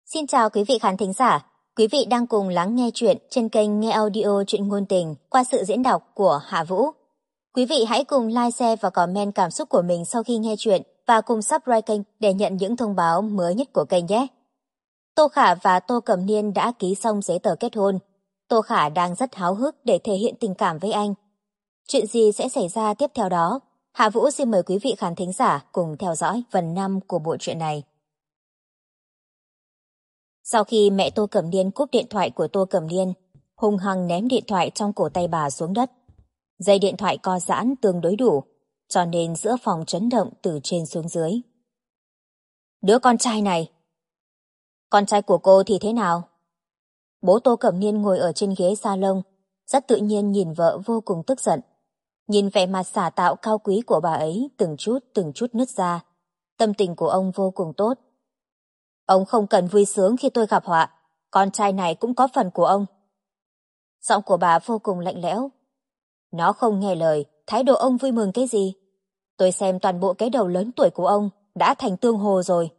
Xin chào quý vị khán thính giả. Quý vị đang cùng lắng nghe chuyện trên kênh Nghe Audio Truyện Ngôn Tình qua sự diễn đọc của Hạ Vũ. Quý vị hãy cùng like, share và comment cảm xúc của mình sau khi nghe chuyện và cùng subscribe kênh để nhận những thông báo mới nhất của kênh nhé. Tô Khả và Tô Cẩm Niên đã ký xong giấy tờ kết hôn. Tô Khả đang rất háo hức để thể hiện tình cảm với anh. Chuyện gì sẽ xảy ra tiếp theo đó? Hạ Vũ xin mời quý vị khán thính giả cùng theo dõi phần 5 của bộ truyện này. Sau khi mẹ Tô Cẩm Niên cúp điện thoại của Tô Cẩm Niên, hung hăng ném điện thoại trong cổ tay bà xuống đất. Dây điện thoại co giãn tương đối đủ, cho nên giữa phòng chấn động từ trên xuống dưới. Đứa con trai này! Con trai của cô thì thế nào? Bố Tô Cẩm Niên ngồi ở trên ghế salon, rất tự nhiên nhìn vợ vô cùng tức giận. Nhìn vẻ mặt xả tạo cao quý của bà ấy từng chút nứt ra. Tâm tình của ông vô cùng tốt. Ông không cần vui sướng khi tôi gặp họa, con trai này cũng có phần của ông. Giọng của bà vô cùng lạnh lẽo. Nó không nghe lời, thái độ ông vui mừng cái gì? Tôi xem toàn bộ cái đầu lớn tuổi của ông đã thành tương hồ rồi.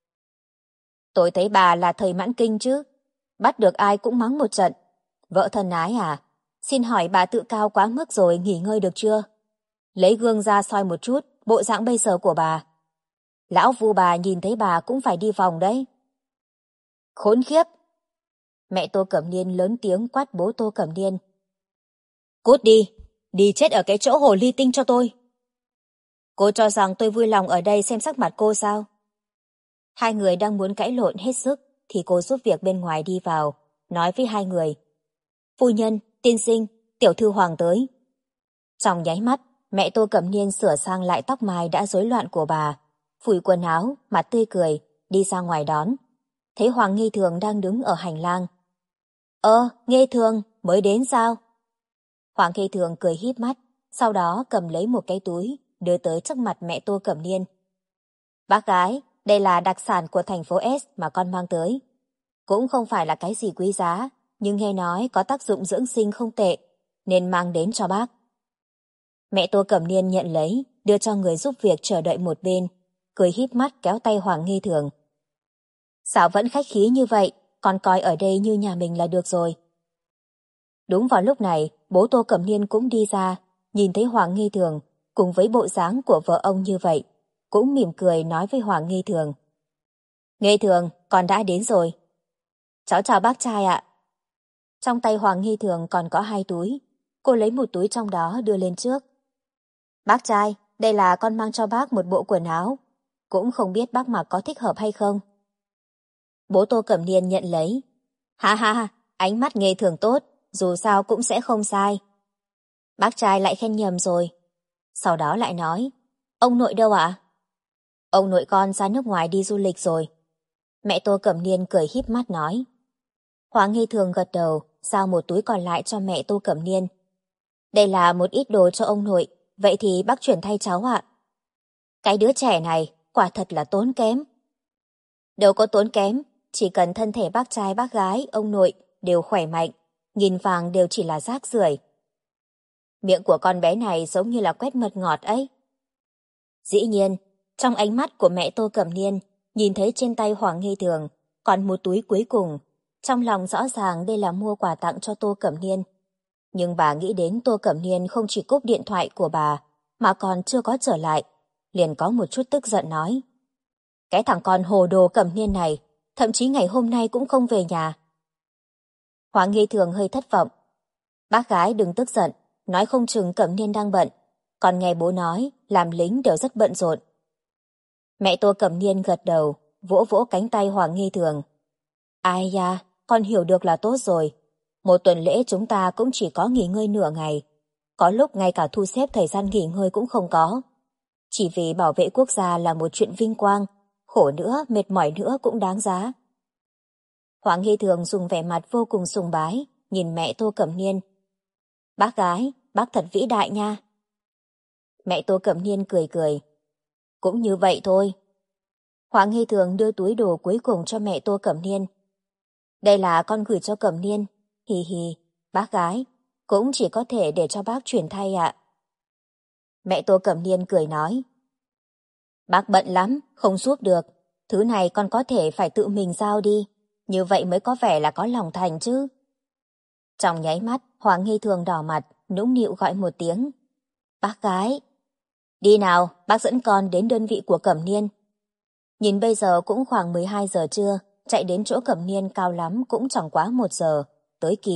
Tôi thấy bà là thời mãn kinh chứ, bắt được ai cũng mắng một trận. Vợ thân ái à, xin hỏi bà tự cao quá mức rồi, nghỉ ngơi được chưa? Lấy gương ra soi một chút bộ dạng bây giờ của bà. Lão Vu bà nhìn thấy bà cũng phải đi vòng đấy. Khốn khiếp! Mẹ Tô Cẩm Niên lớn tiếng quát bố Tô Cẩm Niên. Cút đi, đi chết ở cái chỗ hồ ly tinh cho tôi. Cô cho rằng tôi vui lòng ở đây xem sắc mặt cô sao? Hai người đang muốn cãi lộn hết sức thì cô giúp việc bên ngoài đi vào, nói với hai người. Phu nhân, tiên sinh, tiểu thư hoàng tới. Trong nháy mắt, mẹ Tô Cẩm Niên sửa sang lại tóc mai đã rối loạn của bà, phủi quần áo, mặt tươi cười, đi ra ngoài đón. Thấy Hoàng Nghi Thường đang đứng ở hành lang. Nghi Thường, mới đến sao? Hoàng Nghi Thường cười híp mắt, sau đó cầm lấy một cái túi, đưa tới trước mặt mẹ Tô Cẩm Niên. Bác gái, đây là đặc sản của thành phố S mà con mang tới. Cũng không phải là cái gì quý giá, nhưng nghe nói có tác dụng dưỡng sinh không tệ, nên mang đến cho bác. Mẹ Tô Cẩm Niên nhận lấy, đưa cho người giúp việc chờ đợi một bên, cười híp mắt kéo tay Hoàng Nghi Thường. Sao vẫn khách khí như vậy, con coi ở đây như nhà mình là được rồi. Đúng vào lúc này, bố Tô Cẩm Niên cũng đi ra, nhìn thấy Hoàng Nghi Thường, cùng với bộ dáng của vợ ông như vậy, cũng mỉm cười nói với Hoàng Nghi Thường. Nghi Thường, con đã đến rồi. Cháu chào bác trai ạ. Trong tay Hoàng Nghi Thường còn có 2 túi, cô lấy một túi trong đó đưa lên trước. Bác trai, đây là con mang cho bác một bộ quần áo, cũng không biết bác mặc có thích hợp hay không. Bố Tô Cẩm Niên nhận lấy. Ha ha, ánh mắt Nghi Thường tốt, dù sao cũng sẽ không sai. Bác trai lại khen nhầm rồi. Sau đó lại nói, ông nội đâu ạ? Ông nội con ra nước ngoài đi du lịch rồi. Mẹ Tô Cẩm Niên cười híp mắt nói. Hoàng Nghi Thường gật đầu, giao một túi còn lại cho mẹ Tô Cẩm Niên. Đây là một ít đồ cho ông nội, vậy thì bác chuyển thay cháu ạ. Cái đứa trẻ này quả thật là tốn kém. Đâu có tốn kém, chỉ cần thân thể bác trai bác gái, ông nội đều khỏe mạnh, nghìn vàng đều chỉ là rác rưởi. Miệng của con bé này giống như là quét mật ngọt ấy. Dĩ nhiên, trong ánh mắt của mẹ Tô Cẩm Niên, nhìn thấy trên tay Hoàng Nghi Thường còn một túi cuối cùng, trong lòng rõ ràng đây là mua quà tặng cho Tô Cẩm Niên. Nhưng bà nghĩ đến Tô Cẩm Niên không chỉ cúp điện thoại của bà, mà còn chưa có trở lại, liền có một chút tức giận nói. Cái thằng con hồ đồ Cẩm Niên này, thậm chí ngày hôm nay cũng không về nhà. Hoàng Nghi Thường hơi thất vọng. Bác gái đừng tức giận, nói không chừng Cẩm Niên đang bận, còn nghe bố nói, làm lính đều rất bận rộn. Mẹ Tô Cẩm Niên gật đầu, vỗ vỗ cánh tay Hoàng Nghi Thường. Ai da, con hiểu được là tốt rồi. Một tuần lễ chúng ta cũng chỉ có nghỉ ngơi nửa ngày. Có lúc ngay cả thu xếp thời gian nghỉ ngơi cũng không có. Chỉ vì bảo vệ quốc gia là một chuyện vinh quang, khổ nữa, mệt mỏi nữa cũng đáng giá. Hoàng Nghi Thường dùng vẻ mặt vô cùng sùng bái, nhìn mẹ Tô Cẩm Niên. Bác gái, bác thật vĩ đại nha. Mẹ Tô Cẩm Niên cười cười. Cũng như vậy thôi. Hoàng Nghi Thường đưa túi đồ cuối cùng cho mẹ Tô Cẩm Niên. Đây là con gửi cho Cẩm Niên. Hì hì, bác gái, cũng chỉ có thể để cho bác chuyển thay ạ. Mẹ Tô Cẩm Niên cười nói. Bác bận lắm, không giúp được. Thứ này con có thể phải tự mình giao đi. Như vậy mới có vẻ là có lòng thành chứ. Trong nháy mắt, Hoàng Nghi Thường đỏ mặt, nũng nịu gọi một tiếng. Bác gái. Đi nào, bác dẫn con đến đơn vị của Cẩm Niên. Nhìn bây giờ cũng khoảng 12 giờ trưa, chạy đến chỗ Cẩm Niên cao lắm cũng chẳng quá 1 giờ, tới kịp.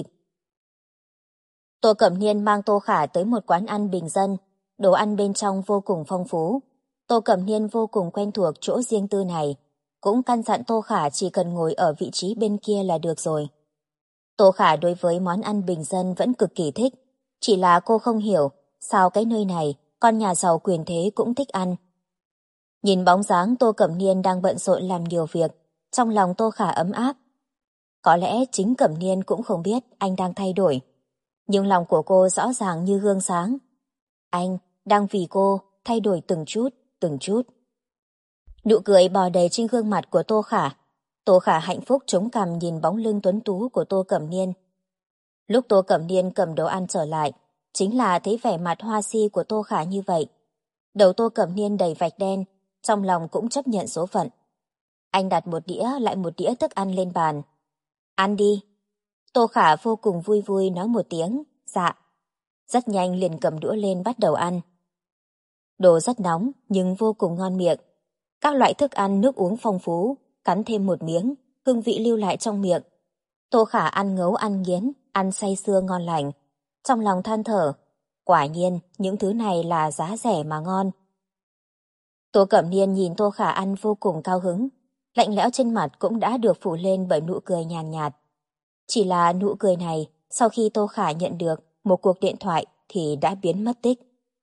Tô Cẩm Niên mang Tô Khả tới một quán ăn bình dân, đồ ăn bên trong vô cùng phong phú. Tô Cẩm Niên vô cùng quen thuộc chỗ riêng tư này, cũng căn dặn Tô Khả chỉ cần ngồi ở vị trí bên kia là được rồi. Tô Khả đối với món ăn bình dân vẫn cực kỳ thích, chỉ là cô không hiểu sao cái nơi này con nhà giàu quyền thế cũng thích ăn. Nhìn bóng dáng Tô Cẩm Niên đang bận rộn làm nhiều việc, trong lòng Tô Khả ấm áp. Có lẽ chính Cẩm Niên cũng không biết anh đang thay đổi, nhưng lòng của cô rõ ràng như gương sáng. Anh đang vì cô thay đổi từng chút, từng chút. Nụ cười bò đầy trên gương mặt của Tô Khả. Tô Khả hạnh phúc chống cằm nhìn bóng lưng tuấn tú của Tô Cẩm Niên. Lúc Tô Cẩm Niên cầm đồ ăn trở lại, chính là thấy vẻ mặt hoa si của Tô Khả như vậy. Đầu Tô Cẩm Niên đầy vạch đen, trong lòng cũng chấp nhận số phận. Anh đặt một đĩa lại một đĩa thức ăn lên bàn. Ăn đi. Tô Khả vô cùng vui vui nói một tiếng, dạ. Rất nhanh liền cầm đũa lên bắt đầu ăn. Đồ rất nóng nhưng vô cùng ngon miệng. Các loại thức ăn nước uống phong phú, cắn thêm một miếng, hương vị lưu lại trong miệng. Tô Khả ăn ngấu ăn nghiến, ăn say sưa ngon lành. Trong lòng than thở, quả nhiên những thứ này là giá rẻ mà ngon. Tô Cẩm Niên nhìn Tô Khả ăn vô cùng cao hứng, lạnh lẽo trên mặt cũng đã được phủ lên bởi nụ cười nhàn nhạt. Chỉ là nụ cười này, sau khi Tô Khả nhận được một cuộc điện thoại thì đã biến mất tích.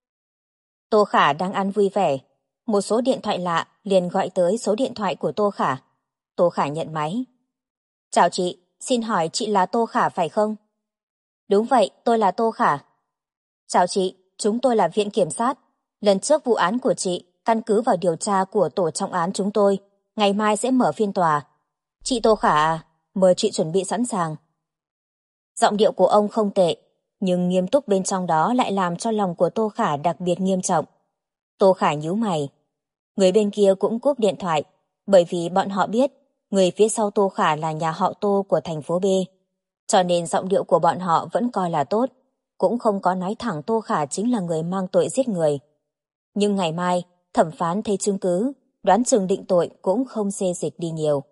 Tô Khả đang ăn vui vẻ, một số điện thoại lạ liền gọi tới số điện thoại của Tô Khả. Tô Khả nhận máy. Chào chị, xin hỏi chị là Tô Khả phải không? Đúng vậy, tôi là Tô Khả. Chào chị, chúng tôi là viện kiểm sát. Lần trước vụ án của chị, căn cứ vào điều tra của tổ trọng án chúng tôi, ngày mai sẽ mở phiên tòa. Chị Tô Khả à, mời chị chuẩn bị sẵn sàng. Giọng điệu của ông không tệ, nhưng nghiêm túc bên trong đó lại làm cho lòng của Tô Khả đặc biệt nghiêm trọng. Tô Khả nhíu mày. Người bên kia cũng cúp điện thoại, bởi vì bọn họ biết người phía sau Tô Khả là nhà họ Tô của thành phố B. Cho nên giọng điệu của bọn họ vẫn coi là tốt, cũng không có nói thẳng Tô Khả chính là người mang tội giết người. Nhưng ngày mai, thẩm phán thấy chứng cứ, đoán chừng định tội cũng không xê dịch đi nhiều.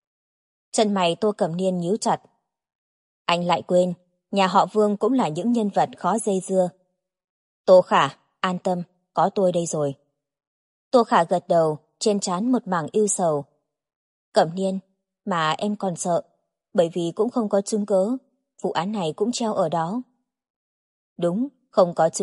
Chân mày Tô Cẩm Niên nhíu chặt. Anh lại quên, nhà họ Vương cũng là những nhân vật khó dây dưa. Tô Khả, an tâm, có tôi đây rồi. Tô Khả gật đầu, trên trán một mảng ưu sầu. Cẩm Niên, mà em còn sợ, bởi vì cũng không có chứng cớ, vụ án này cũng treo ở đó. Đúng, không có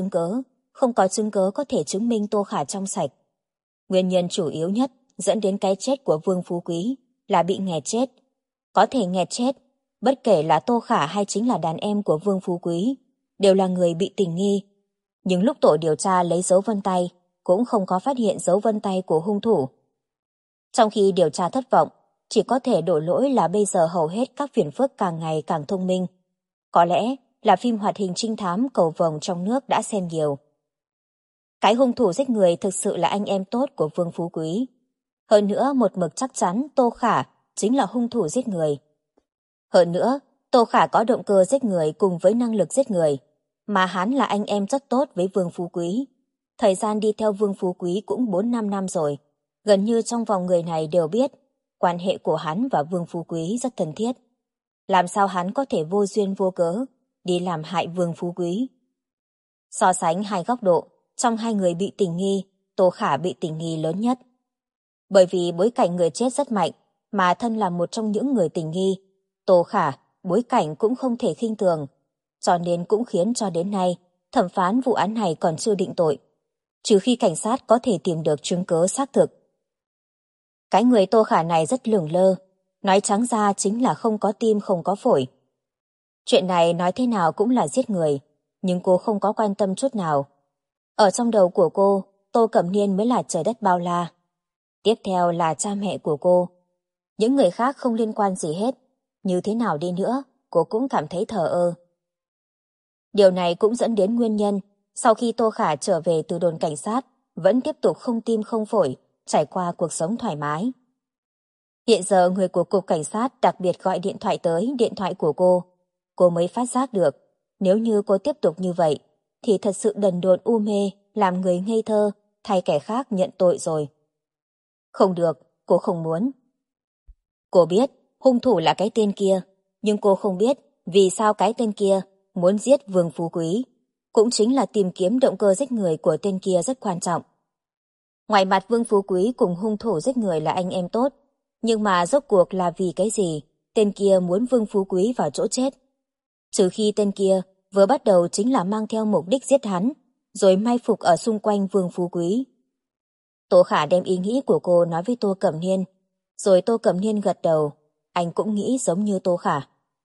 chứng cớ có thể chứng minh Tô Khả trong sạch. Nguyên nhân chủ yếu nhất dẫn đến cái chết của Vương Phú Quý là bị nghẹt chết. Có thể nghẹt chết, bất kể là Tô Khả hay chính là đàn em của Vương Phú Quý, đều là người bị tình nghi. Nhưng lúc tổ điều tra lấy dấu vân tay, cũng không có phát hiện dấu vân tay của hung thủ. Trong khi điều tra thất vọng, chỉ có thể đổ lỗi là bây giờ hầu hết các phiền phức càng ngày càng thông minh. Có lẽ là phim hoạt hình trinh thám cầu vồng trong nước đã xem nhiều. Cái hung thủ giết người thực sự là anh em tốt của Vương Phú Quý. Hơn nữa một mực chắc chắn Tô Khả chính là hung thủ giết người. Hơn nữa, Tô Khả có động cơ giết người cùng với năng lực giết người, mà hắn là anh em rất tốt với Vương Phú Quý. Thời gian đi theo Vương Phú Quý cũng 4-5 năm rồi, gần như trong vòng người này đều biết quan hệ của hắn và Vương Phú Quý rất thân thiết. Làm sao hắn có thể vô duyên vô cớ đi làm hại Vương Phú Quý? So sánh hai góc độ, trong hai người bị tình nghi, Tô Khả bị tình nghi lớn nhất. Bởi vì bối cảnh người chết rất mạnh, mà thân là một trong những người tình nghi, Tô Khả, bối cảnh cũng không thể khinh thường, cho nên cũng khiến cho đến nay, thẩm phán vụ án này còn chưa định tội, trừ khi cảnh sát có thể tìm được chứng cứ xác thực. Cái người Tô Khả này rất lửng lơ, nói trắng ra chính là không có tim không có phổi. Chuyện này nói thế nào cũng là giết người, nhưng cô không có quan tâm chút nào. Ở trong đầu của cô, Tô Cẩm Niên mới là trời đất bao la. Tiếp theo là cha mẹ của cô. Những người khác không liên quan gì hết, như thế nào đi nữa, cô cũng cảm thấy thờ ơ. Điều này cũng dẫn đến nguyên nhân, sau khi Tô Khả trở về từ đồn cảnh sát, vẫn tiếp tục không tim không phổi, trải qua cuộc sống thoải mái. Hiện giờ người của cục cảnh sát đặc biệt gọi điện thoại tới điện thoại của cô mới phát giác được, nếu như cô tiếp tục như vậy, thì thật sự đần độn u mê, làm người ngây thơ, thay kẻ khác nhận tội rồi. Không được, cô không muốn. Cô biết hung thủ là cái tên kia, nhưng cô không biết vì sao cái tên kia muốn giết Vương Phú Quý. Cũng chính là tìm kiếm động cơ giết người của tên kia rất quan trọng. Ngoài mặt Vương Phú Quý cùng hung thủ giết người là anh em tốt, nhưng mà rốt cuộc là vì cái gì tên kia muốn Vương Phú Quý vào chỗ chết? Trừ khi tên kia vừa bắt đầu chính là mang theo mục đích giết hắn, rồi mai phục ở xung quanh Vương Phú Quý. Tô Khả đem ý nghĩ của cô nói với Tô Cẩm Niên, rồi Tô Cẩm Niên gật đầu, anh cũng nghĩ giống như Tô Khả.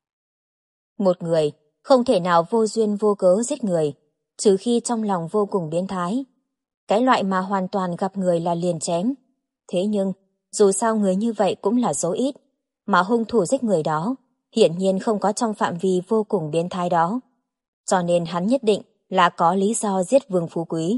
Một người không thể nào vô duyên vô cớ giết người, trừ khi trong lòng vô cùng biến thái. Cái loại mà hoàn toàn gặp người là liền chém. Thế nhưng, dù sao người như vậy cũng là số ít, mà hung thủ giết người đó hiển nhiên không có trong phạm vi vô cùng biến thái đó. Cho nên hắn nhất định là có lý do giết Vương Phú Quý.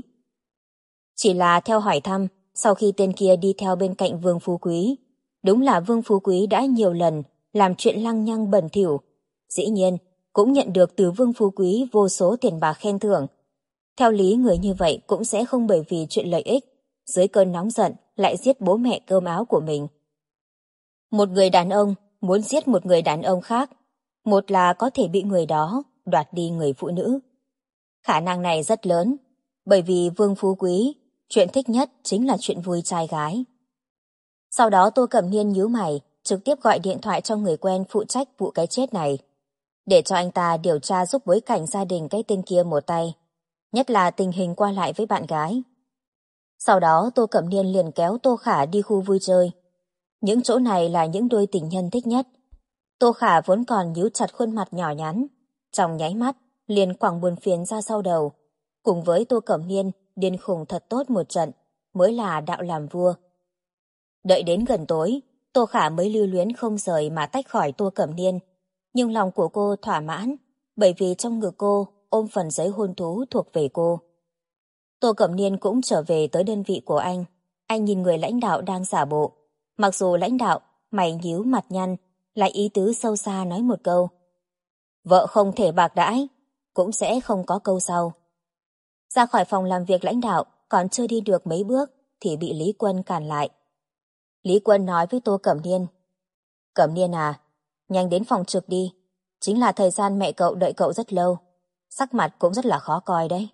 Chỉ là theo hỏi thăm, sau khi tên kia đi theo bên cạnh Vương Phú Quý, đúng là Vương Phú Quý đã nhiều lần làm chuyện lăng nhăng bẩn thỉu. Dĩ nhiên, cũng nhận được từ Vương Phú Quý vô số tiền bạc khen thưởng. Theo lý người như vậy cũng sẽ không bởi vì chuyện lợi ích, dưới cơn nóng giận lại giết bố mẹ cơm áo của mình. Một người đàn ông muốn giết một người đàn ông khác, một là có thể bị người đó đoạt đi người phụ nữ. Khả năng này rất lớn, bởi vì Vương Phú Quý, chuyện thích nhất chính là chuyện vui trai gái. Sau đó Tô Cẩm Niên nhíu mày, trực tiếp gọi điện thoại cho người quen phụ trách vụ cái chết này, để cho anh ta điều tra giúp bối cảnh gia đình cái tên kia một tay, nhất là tình hình qua lại với bạn gái. Sau đó Tô Cẩm Niên liền kéo Tô Khả đi khu vui chơi. Những chỗ này là những đôi tình nhân thích nhất. Tô Khả vốn còn nhíu chặt khuôn mặt nhỏ nhắn, trong nháy mắt liền quẳng buồn phiền ra sau đầu, cùng với Tô Cẩm Niên điên khùng thật tốt một trận, mới là đạo làm vua. Đợi đến gần tối, Tô Khả mới lưu luyến không rời mà tách khỏi Tô Cẩm Niên, nhưng lòng của cô thỏa mãn, bởi vì trong ngực cô ôm phần giấy hôn thú thuộc về cô. Tô Cẩm Niên cũng trở về tới đơn vị của anh nhìn người lãnh đạo đang giả bộ. Mặc dù lãnh đạo, mày nhíu mặt nhăn, lại ý tứ sâu xa nói một câu. Vợ không thể bạc đãi, cũng sẽ không có câu sau. Ra khỏi phòng làm việc lãnh đạo, còn chưa đi được mấy bước, thì bị Lý Quân cản lại. Lý Quân nói với Tô Cẩm Niên. Cẩm Niên à, nhanh đến phòng trực đi. Chính là thời gian mẹ cậu đợi cậu rất lâu. Sắc mặt cũng rất là khó coi đấy.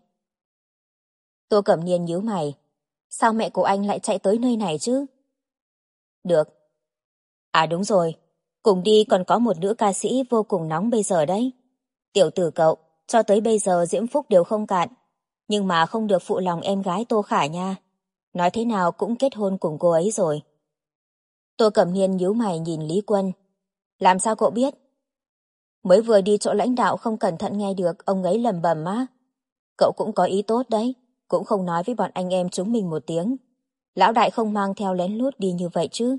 Tô Cẩm Niên nhíu mày. Sao mẹ của anh lại chạy tới nơi này chứ? Được. À đúng rồi, cùng đi còn có một nữ ca sĩ vô cùng nóng bây giờ đấy. Tiểu tử cậu, cho tới bây giờ diễm phúc đều không cạn, nhưng mà không được phụ lòng em gái Tô Khả nha. Nói thế nào cũng kết hôn cùng cô ấy rồi. Tô Cẩm Niên nhíu mày nhìn Lý Quân. Làm sao cậu biết? Mới vừa đi chỗ lãnh đạo không cẩn thận nghe được ông ấy lầm bầm á. Cậu cũng có ý tốt đấy, cũng không nói với bọn anh em chúng mình một tiếng. Lão đại không mang theo lén lút đi như vậy chứ.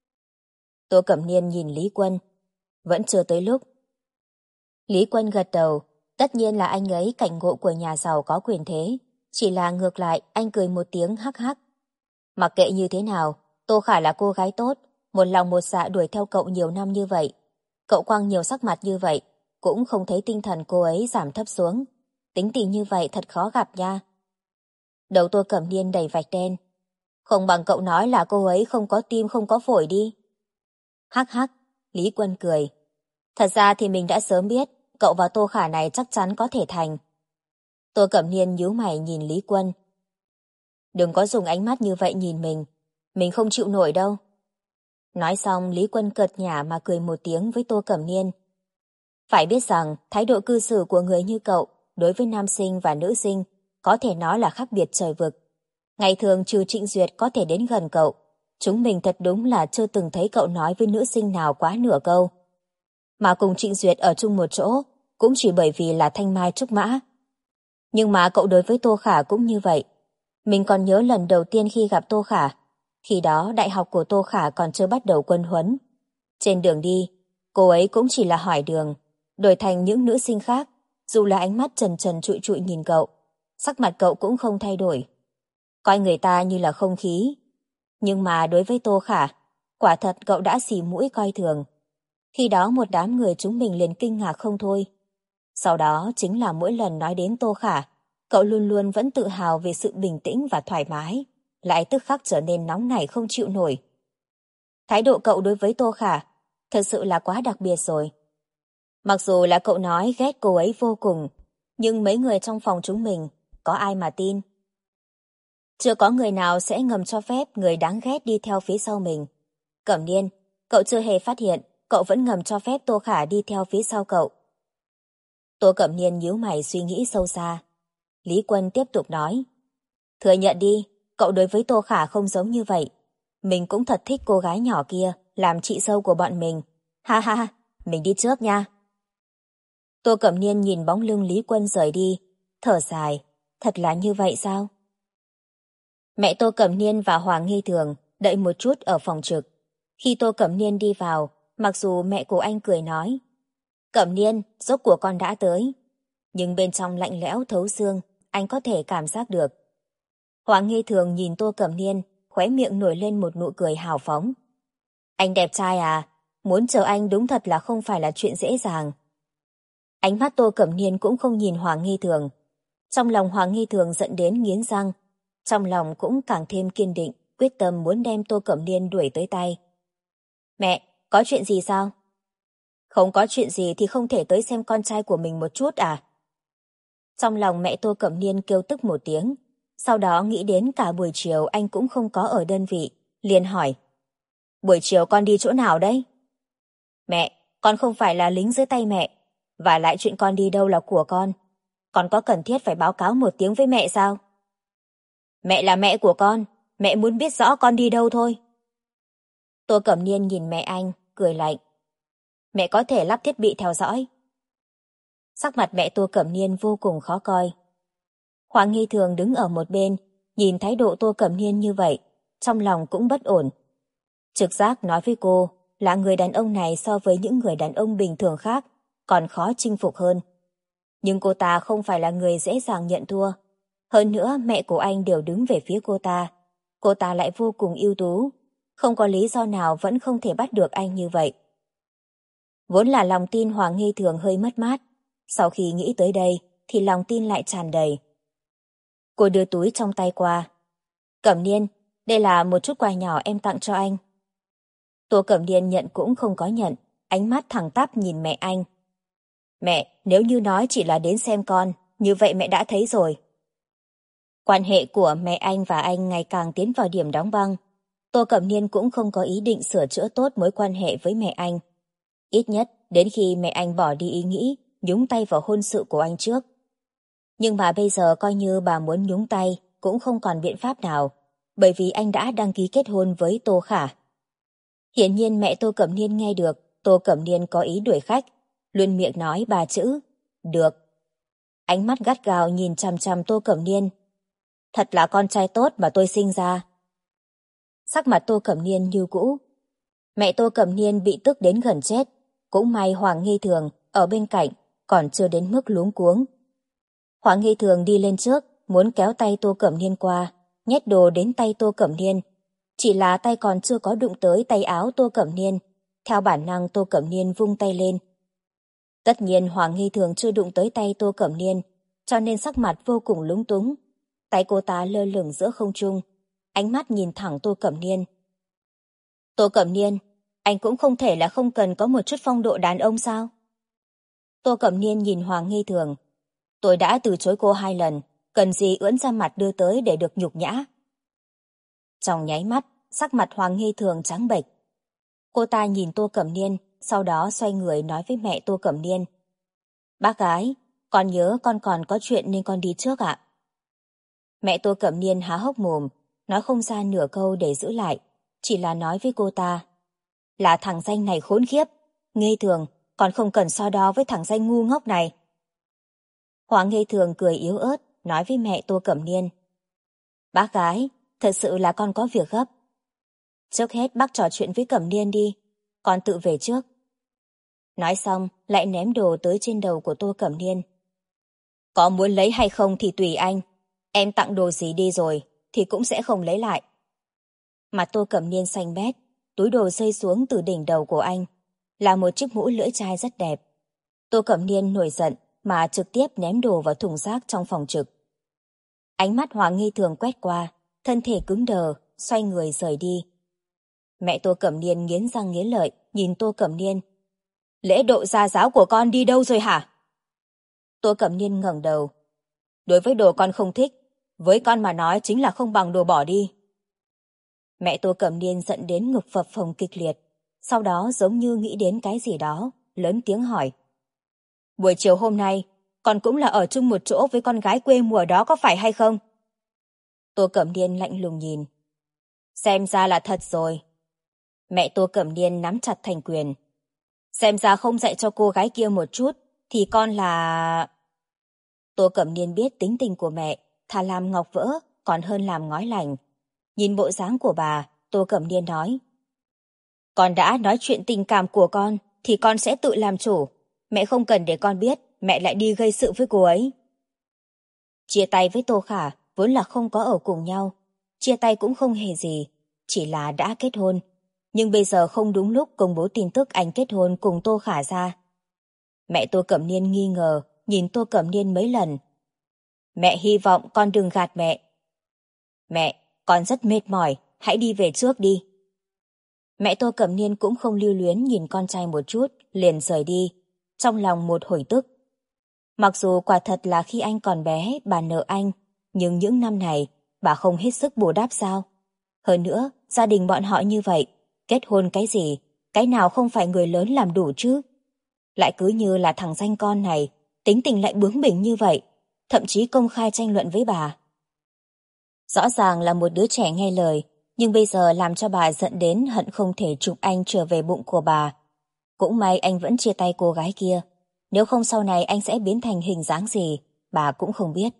Tô Cẩm Niên nhìn Lý Quân. Vẫn chưa tới lúc. Lý Quân gật đầu. Tất nhiên là anh ấy cảnh ngộ của nhà giàu có quyền thế. Chỉ là ngược lại anh cười một tiếng hắc hắc. Mặc kệ như thế nào, Tô Khả là cô gái tốt, một lòng một dạ đuổi theo cậu nhiều năm như vậy. Cậu quăng nhiều sắc mặt như vậy, cũng không thấy tinh thần cô ấy giảm thấp xuống. Tính tình như vậy thật khó gặp nha. Đầu Tô Cẩm Niên đầy vạch đen. Không bằng cậu nói là cô ấy không có tim không có phổi đi. Hắc hắc, Lý Quân cười. Thật ra thì mình đã sớm biết, cậu và Tô Khả này chắc chắn có thể thành. Tô Cẩm Niên nhíu mày nhìn Lý Quân. Đừng có dùng ánh mắt như vậy nhìn mình không chịu nổi đâu. Nói xong Lý Quân cợt nhả mà cười một tiếng với Tô Cẩm Niên. Phải biết rằng thái độ cư xử của người như cậu đối với nam sinh và nữ sinh có thể nói là khác biệt trời vực. Ngày thường trừ Trịnh Duyệt có thể đến gần cậu, chúng mình thật đúng là chưa từng thấy cậu nói với nữ sinh nào quá nửa câu. Mà cùng Trịnh Duyệt ở chung một chỗ cũng chỉ bởi vì là thanh mai trúc mã. Nhưng mà cậu đối với Tô Khả cũng như vậy. Mình còn nhớ lần đầu tiên khi gặp Tô Khả, khi đó đại học của Tô Khả còn chưa bắt đầu quân huấn. Trên đường đi, cô ấy cũng chỉ là hỏi đường, đổi thành những nữ sinh khác, dù là ánh mắt trần trần trụi trụi nhìn cậu, sắc mặt cậu cũng không thay đổi. Coi người ta như là không khí. Nhưng mà đối với Tô Khả, Quả thật cậu đã xì mũi coi thường. Khi đó một đám người chúng mình liền kinh ngạc không thôi. Sau đó chính là mỗi lần nói đến Tô Khả, cậu luôn luôn vẫn tự hào về sự bình tĩnh và thoải mái, lại tức khắc trở nên nóng nảy không chịu nổi. Thái độ cậu đối với Tô Khả thật sự là quá đặc biệt rồi. Mặc dù là cậu nói ghét cô ấy vô cùng, nhưng mấy người trong phòng chúng mình có ai mà tin. Chưa có người nào sẽ ngầm cho phép người đáng ghét đi theo phía sau mình. Cẩm Niên, cậu chưa hề phát hiện cậu vẫn ngầm cho phép Tô Khả đi theo phía sau cậu. Tô Cẩm Niên nhíu mày suy nghĩ sâu xa. Lý Quân tiếp tục nói. Thừa nhận đi, cậu đối với Tô Khả không giống như vậy. Mình cũng thật thích cô gái nhỏ kia, làm chị dâu của bọn mình. Ha ha ha, mình đi trước nha. Tô Cẩm Niên nhìn bóng lưng Lý Quân rời đi, thở dài. Thật là như vậy sao? Mẹ Tô Cẩm Niên và Hoàng Nghi Thường đợi một chút ở phòng trực. Khi Tô Cẩm Niên đi vào, mặc dù mẹ của anh cười nói, Cẩm Niên, rốt cuộc con đã tới. Nhưng bên trong lạnh lẽo thấu xương, anh có thể cảm giác được. Hoàng Nghi Thường nhìn Tô Cẩm Niên, khóe miệng nổi lên một nụ cười hào phóng. Anh đẹp trai à, muốn chờ anh đúng thật là không phải là chuyện dễ dàng. Ánh mắt Tô Cẩm Niên cũng không nhìn Hoàng Nghi Thường. Trong lòng Hoàng Nghi Thường giận đến nghiến răng, trong lòng cũng càng thêm kiên định, quyết tâm muốn đem Tô Cẩm Niên đuổi tới tay. Mẹ, có chuyện gì sao? Không có chuyện gì thì không thể tới xem con trai của mình một chút à? Trong lòng mẹ Tô Cẩm Niên kêu tức một tiếng, sau đó nghĩ đến cả buổi chiều anh cũng không có ở đơn vị, liền hỏi. Buổi chiều con đi chỗ nào đấy? Mẹ, con không phải là lính dưới tay mẹ, và lại chuyện con đi đâu là của con có cần thiết phải báo cáo một tiếng với mẹ sao? Mẹ là mẹ của con, mẹ muốn biết rõ con đi đâu thôi. Tô Cẩm Niên nhìn mẹ anh, cười lạnh. Mẹ có thể lắp thiết bị theo dõi. Sắc mặt mẹ Tô Cẩm Niên vô cùng khó coi. Hoàng Nghi Thường đứng ở một bên, nhìn thái độ Tô Cẩm Niên như vậy, trong lòng cũng bất ổn. Trực giác nói với cô là người đàn ông này so với những người đàn ông bình thường khác còn khó chinh phục hơn. Nhưng cô ta không phải là người dễ dàng nhận thua. Hơn nữa mẹ của anh đều đứng về phía cô ta. Cô ta lại vô cùng ưu tú, không có lý do nào vẫn không thể bắt được anh như vậy. Vốn là lòng tin Hoàng Nghi Thường hơi mất mát, sau khi nghĩ tới đây thì lòng tin lại tràn đầy. Cô đưa túi trong tay qua. Cẩm Niên, đây là một chút quà nhỏ em tặng cho anh. Tô Cẩm Niên nhận cũng không có nhận, ánh mắt thẳng tắp nhìn mẹ anh. Mẹ, nếu như nói chỉ là đến xem con, như vậy mẹ đã thấy rồi. Quan hệ của mẹ anh và anh ngày càng tiến vào điểm đóng băng. Tô Cẩm Niên cũng không có ý định sửa chữa tốt mối quan hệ với mẹ anh. Ít nhất đến khi mẹ anh bỏ đi ý nghĩ nhúng tay vào hôn sự của anh trước. Nhưng mà bây giờ coi như bà muốn nhúng tay cũng không còn biện pháp nào, bởi vì anh đã đăng ký kết hôn với Tô Khả. Hiển nhiên mẹ Tô Cẩm Niên nghe được Tô Cẩm Niên có ý đuổi khách, luôn miệng nói ba chữ, được. Ánh mắt gắt gao nhìn chằm chằm Tô Cẩm Niên. Thật là con trai tốt mà tôi sinh ra. Sắc mặt Tô Cẩm Niên như cũ. Mẹ Tô Cẩm Niên bị tức đến gần chết, cũng may Hoàng Nghi Thường ở bên cạnh còn chưa đến mức luống cuống. Hoàng Nghi Thường đi lên trước, muốn kéo tay Tô Cẩm Niên qua, nhét đồ đến tay Tô Cẩm Niên. Chỉ là tay còn chưa có đụng tới tay áo Tô Cẩm Niên, theo bản năng Tô Cẩm Niên vung tay lên. Tất nhiên Hoàng Nghi Thường chưa đụng tới tay Tô Cẩm Niên, cho nên sắc mặt vô cùng lúng túng. Tay cô ta lơ lửng giữa không trung, ánh mắt nhìn thẳng Tô Cẩm Niên. Tô Cẩm Niên, anh cũng không thể là không cần có một chút phong độ đàn ông sao? Tô Cẩm Niên nhìn Hoàng Nghi Thường. Tôi đã từ chối cô 2 lần, cần gì ưỡn ra mặt đưa tới để được nhục nhã? Trong nháy mắt, sắc mặt Hoàng Nghi Thường trắng bệch. Cô ta nhìn Tô Cẩm Niên, sau đó xoay người nói với mẹ Tô Cẩm Niên. Bác gái, con nhớ con còn có chuyện nên con đi trước ạ. Mẹ Tô Cẩm Niên há hốc mồm, nói không ra nửa câu để giữ lại, chỉ là nói với cô ta. Là thằng danh này khốn khiếp, Nghi Thường, còn không cần so đo với thằng danh ngu ngốc này. Hoàng Nghi Thường cười yếu ớt, nói với mẹ Tô Cẩm Niên. Bác gái, thật sự là con có việc gấp. Trước hết bác trò chuyện với Cẩm Niên đi, con tự về trước. Nói xong, lại ném đồ tới trên đầu của Tô Cẩm Niên. Có muốn lấy hay không thì tùy anh. Em tặng đồ gì đi rồi, thì cũng sẽ không lấy lại. Mặt Tô Cẩm Niên xanh mét, túi đồ rơi xuống từ đỉnh đầu của anh, là một chiếc mũ lưỡi chai rất đẹp. Tô Cẩm Niên nổi giận mà trực tiếp ném đồ vào thùng rác trong phòng trực. Ánh mắt Hoàng nghi thường quét qua, thân thể cứng đờ, xoay người rời đi. Mẹ Tô Cẩm Niên nghiến răng nghiến lợi, nhìn Tô Cẩm Niên. Lễ độ gia giáo của con đi đâu rồi hả? Tô Cẩm Niên ngẩng đầu. Đối với đồ con không thích, với con mà nói chính là không bằng đồ bỏ đi. Mẹ Tô Cẩm Niên giận đến ngực phập phồng kịch liệt, sau đó giống như nghĩ đến cái gì đó, lớn tiếng hỏi. Buổi chiều hôm nay, con cũng là ở chung một chỗ với con gái quê mùa đó có phải hay không? Tô Cẩm Niên lạnh lùng nhìn. Xem ra là thật rồi. Mẹ Tô Cẩm Niên nắm chặt thành quyền. Xem ra không dạy cho cô gái kia một chút, thì con là... Tô Cẩm Niên biết tính tình của mẹ, thà làm ngọc vỡ, còn hơn làm ngói lành. Nhìn bộ dáng của bà, Tô Cẩm Niên nói. Con đã nói chuyện tình cảm của con, thì con sẽ tự làm chủ. Mẹ không cần để con biết, mẹ lại đi gây sự với cô ấy. Chia tay với Tô Khả, vốn là không có ở cùng nhau. Chia tay cũng không hề gì, chỉ là đã kết hôn. Nhưng bây giờ không đúng lúc công bố tin tức anh kết hôn cùng Tô Khả ra. Mẹ Tô Cẩm Niên nghi ngờ, nhìn Tô Cẩm Niên mấy lần. Mẹ hy vọng con đừng gạt mẹ. Mẹ, con rất mệt mỏi, hãy đi về trước đi. Mẹ Tô Cẩm Niên cũng không lưu luyến nhìn con trai một chút, liền rời đi, trong lòng một hồi tức. Mặc dù quả thật là khi anh còn bé, bà nợ anh, nhưng những năm này, bà không hết sức bù đắp sao? Hơn nữa, gia đình bọn họ như vậy, kết hôn cái gì, cái nào không phải người lớn làm đủ chứ? Lại cứ như là thằng danh con này, tính tình lại bướng bỉnh như vậy, thậm chí công khai tranh luận với bà. Rõ ràng là một đứa trẻ nghe lời, nhưng bây giờ làm cho bà giận đến hận không thể chụp anh trở về bụng của bà. Cũng may anh vẫn chia tay cô gái kia, nếu không sau này anh sẽ biến thành hình dáng gì, bà cũng không biết.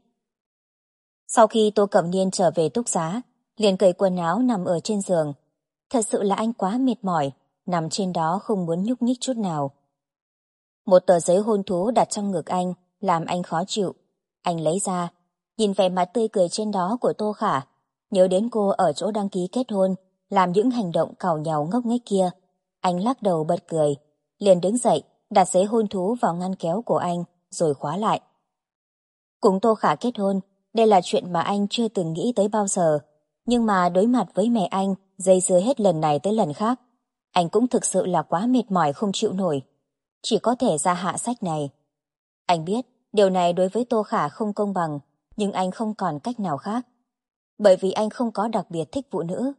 Sau khi Tô Cẩm Niên trở về túc xá, liền cởi quần áo nằm ở trên giường. Thật sự là anh quá mệt mỏi, nằm trên đó không muốn nhúc nhích chút nào. Một tờ giấy hôn thú đặt trong ngực anh, làm anh khó chịu. Anh lấy ra, nhìn vẻ mặt tươi cười trên đó của Tô Khả, nhớ đến cô ở chỗ đăng ký kết hôn, làm những hành động càu nhàu ngốc nghếch kia. Anh lắc đầu bật cười, liền đứng dậy, đặt giấy hôn thú vào ngăn kéo của anh, rồi khóa lại. Cùng Tô Khả kết hôn, đây là chuyện mà anh chưa từng nghĩ tới bao giờ. Nhưng mà đối mặt với mẹ anh, dây dưa hết lần này tới lần khác, anh cũng thực sự là quá mệt mỏi không chịu nổi. Chỉ có thể ra hạ sách này. Anh biết điều này đối với Tô Khả không công bằng, nhưng anh không còn cách nào khác. Bởi vì anh không có đặc biệt thích phụ nữ.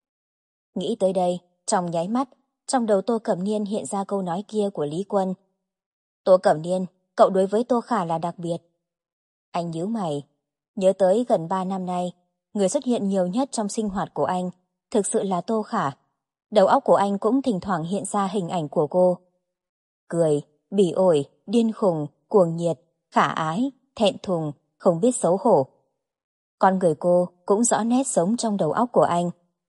Nghĩ tới đây, trong nháy mắt, trong đầu Tô Cẩm Niên hiện ra câu nói kia của Lý Quân. Tô Cẩm Niên, cậu đối với Tô Khả là đặc biệt. Anh nhíu mày, nhớ tới gần 3 năm nay, người xuất hiện nhiều nhất trong sinh hoạt của anh, thực sự là Tô Khả. Đầu óc của anh cũng thỉnh thoảng hiện ra hình ảnh của cô. Cười, bỉ ổi, điên khùng, cuồng nhiệt, khả ái, thẹn thùng, không biết xấu hổ. Con người cô cũng rõ nét sống trong đầu óc của anh.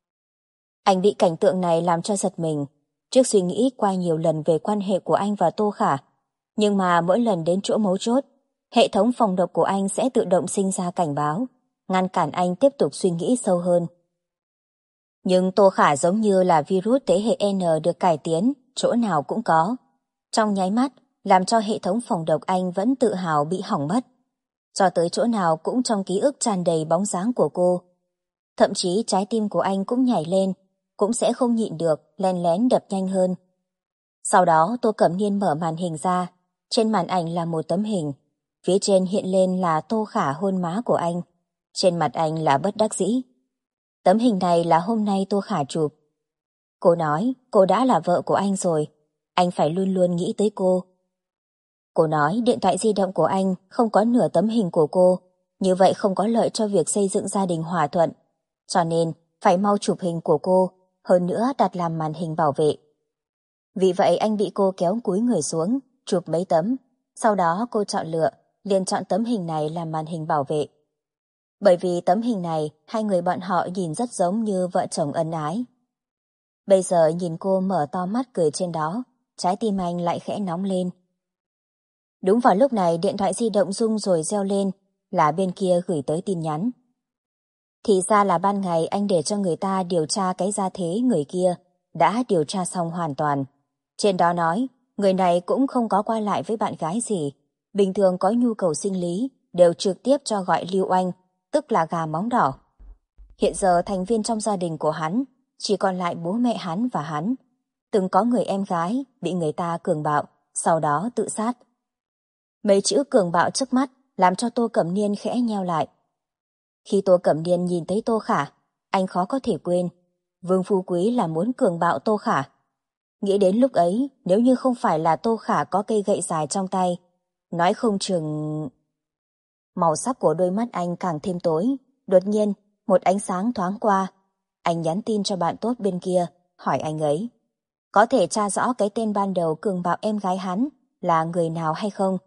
Anh bị cảnh tượng này làm cho giật mình, trước suy nghĩ qua nhiều lần về quan hệ của anh và Tô Khả. Nhưng mà mỗi lần đến chỗ mấu chốt, hệ thống phòng độc của anh sẽ tự động sinh ra cảnh báo, ngăn cản anh tiếp tục suy nghĩ sâu hơn. Nhưng Tô Khả giống như là virus thế hệ N được cải tiến, chỗ nào cũng có. Trong nháy mắt, làm cho hệ thống phòng độc anh vẫn tự hào bị hỏng mất. Cho tới chỗ nào cũng trong ký ức tràn đầy bóng dáng của cô. Thậm chí trái tim của anh cũng nhảy lên, cũng sẽ không nhịn được, len lén đập nhanh hơn. Sau đó Tô Cẩm Niên mở màn hình ra, trên màn ảnh là một tấm hình. Phía trên hiện lên là Tô Khả hôn má của anh. Trên mặt anh là bất đắc dĩ. Tấm hình này là hôm nay Tô Khả chụp. Cô nói cô đã là vợ của anh rồi, anh phải luôn luôn nghĩ tới cô. Cô nói điện thoại di động của anh không có nửa tấm hình của cô, như vậy không có lợi cho việc xây dựng gia đình hòa thuận. Cho nên phải mau chụp hình của cô, hơn nữa đặt làm màn hình bảo vệ. Vì vậy anh bị cô kéo cúi người xuống, chụp mấy tấm. Sau đó cô chọn lựa, liền chọn tấm hình này làm màn hình bảo vệ. Bởi vì tấm hình này, hai người bọn họ nhìn rất giống như vợ chồng ân ái. Bây giờ nhìn cô mở to mắt cười trên đó, trái tim anh lại khẽ nóng lên. Đúng vào lúc này điện thoại di động rung rồi reo lên, là bên kia gửi tới tin nhắn. Thì ra là ban ngày anh để cho người ta điều tra cái gia thế người kia, đã điều tra xong hoàn toàn. Trên đó nói, người này cũng không có qua lại với bạn gái gì. Bình thường có nhu cầu sinh lý, đều trực tiếp cho gọi Lưu Oanh, tức là gà móng đỏ. Hiện giờ thành viên trong gia đình của hắn, chỉ còn lại bố mẹ hắn và hắn. Từng có người em gái bị người ta cường bạo, sau đó tự sát. Mấy chữ cường bạo trước mắt làm cho Tô Cẩm Niên khẽ nheo lại. Khi Tô Cẩm Niên nhìn thấy Tô Khả, anh khó có thể quên. Vương Phú Quý là muốn cường bạo Tô Khả. Nghĩ đến lúc ấy, nếu như không phải là Tô Khả có cây gậy dài trong tay, nói không chừng... Màu sắc của đôi mắt anh càng thêm tối. Đột nhiên, một ánh sáng thoáng qua. Anh nhắn tin cho bạn tốt bên kia, hỏi anh ấy. Có thể tra rõ cái tên ban đầu cường bạo em gái hắn là người nào hay không?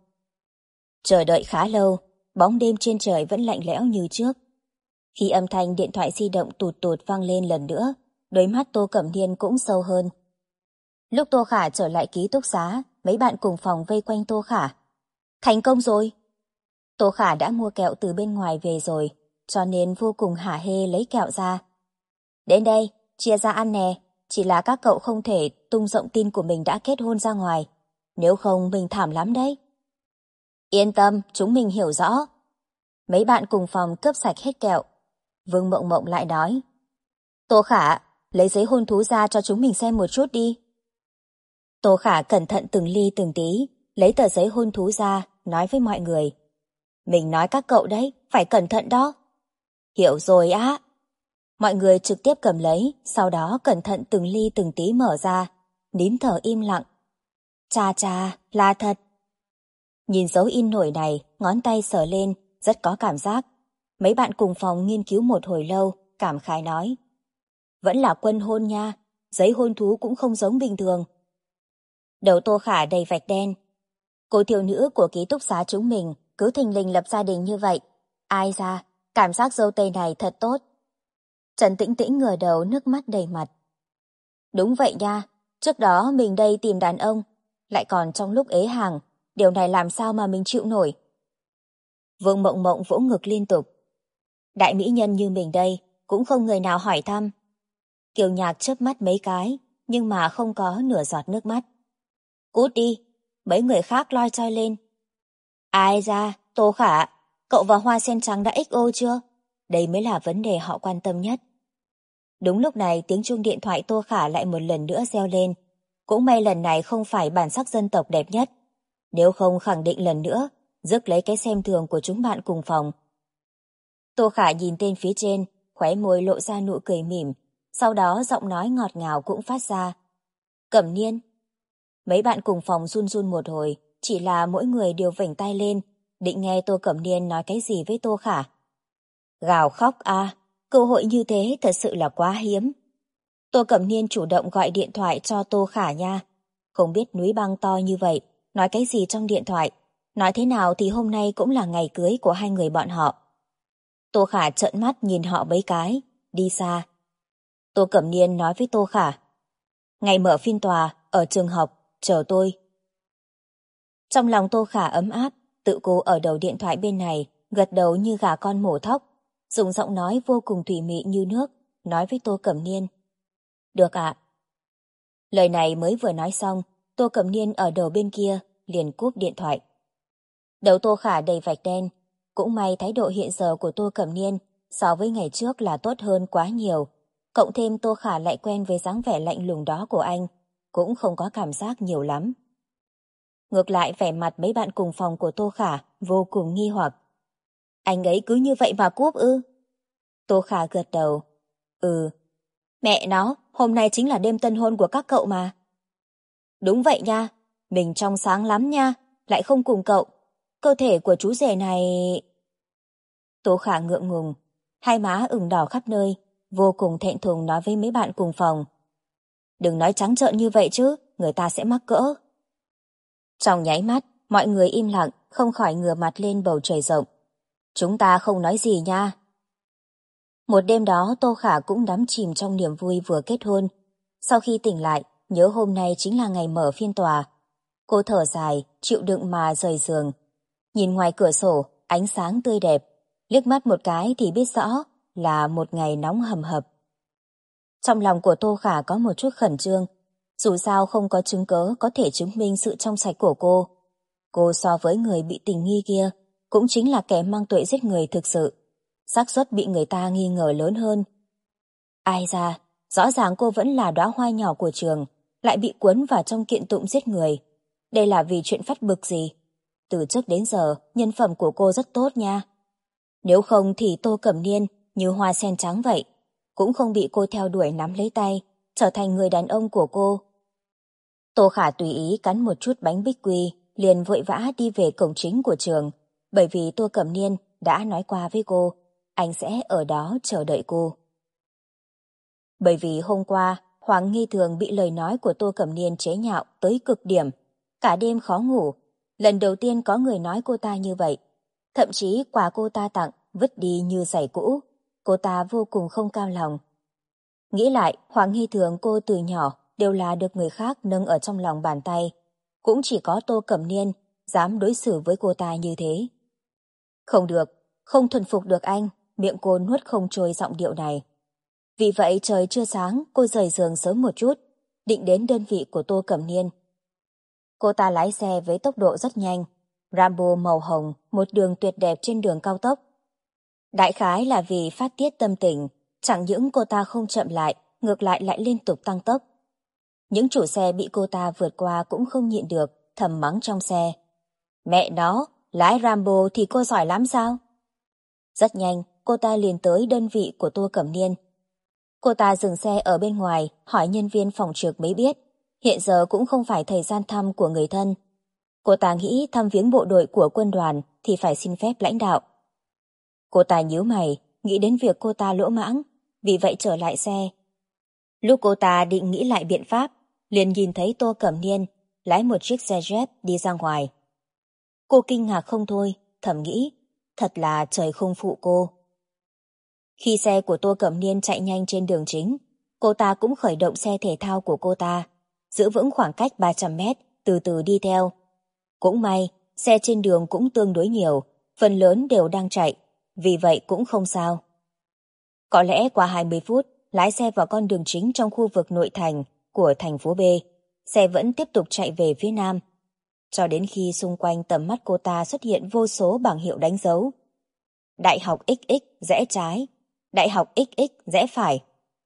Chờ đợi khá lâu, bóng đêm trên trời vẫn lạnh lẽo như trước. Khi âm thanh điện thoại di động tụt tụt vang lên lần nữa, đôi mắt Tô Cẩm Niên cũng sâu hơn. Lúc Tô Khả trở lại ký túc xá, mấy bạn cùng phòng vây quanh Tô Khả. Thành công rồi! Tô Khả đã mua kẹo từ bên ngoài về rồi, cho nên vô cùng hả hê lấy kẹo ra. Đến đây, chia ra ăn nè, chỉ là các cậu không thể tung rộng tin của mình đã kết hôn ra ngoài, nếu không mình thảm lắm đấy. Yên tâm, chúng mình hiểu rõ. Mấy bạn cùng phòng cướp sạch hết kẹo. Vương Mộng Mộng lại nói. Tô Khả, lấy giấy hôn thú ra cho chúng mình xem một chút đi. Tô Khả cẩn thận từng ly từng tí, lấy tờ giấy hôn thú ra, nói với mọi người. Mình nói các cậu đấy, phải cẩn thận đó. Hiểu rồi á. Mọi người trực tiếp cầm lấy, sau đó cẩn thận từng ly từng tí mở ra, nín thở im lặng. Chà chà, là thật. Nhìn dấu in nổi này, ngón tay sờ lên, rất có cảm giác. Mấy bạn cùng phòng nghiên cứu một hồi lâu, cảm khái nói. Vẫn là quân hôn nha, giấy hôn thú cũng không giống bình thường. Đầu Tô Khả đầy vạch đen. Cô thiếu nữ của ký túc xá chúng mình cứ thình lình lập gia đình như vậy. Ai ra, cảm giác dâu tây này thật tốt. Trần Tĩnh Tĩnh ngửa đầu nước mắt đầy mặt. Đúng vậy nha, trước đó mình đây tìm đàn ông, lại còn trong lúc ế hàng, điều này làm sao mà mình chịu nổi. Vương Mộng Mộng vỗ ngực liên tục. Đại mỹ nhân như mình đây, cũng không người nào hỏi thăm. Kiều Nhạc chớp mắt mấy cái, nhưng mà không có nửa giọt nước mắt. Cút đi, mấy người khác loi choi lên. Ai ra, Tô Khả, cậu và Hoa Sen Trắng đã XO chưa? Đây mới là vấn đề họ quan tâm nhất. Đúng lúc này tiếng chuông điện thoại Tô Khả lại một lần nữa reo lên. Cũng may lần này không phải bản sắc dân tộc đẹp nhất. Nếu không khẳng định lần nữa, rước lấy cái xem thường của chúng bạn cùng phòng. Tô Khả nhìn tên phía trên, khóe môi lộ ra nụ cười mỉm. Sau đó giọng nói ngọt ngào cũng phát ra. Cẩm Niên. Mấy bạn cùng phòng run run một hồi, chỉ là mỗi người đều vểnh tai lên, định nghe Tô Cẩm Niên nói cái gì với Tô Khả. Gào khóc à, cơ hội như thế thật sự là quá hiếm. Tô Cẩm Niên chủ động gọi điện thoại cho Tô Khả nha. Không biết núi băng to như vậy, nói cái gì trong điện thoại. Nói thế nào thì hôm nay cũng là ngày cưới của hai người bọn họ. Tô Khả trợn mắt nhìn họ mấy cái, đi xa. Tô Cẩm Niên nói với Tô Khả. Ngày mở phiên tòa, ở trường học, chờ tôi. Trong lòng Tô Khả ấm áp, tự cô ở đầu điện thoại bên này, gật đầu như gà con mổ thóc, dùng giọng nói vô cùng thủy mị như nước, nói với Tô Cẩm Niên. Được ạ. Lời này mới vừa nói xong, Tô Cẩm Niên ở đầu bên kia liền cúp điện thoại. Đầu Tô Khả đầy vạch đen, cũng may thái độ hiện giờ của Tô Cẩm Niên so với ngày trước là tốt hơn quá nhiều, cộng thêm Tô Khả lại quen với dáng vẻ lạnh lùng đó của anh, cũng không có cảm giác nhiều lắm. Ngược lại vẻ mặt mấy bạn cùng phòng của Tô Khả vô cùng nghi hoặc. Anh ấy cứ như vậy mà cúp ư? Tô Khả gật đầu. Ừ. Mẹ nó, hôm nay chính là đêm tân hôn của các cậu mà. Đúng vậy nha, mình trong sáng lắm nha, lại không cùng cậu. Cơ thể của chú rể này... Tô Khả ngượng ngùng, hai má ửng đỏ khắp nơi, vô cùng thẹn thùng nói với mấy bạn cùng phòng. Đừng nói trắng trợn như vậy chứ, người ta sẽ mắc cỡ. Trong nháy mắt, mọi người im lặng, không khỏi ngửa mặt lên bầu trời rộng. Chúng ta không nói gì nha. Một đêm đó Tô Khả cũng đắm chìm trong niềm vui vừa kết hôn. Sau khi tỉnh lại, nhớ hôm nay chính là ngày mở phiên tòa. Cô thở dài, chịu đựng mà rời giường. Nhìn ngoài cửa sổ, ánh sáng tươi đẹp. Liếc mắt một cái thì biết rõ là một ngày nóng hầm hập. Trong lòng của Tô Khả có một chút khẩn trương, dù sao không có chứng cớ có thể chứng minh sự trong sạch của cô. Cô so với người bị tình nghi kia, cũng chính là kẻ mang tội giết người thực sự. Xác suất bị người ta nghi ngờ lớn hơn. Ai ra, rõ ràng cô vẫn là đóa hoa nhỏ của trường, lại bị cuốn vào trong kiện tụng giết người. Đây là vì chuyện phát bực gì? Từ trước đến giờ, nhân phẩm của cô rất tốt nha. Nếu không thì Tô Cẩm Niên như hoa sen trắng vậy, cũng không bị cô theo đuổi nắm lấy tay, trở thành người đàn ông của cô. Tô Khả tùy ý cắn một chút bánh bích quy, liền vội vã đi về cổng chính của trường, bởi vì Tô Cẩm Niên đã nói qua với cô, anh sẽ ở đó chờ đợi cô. Bởi vì hôm qua, Hoàng Nghi Thường bị lời nói của Tô Cẩm Niên chế nhạo tới cực điểm, cả đêm khó ngủ. Lần đầu tiên có người nói cô ta như vậy, thậm chí quà cô ta tặng vứt đi như giày cũ, cô ta vô cùng không cam lòng. Nghĩ lại, Hoàng Nghi Thường cô từ nhỏ đều là được người khác nâng ở trong lòng bàn tay, cũng chỉ có Tô Cẩm Niên dám đối xử với cô ta như thế. Không được, không thuần phục được anh, miệng cô nuốt không trôi giọng điệu này. Vì vậy trời chưa sáng, cô rời giường sớm một chút, định đến đơn vị của Tô Cẩm Niên. Cô ta lái xe với tốc độ rất nhanh, Rambo màu hồng, một đường tuyệt đẹp trên đường cao tốc. Đại khái là vì phát tiết tâm tình, chẳng những cô ta không chậm lại, ngược lại lại liên tục tăng tốc. Những chủ xe bị cô ta vượt qua cũng không nhịn được, thầm mắng trong xe. Mẹ nó, lái Rambo thì cô giỏi lắm sao? Rất nhanh, cô ta liền tới đơn vị của Tô Cẩm Niên. Cô ta dừng xe ở bên ngoài, hỏi nhân viên phòng trực mới biết, hiện giờ cũng không phải thời gian thăm của người thân. Cô ta nghĩ thăm viếng bộ đội của quân đoàn thì phải xin phép lãnh đạo. Cô ta nhíu mày, nghĩ đến việc cô ta lỗ mãng, vì vậy trở lại xe. Lúc cô ta định nghĩ lại biện pháp, liền nhìn thấy Tô Cẩm Niên lái một chiếc xe Jeep đi ra ngoài. Cô kinh ngạc không thôi, thầm nghĩ, thật là trời không phụ cô. Khi xe của Tô Cẩm Niên chạy nhanh trên đường chính, cô ta cũng khởi động xe thể thao của cô ta, giữ vững khoảng cách 300 mét, từ từ đi theo. Cũng may, xe trên đường cũng tương đối nhiều, phần lớn đều đang chạy, vì vậy cũng không sao. Có lẽ qua 20 phút, lái xe vào con đường chính trong khu vực nội thành của thành phố B, xe vẫn tiếp tục chạy về phía nam, cho đến khi xung quanh tầm mắt cô ta xuất hiện vô số bảng hiệu đánh dấu. Đại học XX rẽ trái, Đại học XX rẽ phải.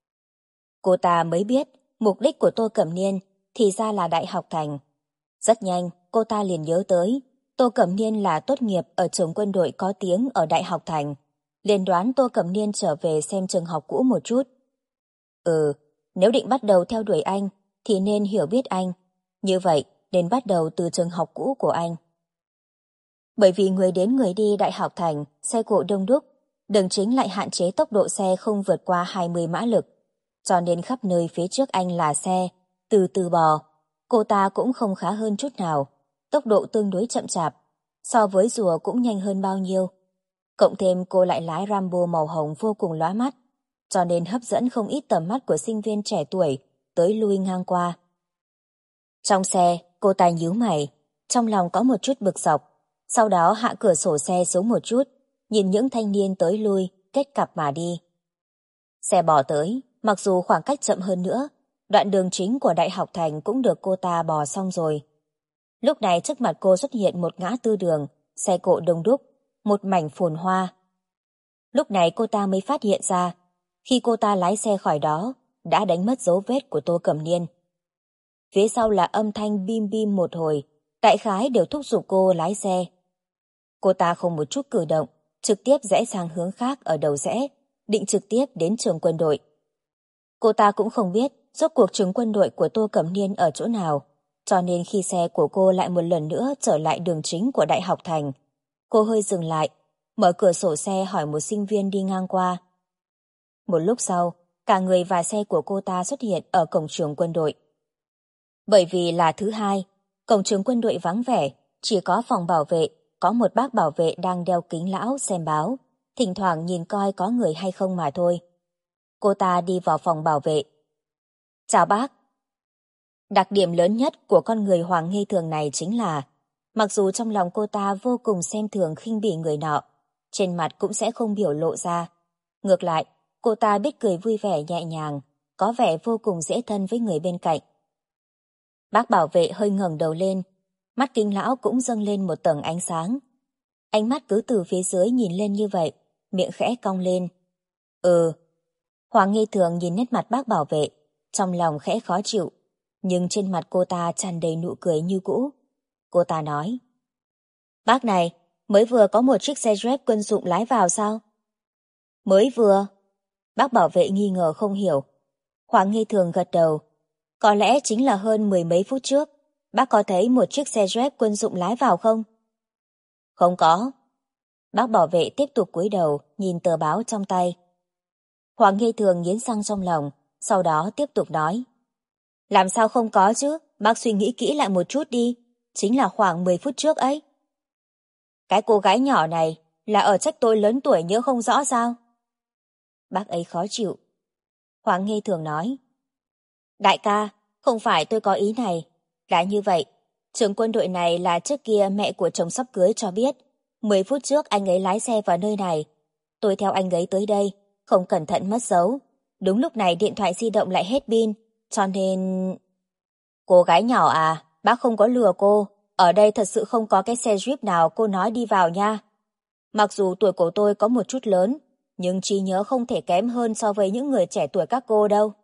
Cô ta mới biết mục đích của Tô Cẩm Niên thì ra là Đại học Thành. Rất nhanh, cô ta liền nhớ tới Tô Cẩm Niên là tốt nghiệp ở trường quân đội có tiếng ở Đại học Thành. Liền đoán Tô Cẩm Niên trở về xem trường học cũ một chút. Nếu định bắt đầu theo đuổi anh thì nên hiểu biết anh. Như vậy, nên bắt đầu từ trường học cũ của anh. Bởi vì người đến người đi Đại học Thành, xe cộ đông đúc, đường chính lại hạn chế tốc độ xe không vượt qua 20 mã lực. Cho nên khắp nơi phía trước anh là xe, từ từ bò. Cô ta cũng không khá hơn chút nào, tốc độ tương đối chậm chạp, so với rùa cũng nhanh hơn bao nhiêu. Cộng thêm cô lại lái Rambo màu hồng vô cùng lóa mắt, cho nên hấp dẫn không ít tầm mắt của sinh viên trẻ tuổi tới lui ngang qua. Trong xe, cô ta nhíu mày, trong lòng có một chút bực dọc, sau đó hạ cửa sổ xe xuống một chút, nhìn những thanh niên tới lui, kết cặp mà đi. Xe bò tới, mặc dù khoảng cách chậm hơn nữa, đoạn đường chính của Đại học Thành cũng được cô ta bò xong rồi. Lúc này trước mặt cô xuất hiện một ngã tư đường, xe cộ đông đúc, một mảnh phồn hoa. Lúc này cô ta mới phát hiện ra, khi cô ta lái xe khỏi đó, đã đánh mất dấu vết của Tô Cẩm Niên. Phía sau là âm thanh bim bim một hồi, đại khái đều thúc giục cô lái xe. Cô ta không một chút cử động, trực tiếp rẽ sang hướng khác ở đầu rẽ, định trực tiếp đến trường quân đội. Cô ta cũng không biết rốt cuộc trường quân đội của Tô Cẩm Niên ở chỗ nào, cho nên khi xe của cô lại một lần nữa trở lại đường chính của Đại học Thành, cô hơi dừng lại, mở cửa sổ xe hỏi một sinh viên đi ngang qua. Một lúc sau, cả người và xe của cô ta xuất hiện ở cổng trường quân đội. Bởi vì là thứ hai, cổng trường quân đội vắng vẻ, chỉ có phòng bảo vệ, có một bác bảo vệ đang đeo kính lão xem báo, thỉnh thoảng nhìn coi có người hay không mà thôi. Cô ta đi vào phòng bảo vệ. Chào bác. Đặc điểm lớn nhất của con người Hoàng Nghi Thường này chính là, mặc dù trong lòng cô ta vô cùng xem thường khinh bỉ người nọ, trên mặt cũng sẽ không biểu lộ ra. Ngược lại, cô ta biết cười vui vẻ nhẹ nhàng, có vẻ vô cùng dễ thân với người bên cạnh. Bác bảo vệ hơi ngẩng đầu lên, mắt Kinh lão cũng dâng lên một tầng ánh sáng. Ánh mắt cứ từ phía dưới nhìn lên như vậy, miệng khẽ cong lên. Hoàng Nghi Thường nhìn nét mặt bác bảo vệ, trong lòng khẽ khó chịu, nhưng trên mặt cô ta tràn đầy nụ cười như cũ. Cô ta nói, bác này, mới vừa có một chiếc xe Jeep quân dụng lái vào sao? Mới vừa? Bác bảo vệ nghi ngờ không hiểu. Hoàng Nghi Thường gật đầu. Có lẽ chính là hơn 10 mấy phút trước, bác có thấy một chiếc xe Jeep quân dụng lái vào không? Không có. Bác bảo vệ tiếp tục cúi đầu, nhìn tờ báo trong tay. Hoàng Nghi Thường nghiến răng trong lòng, sau đó tiếp tục nói. Làm sao không có chứ, bác suy nghĩ kỹ lại một chút đi, chính là khoảng 10 phút trước ấy. Cái cô gái nhỏ này là ở trách tôi lớn tuổi nhớ không rõ sao? Bác ấy khó chịu. Hoàng Nghi Thường nói. Đại ca, không phải tôi có ý này. Đã như vậy, trưởng quân đội này là trước kia mẹ của chồng sắp cưới cho biết. 10 phút trước anh ấy lái xe vào nơi này. Tôi theo anh ấy tới đây, không cẩn thận mất dấu. Đúng lúc này điện thoại di động lại hết pin, cho nên... Cô gái nhỏ à, bác không có lừa cô. Ở đây thật sự không có cái xe Jeep nào cô nói đi vào nha. Mặc dù tuổi của tôi có một chút lớn, nhưng trí nhớ không thể kém hơn so với những người trẻ tuổi các cô đâu.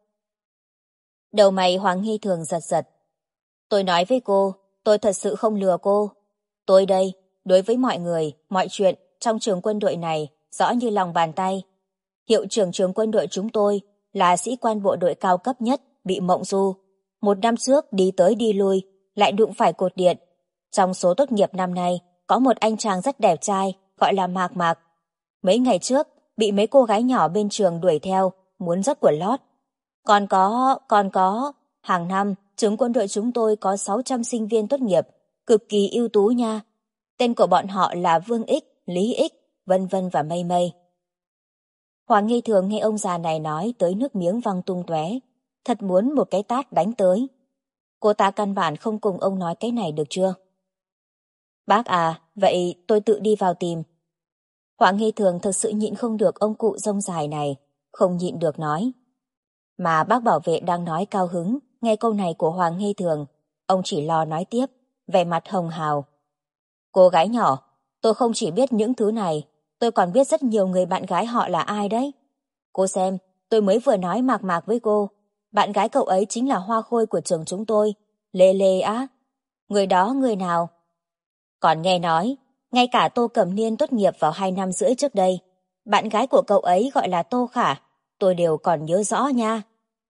Đầu mày Hoàng Nghi Thường giật giật. Tôi nói với cô, tôi thật sự không lừa cô. Tôi đây, đối với mọi người, mọi chuyện trong trường quân đội này rõ như lòng bàn tay. Hiệu trưởng trường quân đội chúng tôi là sĩ quan bộ đội cao cấp nhất, bị mộng du. 1 năm trước đi tới đi lui, lại đụng phải cột điện. Trong số tốt nghiệp năm nay, có một anh chàng rất đẹp trai, gọi là Mạc Mạc. Mấy ngày trước, bị mấy cô gái nhỏ bên trường đuổi theo, muốn dắt quần lót. Còn có, hàng năm, trường quân đội chúng tôi có 600 sinh viên tốt nghiệp, cực kỳ ưu tú nha. Tên của bọn họ là Vương Ích, Lý Ích, vân vân và mây mây. Hoàng Nghi Thường nghe ông già này nói tới nước miếng văng tung tóe, thật muốn một cái tát đánh tới. Cô ta căn bản không cùng ông nói cái này được chưa? Bác à, vậy tôi tự đi vào tìm. Hoàng Nghi Thường thực sự nhịn không được ông cụ rông dài này, không nhịn được nói. Mà bác bảo vệ đang nói cao hứng, nghe câu này của Hoàng Nghi Thường, ông chỉ lo nói tiếp, vẻ mặt hồng hào. Cô gái nhỏ, tôi không chỉ biết những thứ này, tôi còn biết rất nhiều người bạn gái họ là ai đấy. Cô xem, tôi mới vừa nói Mạc Mạc với cô, bạn gái cậu ấy chính là hoa khôi của trường chúng tôi, Lê Lê á. Người đó người nào? Còn nghe nói, ngay cả Tô Cẩm Niên tốt nghiệp vào 2 năm rưỡi trước đây, bạn gái của cậu ấy gọi là Tô Khả, tôi đều còn nhớ rõ nha.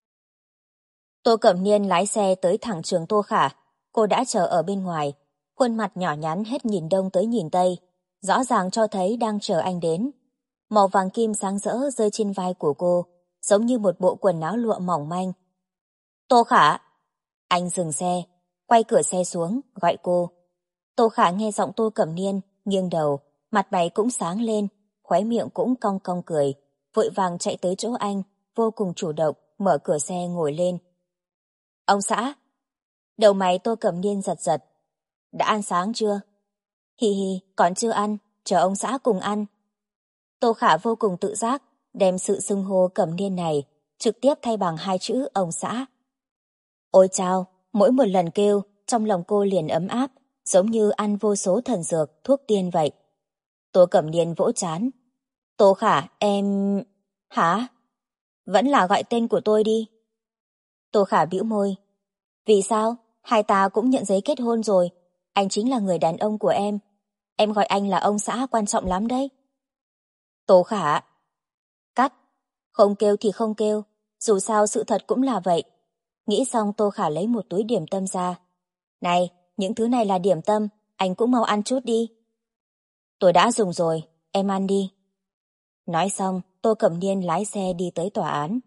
Tô Cẩm Niên lái xe tới thẳng trường Tô Khả, cô đã chờ ở bên ngoài, khuôn mặt nhỏ nhắn hết nhìn đông tới nhìn tây, rõ ràng cho thấy đang chờ anh đến. Màu vàng kim sáng rỡ rơi trên vai của cô, giống như một bộ quần áo lụa mỏng manh. Tô Khả! Anh dừng xe, quay cửa xe xuống, gọi cô. Tô Khả nghe giọng Tô Cẩm Niên, nghiêng đầu, mặt mày cũng sáng lên, khóe miệng cũng cong cong cười, vội vàng chạy tới chỗ anh, vô cùng chủ động, mở cửa xe ngồi lên. Ông xã! Đầu mày Tô Cẩm Niên giật giật. Đã ăn sáng chưa? Hi hi, còn chưa ăn, chờ ông xã cùng ăn. Tô Khả vô cùng tự giác, đem sự xưng hô Cẩm Niên này trực tiếp thay bằng 2 chữ ông xã. Ôi chao, mỗi một lần kêu, trong lòng cô liền ấm áp, giống như ăn vô số thần dược, thuốc tiên vậy. Tô Cẩm Niên vỗ trán. Tô Khả, em... Hả? Vẫn là gọi tên của tôi đi. Tô Khả bĩu môi. Vì sao? Hai ta cũng nhận giấy kết hôn rồi. Anh chính là người đàn ông của em. Em gọi anh là ông xã quan trọng lắm đấy. Tô Khả. Cắt. Không kêu thì không kêu. Dù sao sự thật cũng là vậy. Nghĩ xong Tô Khả lấy một túi điểm tâm ra. Này, những thứ này là điểm tâm, anh cũng mau ăn chút đi. Tôi đã dùng rồi, em ăn đi. Nói xong, Tô Cẩm Niên lái xe đi tới tòa án.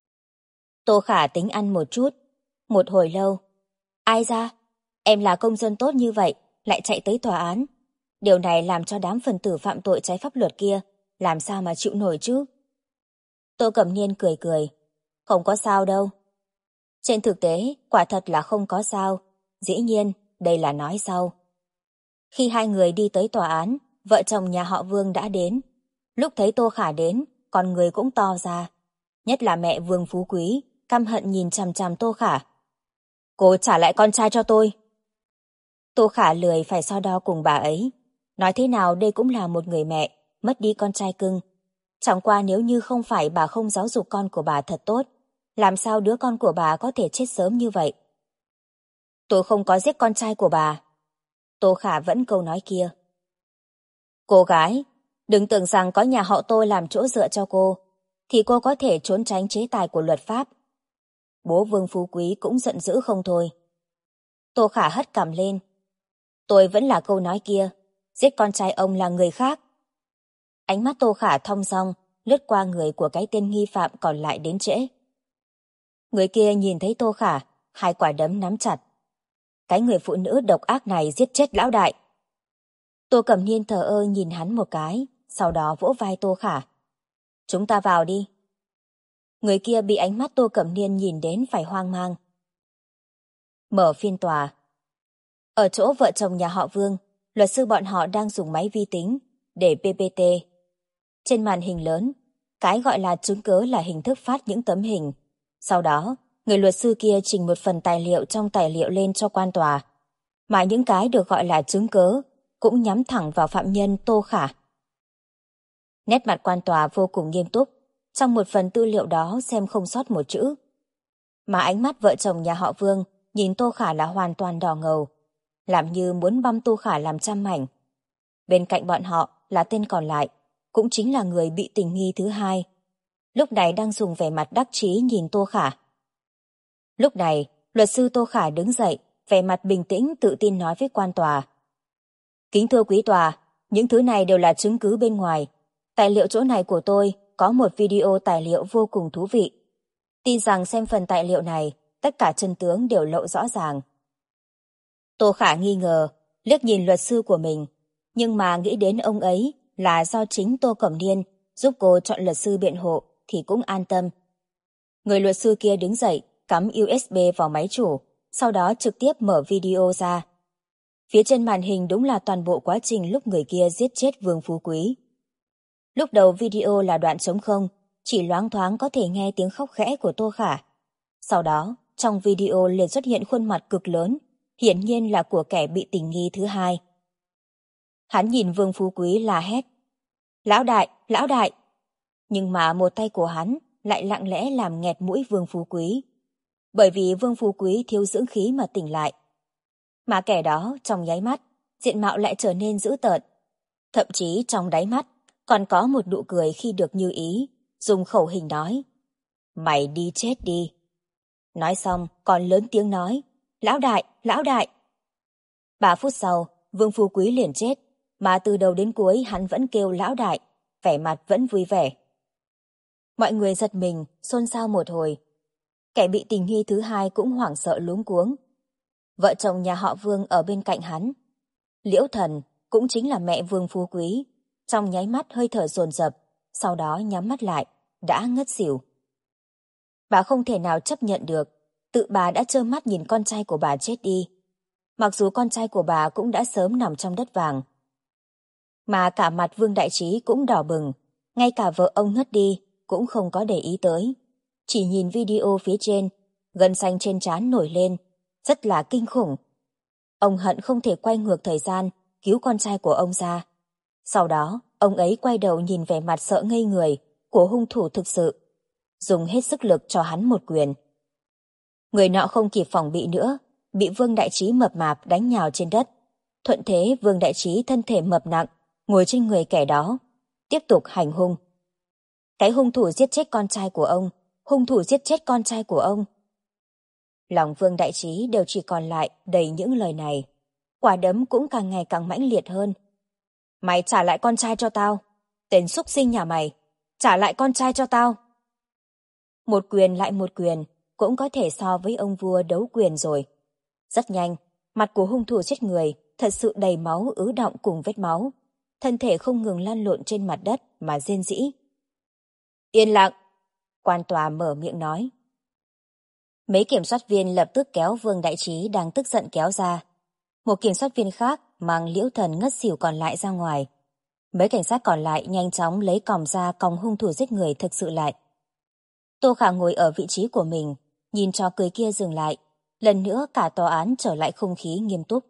Tô Khả tính ăn một chút. Một hồi lâu. Ai ra? Em là công dân tốt như vậy, lại chạy tới tòa án. Điều này làm cho đám phần tử phạm tội trái pháp luật kia, làm sao mà chịu nổi chứ? Tô Cẩm Niên cười cười. Không có sao đâu. Trên thực tế, quả thật là không có sao. Dĩ nhiên, đây là nói sau. Khi hai người đi tới tòa án, vợ chồng nhà họ Vương đã đến. Lúc thấy Tô Khả đến, con người cũng to ra. Nhất là mẹ Vương Phú Quý, căm hận nhìn chằm chằm Tô Khả. Cô trả lại con trai cho tôi. Tô Khả lười phải so đo cùng bà ấy. Nói thế nào đây cũng là một người mẹ, mất đi con trai cưng. Chẳng qua nếu như không phải bà không giáo dục con của bà thật tốt, làm sao đứa con của bà có thể chết sớm như vậy? Tôi không có giết con trai của bà. Tô Khả vẫn câu nói kia. Cô gái, đừng tưởng rằng có nhà họ tôi làm chỗ dựa cho cô, thì cô có thể trốn tránh chế tài của luật pháp. Bố Vương Phú Quý cũng giận dữ không thôi. Tô Khả hất cằm lên. Tôi vẫn là câu nói kia, giết con trai ông là người khác. Ánh mắt Tô Khả thong dong, lướt qua người của cái tên nghi phạm còn lại đến trễ. Người kia nhìn thấy Tô Khả, hai quả đấm nắm chặt. Cái người phụ nữ độc ác này giết chết lão đại. Tô Cẩm Niên thờ ơ nhìn hắn một cái, sau đó vỗ vai Tô Khả. Chúng ta vào đi. Người kia bị ánh mắt Tô Cẩm Niên nhìn đến phải hoang mang. Mở phiên tòa. Ở chỗ vợ chồng nhà họ Vương, luật sư bọn họ đang dùng máy vi tính để PPT. Trên màn hình lớn, cái gọi là chứng cớ là hình thức phát những tấm hình. Sau đó, người luật sư kia trình một phần tài liệu trong tài liệu lên cho quan tòa. Mà những cái được gọi là chứng cớ cũng nhắm thẳng vào phạm nhân Tô Khả. Nét mặt quan tòa vô cùng nghiêm túc, trong một phần tư liệu đó xem không sót một chữ. Mà ánh mắt vợ chồng nhà họ Vương nhìn Tô Khả là hoàn toàn đỏ ngầu, làm như muốn băm Tô Khả làm trăm mảnh. Bên cạnh bọn họ là tên còn lại, cũng chính là người bị tình nghi thứ hai. Lúc này đang dùng vẻ mặt đắc chí nhìn Tô Khả. Lúc này, luật sư Tô Khả đứng dậy, vẻ mặt bình tĩnh tự tin nói với quan tòa. Kính thưa quý tòa, những thứ này đều là chứng cứ bên ngoài. Tài liệu chỗ này của tôi có một video tài liệu vô cùng thú vị. Tin rằng xem phần tài liệu này, tất cả chân tướng đều lộ rõ ràng. Tô Khả nghi ngờ, liếc nhìn luật sư của mình, nhưng mà nghĩ đến ông ấy là do chính Tô Cẩm Niên giúp cô chọn luật sư biện hộ thì cũng an tâm. Người luật sư kia đứng dậy, cắm USB vào máy chủ, sau đó trực tiếp mở video ra. Phía trên màn hình đúng là toàn bộ quá trình lúc người kia giết chết Vương Phú Quý. Lúc đầu video là đoạn trống không, chỉ loáng thoáng có thể nghe tiếng khóc khẽ của Tô Khả. Sau đó, trong video liền xuất hiện khuôn mặt cực lớn, hiển nhiên là của kẻ bị tình nghi thứ hai. Hắn nhìn Vương Phú Quý la hét. Lão đại, lão đại! Nhưng mà một tay của hắn lại lặng lẽ làm nghẹt mũi Vương Phú Quý. Bởi vì Vương Phú Quý thiếu dưỡng khí mà tỉnh lại. Mà kẻ đó trong nháy mắt, diện mạo lại trở nên dữ tợn. Thậm chí trong đáy mắt còn có một nụ cười khi được như ý, dùng khẩu hình nói. Mày đi chết đi. Nói xong còn lớn tiếng nói. Lão đại, lão đại! 3 phút sau, Vương Phú Quý liền chết, mà từ đầu đến cuối hắn vẫn kêu lão đại, vẻ mặt vẫn vui vẻ. Mọi người giật mình, xôn xao một hồi. Kẻ bị tình nghi thứ hai cũng hoảng sợ luống cuống. Vợ chồng nhà họ Vương ở bên cạnh hắn. Liễu Thần, cũng chính là mẹ Vương Phú Quý, trong nháy mắt hơi thở dồn dập, sau đó nhắm mắt lại, đã ngất xỉu. Bà không thể nào chấp nhận được, tự bà đã trơ mắt nhìn con trai của bà chết đi. Mặc dù con trai của bà cũng đã sớm nằm trong đất vàng. Mà cả mặt Vương Đại Trí cũng đỏ bừng, ngay cả vợ ông ngất đi cũng không có để ý tới. Chỉ nhìn video phía trên, gân xanh trên trán nổi lên, rất là kinh khủng. Ông hận không thể quay ngược thời gian, cứu con trai của ông ra. Sau đó, ông ấy quay đầu nhìn vẻ mặt sợ ngây người của hung thủ thực sự, dùng hết sức lực cho hắn một quyền. Người nọ không kịp phòng bị nữa, bị Vương Đại Trí mập mạp đánh nhào trên đất. Thuận thế Vương Đại Trí thân thể mập nặng, ngồi trên người kẻ đó, tiếp tục hành hung. Cái hung thủ giết chết con trai của ông, hung thủ giết chết con trai của ông. Lòng Vương Đại Trí đều chỉ còn lại đầy những lời này. Quả đấm cũng càng ngày càng mãnh liệt hơn. Mày trả lại con trai cho tao. Tên súc sinh nhà mày. Trả lại con trai cho tao. Một quyền lại một quyền, cũng có thể so với ông vua đấu quyền rồi. Rất nhanh, mặt của hung thủ giết người thật sự đầy máu ứ đọng cùng vết máu. Thân thể không ngừng lăn lộn trên mặt đất mà rên rỉ. Yên lặng! Quan tòa mở miệng nói. Mấy kiểm soát viên lập tức kéo Vương Đại Trí đang tức giận kéo ra. Một kiểm soát viên khác mang Liễu Thần ngất xỉu còn lại ra ngoài. Mấy cảnh sát còn lại nhanh chóng lấy còng ra còng hung thủ giết người thực sự lại. Tô Khả ngồi ở vị trí của mình, nhìn trò cười kia dừng lại. Lần nữa cả tòa án trở lại không khí nghiêm túc.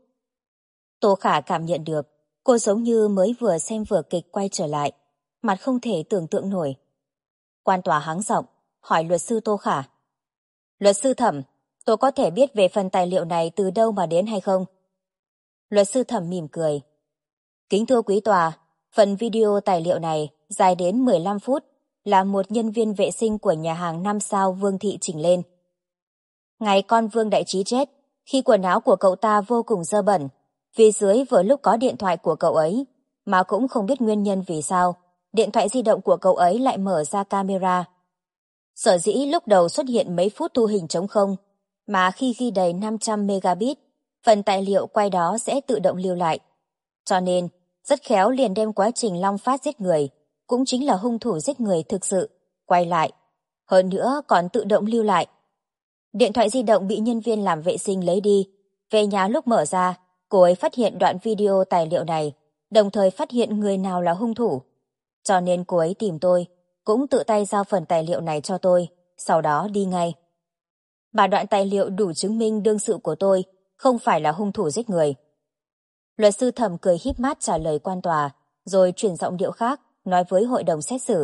Tô Khả cảm nhận được, cô giống như mới vừa xem vở kịch quay trở lại, mặt không thể tưởng tượng nổi. Quan tòa hắng giọng, hỏi luật sư Tô Khả. Luật sư Thẩm, tôi có thể biết về phần tài liệu này từ đâu mà đến hay không? Luật sư Thẩm mỉm cười. Kính thưa quý tòa, phần video tài liệu này dài đến 15 phút, là một nhân viên vệ sinh của nhà hàng 5 sao Vương Thị chỉnh lên. Ngày con Vương Đại Trí chết, khi quần áo của cậu ta vô cùng dơ bẩn, phía dưới vừa lúc có điện thoại của cậu ấy, mà cũng không biết nguyên nhân vì sao, điện thoại di động của cậu ấy lại mở ra camera. Sở dĩ lúc đầu xuất hiện mấy phút thu hình trống không, mà khi ghi đầy 500 megabit, phần tài liệu quay đó sẽ tự động lưu lại. Cho nên, rất khéo liền đem quá trình Long Phát giết người, cũng chính là hung thủ giết người thực sự, quay lại. Hơn nữa còn tự động lưu lại. Điện thoại di động bị nhân viên làm vệ sinh lấy đi. Về nhà lúc mở ra, cô ấy phát hiện đoạn video tài liệu này, đồng thời phát hiện người nào là hung thủ. Cho nên cô ấy tìm tôi, cũng tự tay giao phần tài liệu này cho tôi, sau đó đi ngay. Mà đoạn tài liệu đủ chứng minh đương sự của tôi không phải là hung thủ giết người. Luật sư Thẩm cười híp mắt trả lời quan tòa, rồi chuyển giọng điệu khác, nói với hội đồng xét xử.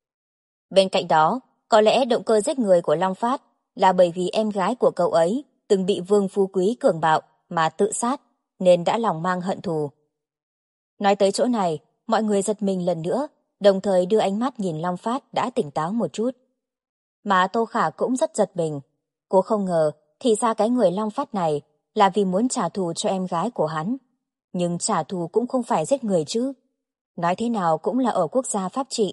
Bên cạnh đó, có lẽ động cơ giết người của Long Phát là bởi vì em gái của cậu ấy từng bị Vương Phú Quý cường bạo mà tự sát, nên đã lòng mang hận thù. Nói tới chỗ này, mọi người giật mình lần nữa, đồng thời đưa ánh mắt nhìn Long Phát đã tỉnh táo một chút. Mà Tô Khả cũng rất giật mình. Cô không ngờ, thì ra cái người Long Phát này là vì muốn trả thù cho em gái của hắn. Nhưng trả thù cũng không phải giết người chứ. Nói thế nào cũng là ở quốc gia pháp trị.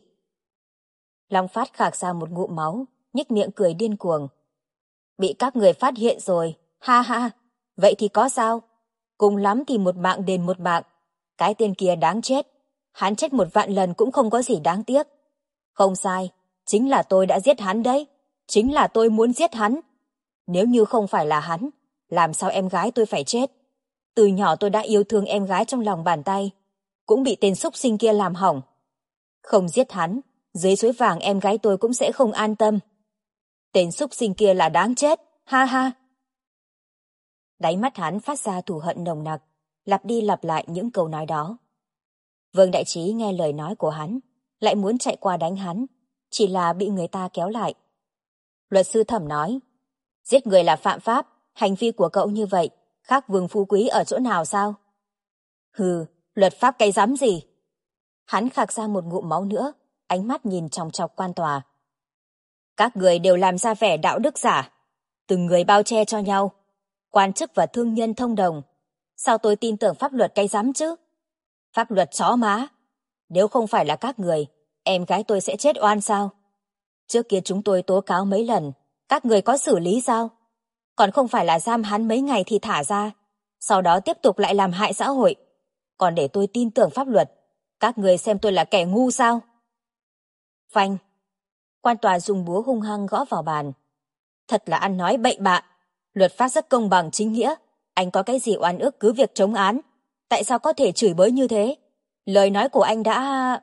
Long Phát khạc ra một ngụm máu, nhếch miệng cười điên cuồng. Bị các người phát hiện rồi, ha ha, vậy thì có sao? Cùng lắm thì một mạng đền một mạng. Cái tên kia đáng chết, hắn chết 1.000.000 lần cũng không có gì đáng tiếc. Không sai, chính là tôi đã giết hắn đấy, chính là tôi muốn giết hắn. Nếu như không phải là hắn, làm sao em gái tôi phải chết? Từ nhỏ tôi đã yêu thương em gái trong lòng bàn tay, cũng bị tên súc sinh kia làm hỏng. Không giết hắn, dưới suối vàng em gái tôi cũng sẽ không an tâm. Tên súc sinh kia là đáng chết, ha ha. Đáy mắt hắn phát ra thù hận nồng nặc, lặp đi lặp lại những câu nói đó. Vương Đại Trí nghe lời nói của hắn, lại muốn chạy qua đánh hắn, chỉ là bị người ta kéo lại. Luật sư Thẩm nói, giết người là phạm pháp, hành vi của cậu như vậy, khác Vương Phú Quý ở chỗ nào sao? Hừ, luật pháp cái rắm gì? Hắn khạc ra một ngụm máu nữa, ánh mắt nhìn chòng chọc quan tòa. Các người đều làm ra vẻ đạo đức giả, từng người bao che cho nhau, quan chức và thương nhân thông đồng. Sao tôi tin tưởng pháp luật cái rắm chứ? Pháp luật chó má. Nếu không phải là các người, em gái tôi sẽ chết oan sao? Trước kia chúng tôi tố cáo mấy lần, các người có xử lý sao? Còn không phải là giam hắn mấy ngày thì thả ra, sau đó tiếp tục lại làm hại xã hội. Còn để tôi tin tưởng pháp luật, các người xem tôi là kẻ ngu sao? Phanh. Quan tòa dùng búa hung hăng gõ vào bàn. Thật là ăn nói bậy bạ. Luật pháp rất công bằng chính nghĩa. Anh có cái gì oan ức cứ việc chống án. Tại sao có thể chửi bới như thế? Lời nói của anh đã...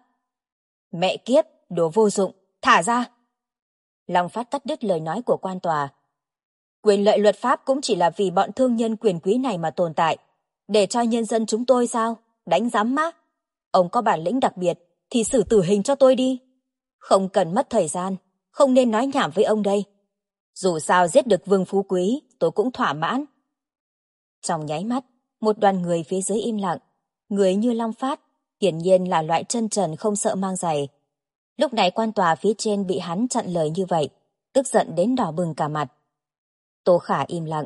Mẹ kiếp, đồ vô dụng, thả ra. Long Phát cắt đứt lời nói của quan tòa. Quyền lợi luật pháp cũng chỉ là vì bọn thương nhân quyền quý này mà tồn tại. Để cho nhân dân chúng tôi sao? Đánh giám má. Ông có bản lĩnh đặc biệt thì xử tử hình cho tôi đi. Không cần mất thời gian, không nên nói nhảm với ông đây. Dù sao giết được Vương Phú Quý, tôi cũng thỏa mãn. Trong nháy mắt, một đoàn người phía dưới im lặng. Người như Long Phát, hiển nhiên là loại chân trần không sợ mang giày. Lúc này quan tòa phía trên bị hắn chặn lời như vậy, tức giận đến đỏ bừng cả mặt. Tô Khả im lặng.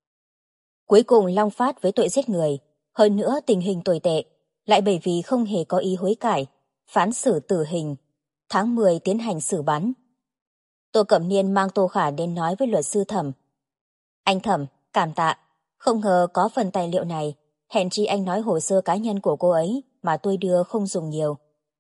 Cuối cùng Long Phát với tội giết người, hơn nữa tình hình tồi tệ, lại bởi vì không hề có ý hối cải, phán xử tử hình. Tháng 10 tiến hành xử bắn. Tô Cẩm Niên mang Tô Khả đến nói với luật sư Thẩm. Anh Thẩm, cảm tạ, không ngờ có phần tài liệu này, hèn chi anh nói hồ sơ cá nhân của cô ấy mà tôi đưa không dùng nhiều.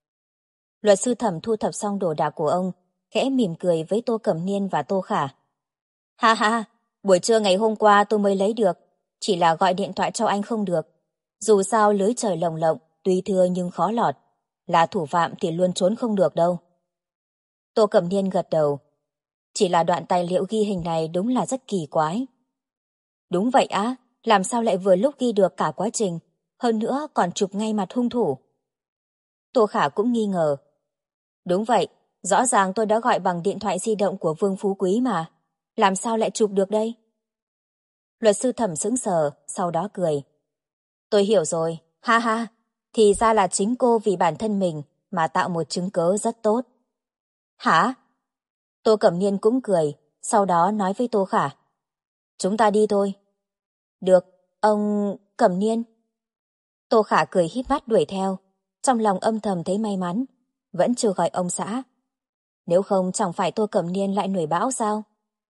Luật sư Thẩm thu thập xong đồ đạc của ông, khẽ mỉm cười với Tô Cẩm Niên và Tô Khả. Ha ha, buổi trưa ngày hôm qua tôi mới lấy được, chỉ là gọi điện thoại cho anh không được. Dù sao lưới trời lồng lộng, tuy thưa nhưng khó lọt. Là thủ phạm thì luôn trốn không được đâu. Tô Cẩm Niên gật đầu. Chỉ là đoạn tài liệu ghi hình này đúng là rất kỳ quái. Đúng vậy á, làm sao lại vừa lúc ghi được cả quá trình, hơn nữa còn chụp ngay mặt hung thủ. Tô Khả cũng nghi ngờ. Đúng vậy, rõ ràng tôi đã gọi bằng điện thoại di động của Vương Phú Quý mà. Làm sao lại chụp được đây? Luật sư Thẩm sững sờ, sau đó cười. Tôi hiểu rồi, ha ha, thì ra là chính cô vì bản thân mình mà tạo một chứng cớ rất tốt. Hả? Tô Cẩm Niên cũng cười, sau đó nói với Tô Khả. Chúng ta đi thôi. Được, ông Cẩm Niên. Tô Khả cười híp mắt đuổi theo, trong lòng âm thầm thấy may mắn, vẫn chưa gọi ông xã. Nếu không chẳng phải Tô Cẩm Niên lại nổi bão sao?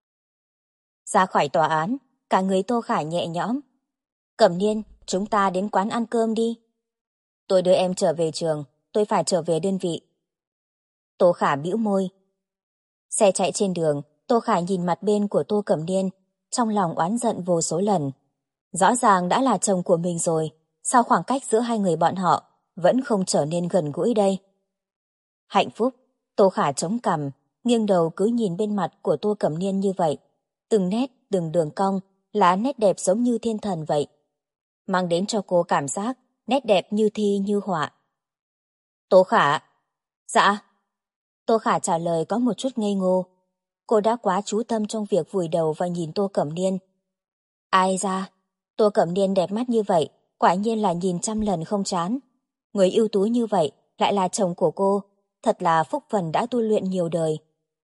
Ra khỏi tòa án, cả người Tô Khả nhẹ nhõm. Cẩm Niên, chúng ta đến quán ăn cơm đi. Tôi đưa em trở về trường, tôi phải trở về đơn vị. Tô Khả bĩu môi. Xe chạy trên đường, Tô Khả nhìn mặt bên của Tô Cẩm Niên, trong lòng oán giận vô số lần. Rõ ràng đã là chồng của mình rồi, sao khoảng cách giữa hai người bọn họ vẫn không trở nên gần gũi đây? Hạnh phúc, Tô Khả chống cằm, nghiêng đầu cứ nhìn bên mặt của Tô Cẩm Niên như vậy. Từng nét, từng đường cong là nét đẹp giống như thiên thần vậy. Mang đến cho cô cảm giác nét đẹp như thi như họa. Tô Khả. Dạ. Tô Khả trả lời có một chút ngây ngô. Cô đã quá chú tâm trong việc vùi đầu và nhìn Tô Cẩm Niên. Ai ra, Tô Cẩm Niên đẹp mắt như vậy, quả nhiên là nhìn trăm lần không chán. Người ưu tú như vậy lại là chồng của cô, thật là phúc phần đã tu luyện nhiều đời.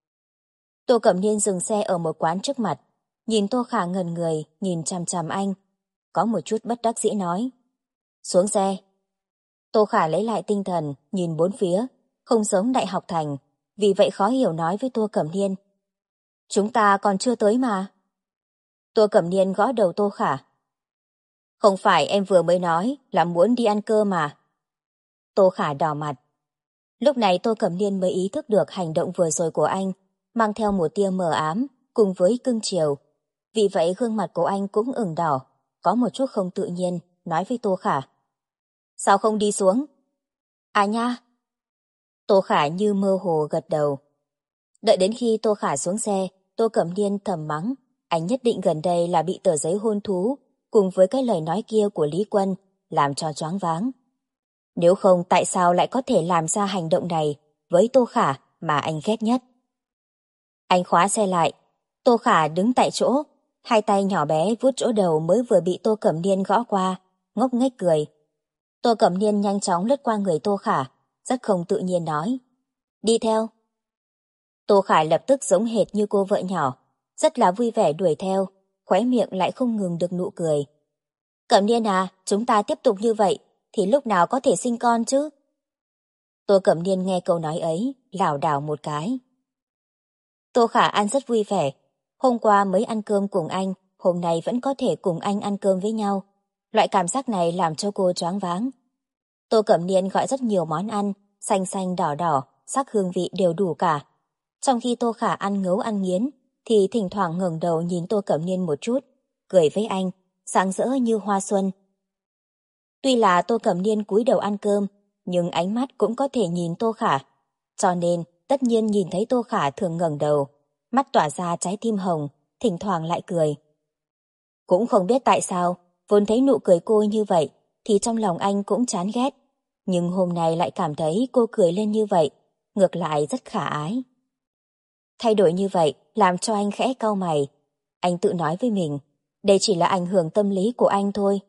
Tô Cẩm Niên dừng xe ở một quán trước mặt, nhìn Tô Khả ngẩn người, nhìn chằm chằm anh. Có một chút bất đắc dĩ nói. Xuống xe. Tô Khả lấy lại tinh thần, nhìn bốn phía, không giống Đại học Thành, vì vậy khó hiểu nói với Tô Cẩm Niên. Chúng ta còn chưa tới mà. Tô Cẩm Niên gõ đầu Tô Khả. Không phải em vừa mới nói là muốn đi ăn cơm mà. Tô Khả đỏ mặt. Lúc này Tô Cẩm Niên mới ý thức được hành động vừa rồi của anh, mang theo một tia mờ ám, cùng với cưng chiều. Vì vậy gương mặt của anh cũng ửng đỏ, có một chút không tự nhiên, nói với Tô Khả. Sao không đi xuống? À nha. Tô Khả như mơ hồ gật đầu. Đợi đến khi Tô Khả xuống xe, Tô Cẩm Niên thầm mắng, anh nhất định gần đây là bị tờ giấy hôn thú, cùng với cái lời nói kia của Lý Quân, làm cho choáng váng. Nếu không tại sao lại có thể làm ra hành động này với Tô Khả mà anh ghét nhất? Anh khóa xe lại, Tô Khả đứng tại chỗ, hai tay nhỏ bé vuốt chỗ đầu mới vừa bị Tô Cẩm Niên gõ qua, ngốc nghếch cười. Tô Cẩm Niên nhanh chóng lướt qua người Tô Khả, rất không tự nhiên nói. Đi theo. Tô Khả lập tức giống hệt như cô vợ nhỏ, rất là vui vẻ đuổi theo, khóe miệng lại không ngừng được nụ cười. Cẩm Niên à, chúng ta tiếp tục như vậy, thì lúc nào có thể sinh con chứ? Tô Cẩm Niên nghe câu nói ấy, lảo đảo một cái. Tô Khả ăn rất vui vẻ, hôm qua mới ăn cơm cùng anh, hôm nay vẫn có thể cùng anh ăn cơm với nhau. Loại cảm giác này làm cho cô choáng váng. Tô Cẩm Niên gọi rất nhiều món ăn, xanh xanh đỏ đỏ, sắc hương vị đều đủ cả. Trong khi Tô Khả ăn ngấu ăn nghiến, thì thỉnh thoảng ngẩng đầu nhìn Tô Cẩm Niên một chút, cười với anh, sáng rỡ như hoa xuân. Tuy là Tô Cẩm Niên cúi đầu ăn cơm, nhưng ánh mắt cũng có thể nhìn Tô Khả. Cho nên, tất nhiên nhìn thấy Tô Khả thường ngẩng đầu, mắt tỏa ra trái tim hồng, thỉnh thoảng lại cười. Cũng không biết tại sao, vốn thấy nụ cười cô như vậy, thì trong lòng anh cũng chán ghét. Nhưng hôm nay lại cảm thấy cô cười lên như vậy, ngược lại rất khả ái. Thay đổi như vậy làm cho anh khẽ cau mày. Anh tự nói với mình, đây chỉ là ảnh hưởng tâm lý của anh thôi.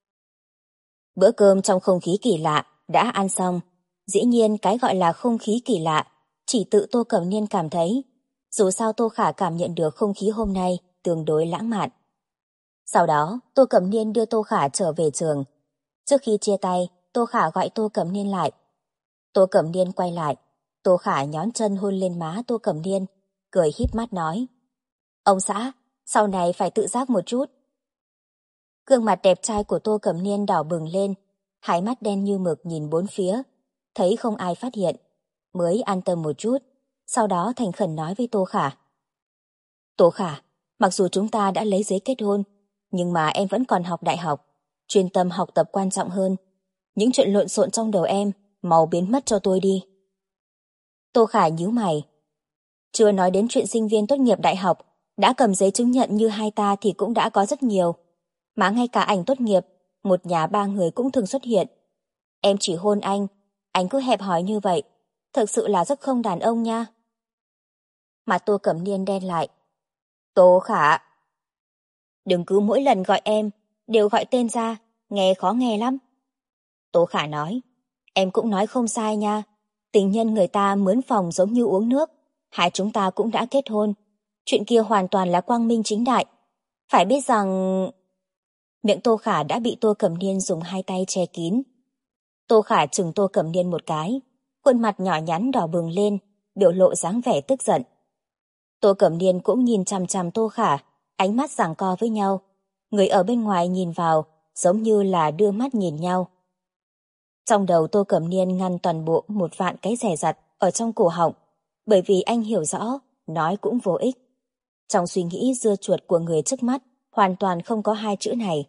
Bữa cơm trong không khí kỳ lạ đã ăn xong. Dĩ nhiên cái gọi là không khí kỳ lạ chỉ tự Tô Cẩm Niên cảm thấy. Dù sao Tô Khả cảm nhận được không khí hôm nay tương đối lãng mạn. Sau đó Tô Cẩm Niên đưa Tô Khả trở về trường. Trước khi chia tay, Tô Khả gọi Tô Cẩm Niên lại. Tô Cẩm Niên quay lại, Tô Khả nhón chân hôn lên má Tô Cẩm Niên, cười híp mắt nói. Ông xã, sau này phải tự giác một chút. Gương mặt đẹp trai của Tô Cẩm Niên đỏ bừng lên, hai mắt đen như mực nhìn bốn phía, thấy không ai phát hiện, mới an tâm một chút, sau đó thành khẩn nói với Tô Khả. Tô Khả, mặc dù chúng ta đã lấy giấy kết hôn, nhưng mà em vẫn còn học đại học, chuyên tâm học tập quan trọng hơn. Những chuyện lộn xộn trong đầu em, mau biến mất cho tôi đi. Tô Khả nhíu mày. Chưa nói đến chuyện sinh viên tốt nghiệp đại học, đã cầm giấy chứng nhận như hai ta thì cũng đã có rất nhiều. Mà ngay cả ảnh tốt nghiệp, một nhà ba người cũng thường xuất hiện. Em chỉ hôn anh cứ hẹp hòi như vậy, thực sự là rất không đàn ông nha. Mặt Tô Cẩm Niên đen lại. Tô Khả, đừng cứ mỗi lần gọi em, đều gọi tên ra, nghe khó nghe lắm. Tô Khả nói, em cũng nói không sai nha. Tình nhân người ta mướn phòng giống như uống nước, hai chúng ta cũng đã kết hôn. Chuyện kia hoàn toàn là quang minh chính đại. Phải biết rằng... Miệng Tô Khả đã bị Tô Cẩm Niên dùng hai tay che kín. Tô Khả chừng Tô Cẩm Niên một cái, khuôn mặt nhỏ nhắn đỏ bừng lên, biểu lộ dáng vẻ tức giận. Tô Cẩm Niên cũng nhìn chằm chằm Tô Khả, ánh mắt giằng co với nhau. Người ở bên ngoài nhìn vào, giống như là đưa mắt nhìn nhau. Trong đầu Tô Cẩm Niên ngăn toàn bộ một vạn cái dè dặt ở trong cổ họng, bởi vì anh hiểu rõ, nói cũng vô ích. Trong suy nghĩ dưa chuột của người trước mắt, hoàn toàn không có hai chữ này.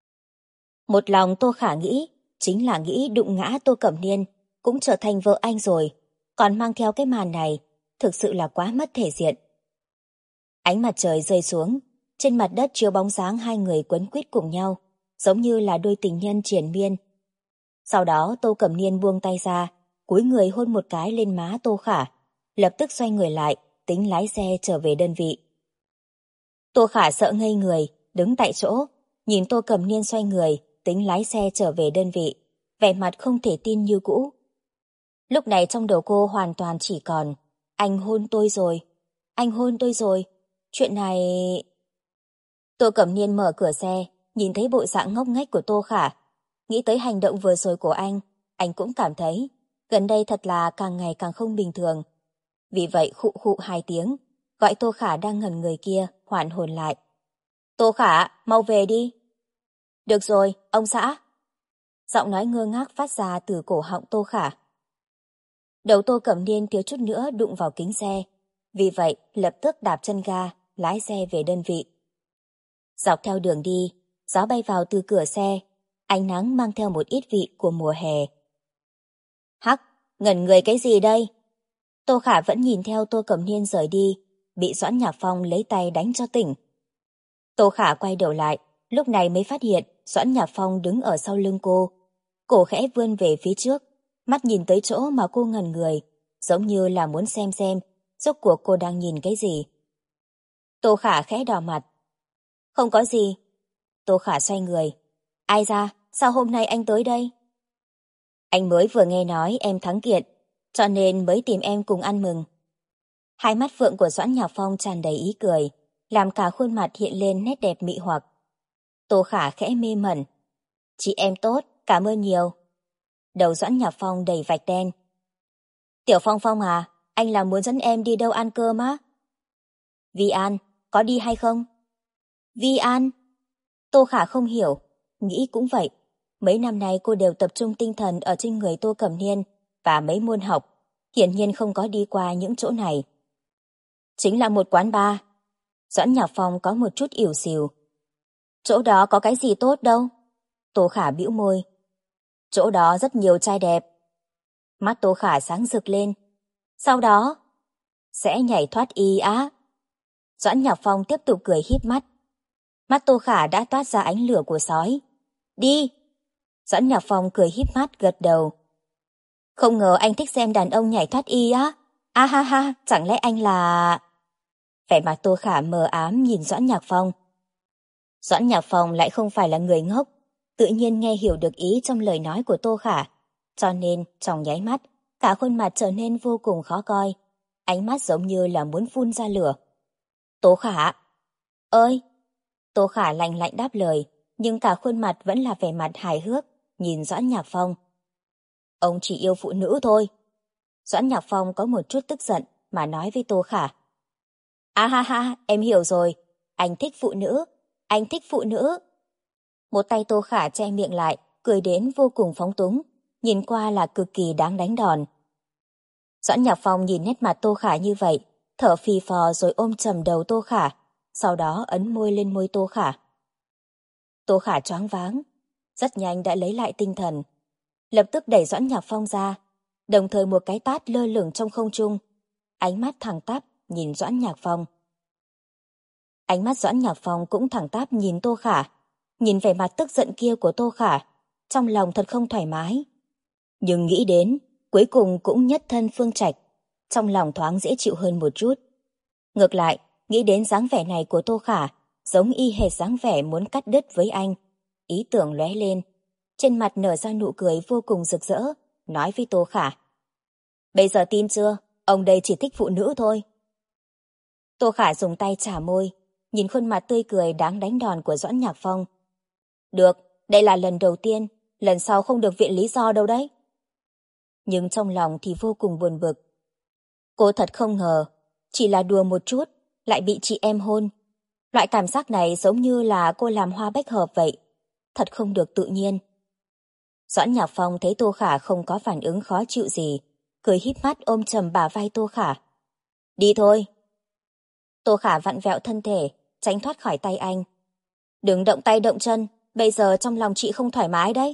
Một lòng Tô Khả nghĩ, chính là nghĩ đụng ngã Tô Cẩm Niên, cũng trở thành vợ anh rồi, còn mang theo cái màn này, thực sự là quá mất thể diện. Ánh mặt trời rơi xuống, trên mặt đất chiếu bóng dáng hai người quấn quýt cùng nhau, giống như là đôi tình nhân triền miên. Sau đó Tô Cẩm Niên buông tay ra, cúi người hôn một cái lên má Tô Khả, lập tức xoay người lại, tính lái xe trở về đơn vị. Tô Khả sợ ngây người, đứng tại chỗ, nhìn Tô Cẩm Niên xoay người, tính lái xe trở về đơn vị, vẻ mặt không thể tin như cũ. Lúc này trong đầu cô hoàn toàn chỉ còn, anh hôn tôi rồi, anh hôn tôi rồi, chuyện này... Tô Cẩm Niên mở cửa xe, nhìn thấy bộ dạng ngốc nghếch của Tô Khả. Nghĩ tới hành động vừa rồi của anh cũng cảm thấy gần đây thật là càng ngày càng không bình thường. Vì vậy khụ khụ hai tiếng, gọi Tô Khả đang ngẩn người kia hoàn hồn lại. Tô Khả, mau về đi. Được rồi, ông xã. Giọng nói ngơ ngác phát ra từ cổ họng Tô Khả. Đầu Tô Cẩm Niên thiếu chút nữa đụng vào kính xe, vì vậy lập tức đạp chân ga, lái xe về đơn vị. Dọc theo đường đi, gió bay vào từ cửa xe, ánh nắng mang theo một ít vị của mùa hè. Hắc, ngẩn người cái gì đây? Tô Khả vẫn nhìn theo Tô Cẩm Niên rời đi, bị Doãn Nhạc Phong lấy tay đánh cho tỉnh. Tô Khả quay đầu lại, lúc này mới phát hiện Doãn Nhạc Phong đứng ở sau lưng cô. Cổ khẽ vươn về phía trước, mắt nhìn tới chỗ mà cô ngẩn người, giống như là muốn xem rốt cuộc cô đang nhìn cái gì. Tô Khả khẽ đỏ mặt. Không có gì. Tô Khả xoay người. Ai ra, sao hôm nay anh tới đây? Anh mới vừa nghe nói em thắng kiện, cho nên mới tìm em cùng ăn mừng. Hai mắt phượng của Doãn Nhạc Phong tràn đầy ý cười, làm cả khuôn mặt hiện lên nét đẹp mị hoặc. Tô Khả khẽ mê mẩn. Chị em tốt, cảm ơn nhiều. Đầu Doãn Nhạc Phong đầy vạch đen. Tiểu Phong Phong à, anh là muốn dẫn em đi đâu ăn cơm á? Vi An, có đi hay không? Vi An? Tô Khả không hiểu, nghĩ cũng vậy. Mấy năm nay cô đều tập trung tinh thần ở trên người Tô Cẩm Niên và mấy môn học, hiển nhiên không có đi qua những chỗ này. Chính là một quán bar. Doãn Nhạc Phong có một chút ỉu xìu. Chỗ đó có cái gì tốt đâu? Tô Khả bĩu môi. Chỗ đó rất nhiều trai đẹp. Mắt Tô Khả sáng rực lên. Sau đó, sẽ nhảy thoát y á. Doãn Nhạc Phong tiếp tục cười híp mắt. Mắt Tô Khả đã toát ra ánh lửa của sói. Đi! Doãn Nhạc Phong cười híp mắt gật đầu. Không ngờ anh thích xem đàn ông nhảy thoát y á. A ha ha, chẳng lẽ anh là... Vẻ mặt Tô Khả mờ ám nhìn Doãn Nhạc Phong. Doãn Nhạc Phong lại không phải là người ngốc, tự nhiên nghe hiểu được ý trong lời nói của Tô Khả, cho nên trong nháy mắt, cả khuôn mặt trở nên vô cùng khó coi, ánh mắt giống như là muốn phun ra lửa. Tô Khả! Ơi! Tô Khả lạnh lạnh đáp lời, nhưng cả khuôn mặt vẫn là vẻ mặt hài hước, nhìn Doãn Nhạc Phong. Ông chỉ yêu phụ nữ thôi. Doãn Nhạc Phong có một chút tức giận mà nói với Tô Khả. À ha ha, em hiểu rồi, anh thích phụ nữ, anh thích phụ nữ. Một tay Tô Khả che miệng lại, cười đến vô cùng phóng túng, nhìn qua là cực kỳ đáng đánh đòn. Doãn Nhạc Phong nhìn nét mặt Tô Khả như vậy, thở phì phò rồi ôm chầm đầu Tô Khả, sau đó ấn môi lên môi Tô Khả. Tô Khả choáng váng, rất nhanh đã lấy lại tinh thần, lập tức đẩy Doãn Nhạc Phong ra, đồng thời một cái tát lơ lửng trong không trung, ánh mắt thẳng tắp nhìn Doãn Nhạc Phong. Ánh mắt Doãn Nhạc Phong cũng thẳng tắp nhìn Tô Khả. Nhìn vẻ mặt tức giận kia của Tô Khả, trong lòng thật không thoải mái. Nhưng nghĩ đến, cuối cùng cũng nhất thân Phương Trạch, trong lòng thoáng dễ chịu hơn một chút. Ngược lại, nghĩ đến dáng vẻ này của Tô Khả, giống y hệt dáng vẻ muốn cắt đứt với anh. Ý tưởng lóe lên, trên mặt nở ra nụ cười vô cùng rực rỡ, nói với Tô Khả. Bây giờ tin chưa, ông đây chỉ thích phụ nữ thôi. Tô Khả dùng tay chà môi, nhìn khuôn mặt tươi cười đáng đánh đòn của Doãn Nhạc Phong. Được, đây là lần đầu tiên, lần sau không được viện lý do đâu đấy. Nhưng trong lòng thì vô cùng buồn bực. Cô thật không ngờ, chỉ là đùa một chút, lại bị chị em hôn. Loại cảm giác này giống như là cô làm hoa bách hợp vậy. Thật không được tự nhiên. Doãn Nhạc Phong thấy Tô Khả không có phản ứng khó chịu gì, cười híp mắt ôm chầm bả vai Tô Khả. Đi thôi. Tô Khả vặn vẹo thân thể, tránh thoát khỏi tay anh. Đừng động tay động chân, bây giờ trong lòng chị không thoải mái đấy.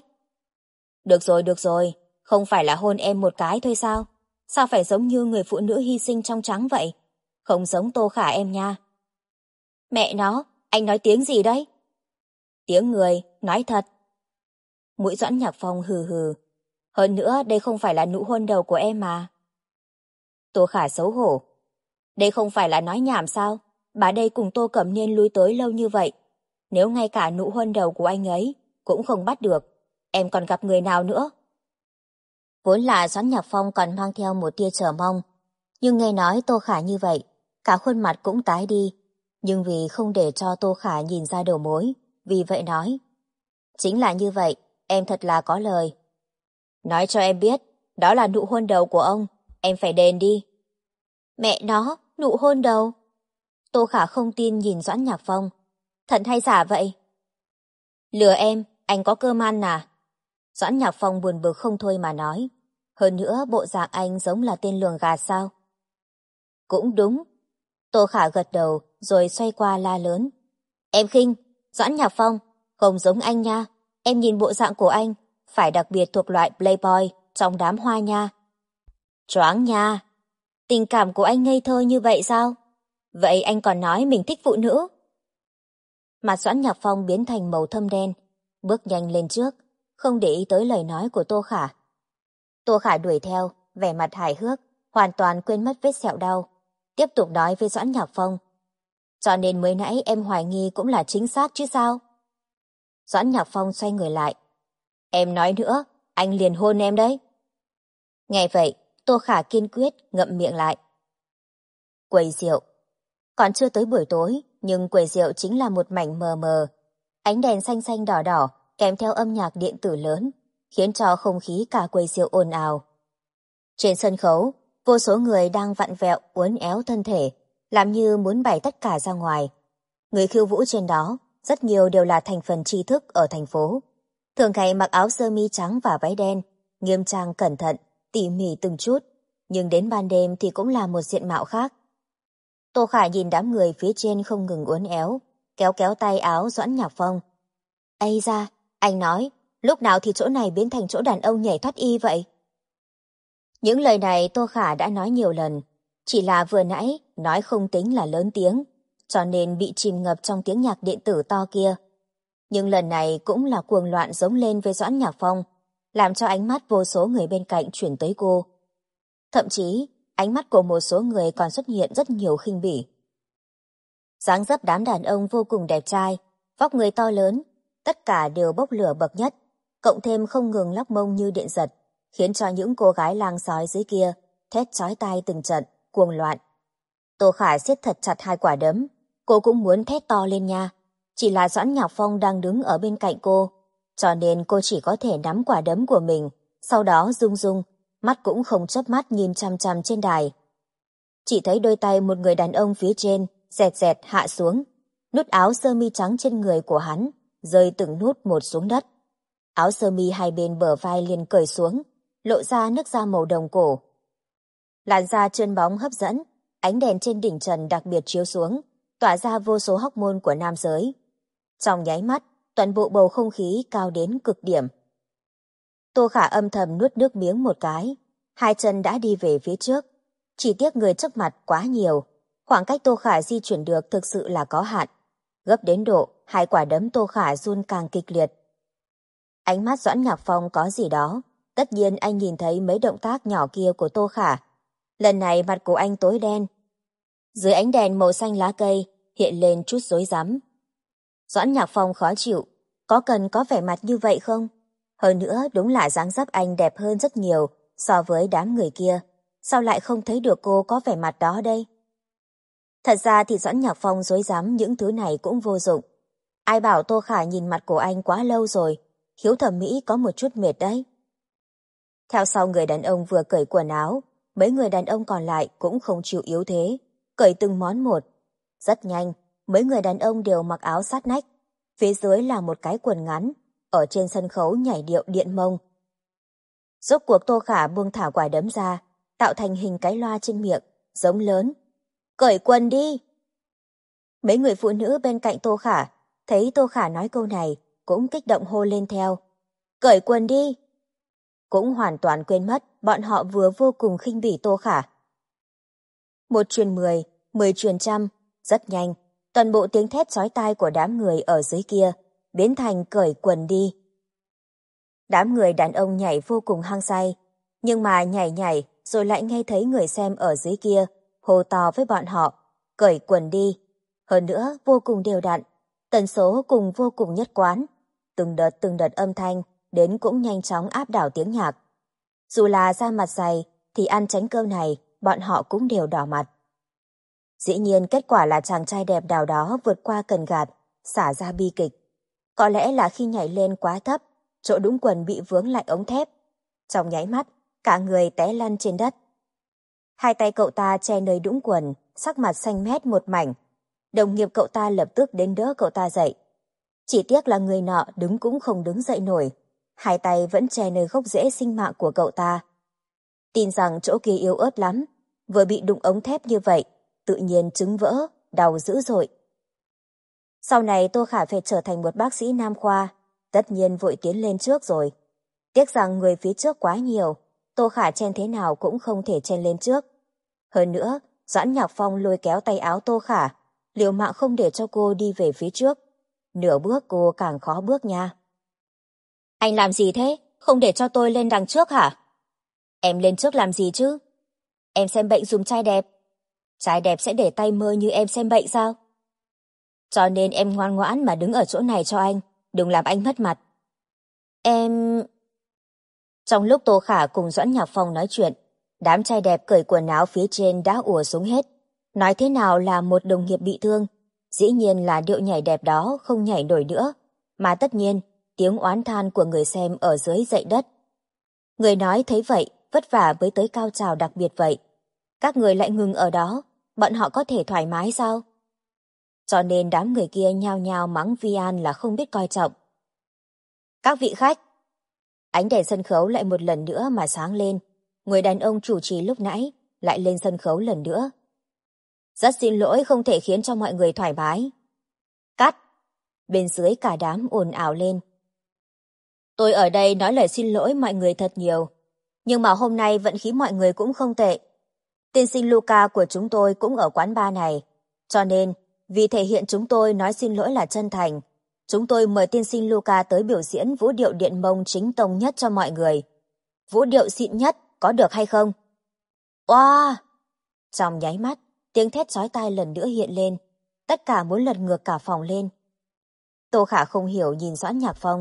Được rồi, không phải là hôn em một cái thôi sao? Sao phải giống như người phụ nữ hy sinh trong trắng vậy? Không giống Tô Khả em nha. Mẹ nó, anh nói tiếng gì đấy? Tiếng người, nói thật. Mũi Doãn Nhạc Phong hừ hừ. Hơn nữa, đây không phải là nụ hôn đầu của em mà. Tô Khả xấu hổ. Đây không phải là nói nhảm sao? Bà đây cùng Tô Cẩm Niên lui tới lâu như vậy. Nếu ngay cả nụ hôn đầu của anh ấy cũng không bắt được, em còn gặp người nào nữa? Vốn là Doãn Nhạc Phong còn mang theo một tia chờ mong. Nhưng nghe nói Tô Khả như vậy, cả khuôn mặt cũng tái đi. Nhưng vì không để cho Tô Khả nhìn ra đầu mối, vì vậy nói. Chính là như vậy, em thật là có lời. Nói cho em biết, đó là nụ hôn đầu của ông, em phải đền đi. Mẹ nó, nụ hôn đầu. Tô Khả không tin nhìn Doãn Nhạc Phong. Thật hay giả vậy? Lừa em, anh có cơm ăn à? Doãn Nhạc Phong buồn bực không thôi mà nói. Hơn nữa bộ dạng anh giống là tên lường gạt sao? Cũng đúng. Tô Khả gật đầu rồi xoay qua la lớn. Em khinh, Doãn Nhạc Phong, không giống anh nha. Em nhìn bộ dạng của anh, phải đặc biệt thuộc loại playboy trong đám hoa nha. Choáng nha. Tình cảm của anh ngây thơ như vậy sao? Vậy anh còn nói mình thích phụ nữ. Mặt Doãn Nhạc Phong biến thành màu thâm đen, bước nhanh lên trước, không để ý tới lời nói của Tô Khả. Tô Khả đuổi theo, vẻ mặt hài hước, hoàn toàn quên mất vết sẹo đau. Tiếp tục nói với Doãn Nhạc Phong. Cho nên mới nãy em hoài nghi cũng là chính xác chứ sao? Doãn Nhạc Phong xoay người lại. Em nói nữa, anh liền hôn em đấy. Nghe vậy, Tô Khả kiên quyết ngậm miệng lại. Quầy rượu. Còn chưa tới buổi tối, nhưng quầy rượu chính là một mảnh mờ mờ. Ánh đèn xanh xanh đỏ đỏ, kèm theo âm nhạc điện tử lớn, khiến cho không khí cả quầy rượu ồn ào. Trên sân khấu, vô số người đang vặn vẹo uốn éo thân thể, làm như muốn bày tất cả ra ngoài. Người khiêu vũ trên đó, rất nhiều đều là thành phần tri thức ở thành phố. Thường ngày mặc áo sơ mi trắng và váy đen, nghiêm trang cẩn thận, tỉ mỉ từng chút, nhưng đến ban đêm thì cũng là một diện mạo khác. Tô Khả nhìn đám người phía trên không ngừng uốn éo, kéo kéo tay áo Doãn Nhạc Phong. Ây da, anh nói, lúc nào thì chỗ này biến thành chỗ đàn ông nhảy thoát y vậy? Những lời này Tô Khả đã nói nhiều lần, chỉ là vừa nãy nói không tính là lớn tiếng, cho nên bị chìm ngập trong tiếng nhạc điện tử to kia. Nhưng lần này cũng là cuồng loạn giống lên với Doãn Nhạc Phong, làm cho ánh mắt vô số người bên cạnh chuyển tới cô. Thậm chí, ánh mắt của một số người còn xuất hiện rất nhiều khinh bỉ. Dáng dấp đám đàn ông vô cùng đẹp trai, vóc người to lớn, tất cả đều bốc lửa bậc nhất, cộng thêm không ngừng lắc mông như điện giật, khiến cho những cô gái lang sói dưới kia thét chói tai từng trận, cuồng loạn. Tô Khả siết thật chặt hai quả đấm, cô cũng muốn thét to lên nha, chỉ là Doãn Nhạc Phong đang đứng ở bên cạnh cô, cho nên cô chỉ có thể nắm quả đấm của mình, sau đó rung rung, mắt cũng không chớp mắt nhìn chằm chằm trên đài. Chỉ thấy đôi tay một người đàn ông phía trên dẹt dẹt hạ xuống, nút áo sơ mi trắng trên người của hắn rơi từng nút một xuống đất. Áo sơ mi hai bên bờ vai liền cởi xuống, lộ ra nước da màu đồng cổ. Làn da trơn bóng hấp dẫn, ánh đèn trên đỉnh trần đặc biệt chiếu xuống, tỏa ra vô số hóc môn của nam giới. Trong nháy mắt, toàn bộ bầu không khí cao đến cực điểm. Tô Khả âm thầm nuốt nước miếng một cái, hai chân đã đi về phía trước. Chỉ tiếc người trước mặt quá nhiều, Khoảng cách Tô Khả di chuyển được thực sự là có hạn. Gấp đến độ, hai quả đấm Tô Khả run càng kịch liệt. Ánh mắt Doãn Nhạc Phong có gì đó. Tất nhiên anh nhìn thấy mấy động tác nhỏ kia của Tô Khả. Lần này mặt của anh tối đen. Dưới ánh đèn màu xanh lá cây, hiện lên chút rối rắm. Doãn Nhạc Phong khó chịu. Có cần có vẻ mặt như vậy không? Hơn nữa, đúng là dáng dấp anh đẹp hơn rất nhiều so với đám người kia. Sao lại không thấy được cô có vẻ mặt đó đây? Thật ra thì Doãn Nhạc Phong rối rắm những thứ này cũng vô dụng. Ai bảo Tô Khả nhìn mặt của anh quá lâu rồi, khiếu thẩm mỹ có một chút mệt đấy. Theo sau người đàn ông vừa cởi quần áo, mấy người đàn ông còn lại cũng không chịu yếu thế, cởi từng món một. Rất nhanh, mấy người đàn ông đều mặc áo sát nách, phía dưới là một cái quần ngắn, ở trên sân khấu nhảy điệu điện mông. Rốt cuộc Tô Khả buông thả quả đấm ra, tạo thành hình cái loa trên miệng, giống lớn. Cởi quần đi! Mấy người phụ nữ bên cạnh Tô Khả, thấy Tô Khả nói câu này, cũng kích động hô lên theo. Cởi quần đi! Cũng hoàn toàn quên mất bọn họ vừa vô cùng khinh bỉ Tô Khả. Một truyền 10, 10 truyền trăm, rất nhanh, toàn bộ tiếng thét chói tai của đám người ở dưới kia biến thành cởi quần đi. Đám người đàn ông nhảy vô cùng hăng say, nhưng mà nhảy rồi lại nghe thấy người xem ở dưới kia hô to với bọn họ, cởi quần đi. Hơn nữa vô cùng đều đặn, tần số cùng vô cùng nhất quán, từng đợt âm thanh đến cũng nhanh chóng áp đảo tiếng nhạc. Dù là da mặt dày thì ăn chén cơm này bọn họ cũng đều đỏ mặt. Dĩ nhiên kết quả là chàng trai đẹp đào đó vượt qua cần gạt, xả ra bi kịch. Có lẽ là khi nhảy lên quá thấp, chỗ đúng quần bị vướng lại ống thép. Trong nháy mắt, cả người té lăn trên đất. Hai tay cậu ta che nơi đũng quần, sắc mặt xanh mét một mảnh. Đồng nghiệp cậu ta lập tức đến đỡ cậu ta dậy. Chỉ tiếc là người nọ đứng cũng không đứng dậy nổi. Hai tay vẫn che nơi gốc rễ sinh mạng của cậu ta. Tin rằng chỗ kia yếu ớt lắm, vừa bị đụng ống thép như vậy, tự nhiên trứng vỡ, đau dữ dội. Sau này Tô Khả phải trở thành một bác sĩ nam khoa, tất nhiên vội tiến lên trước rồi. Tiếc rằng người phía trước quá nhiều, Tô Khả chen thế nào cũng không thể chen lên trước. Hơn nữa, Doãn Nhạc Phong lôi kéo tay áo Tô Khả, liều mạng không để cho cô đi về phía trước. Nửa bước cô càng khó bước nha. Anh làm gì thế? Không để cho tôi lên đằng trước hả? Em lên trước làm gì chứ? Em xem bệnh dùm trai đẹp. Trai đẹp sẽ để tay mơ như em xem bệnh sao? Cho nên em ngoan ngoãn mà đứng ở chỗ này cho anh, đừng làm anh mất mặt. Em... Trong lúc Tô Khả cùng Doãn Nhạc Phong nói chuyện, đám trai đẹp cởi quần áo phía trên đã ùa xuống hết. Nói thế nào là một đồng nghiệp bị thương, dĩ nhiên là điệu nhảy đẹp đó không nhảy nổi nữa, mà tất nhiên tiếng oán than của người xem ở dưới dậy đất. Người nói thấy vậy, vất vả mới tới cao trào đặc biệt vậy. Các người lại ngừng ở đó, bọn họ có thể thoải mái sao? Cho nên đám người kia nhao nhao mắng Vi An là không biết coi trọng. Các vị khách! Ánh đèn sân khấu lại một lần nữa mà sáng lên. Người đàn ông chủ trì lúc nãy lại lên sân khấu lần nữa. Rất xin lỗi không thể khiến cho mọi người thoải mái. Cắt! Bên dưới cả đám ồn ào lên. Tôi ở đây nói lời xin lỗi mọi người thật nhiều. Nhưng mà hôm nay vận khí mọi người cũng không tệ. Tiên sinh Luca của chúng tôi cũng ở quán bar này. Cho nên, vì thể hiện chúng tôi nói xin lỗi là chân thành, chúng tôi mời tiên sinh Luca tới biểu diễn vũ điệu điện mông chính tông nhất cho mọi người. Vũ điệu xịn nhất, có được hay không? Wow! Trong nháy mắt, tiếng thét chói tai lần nữa hiện lên. Tất cả muốn lật ngược cả phòng lên. Tô Khả không hiểu nhìn Doãn Nhạc Phong.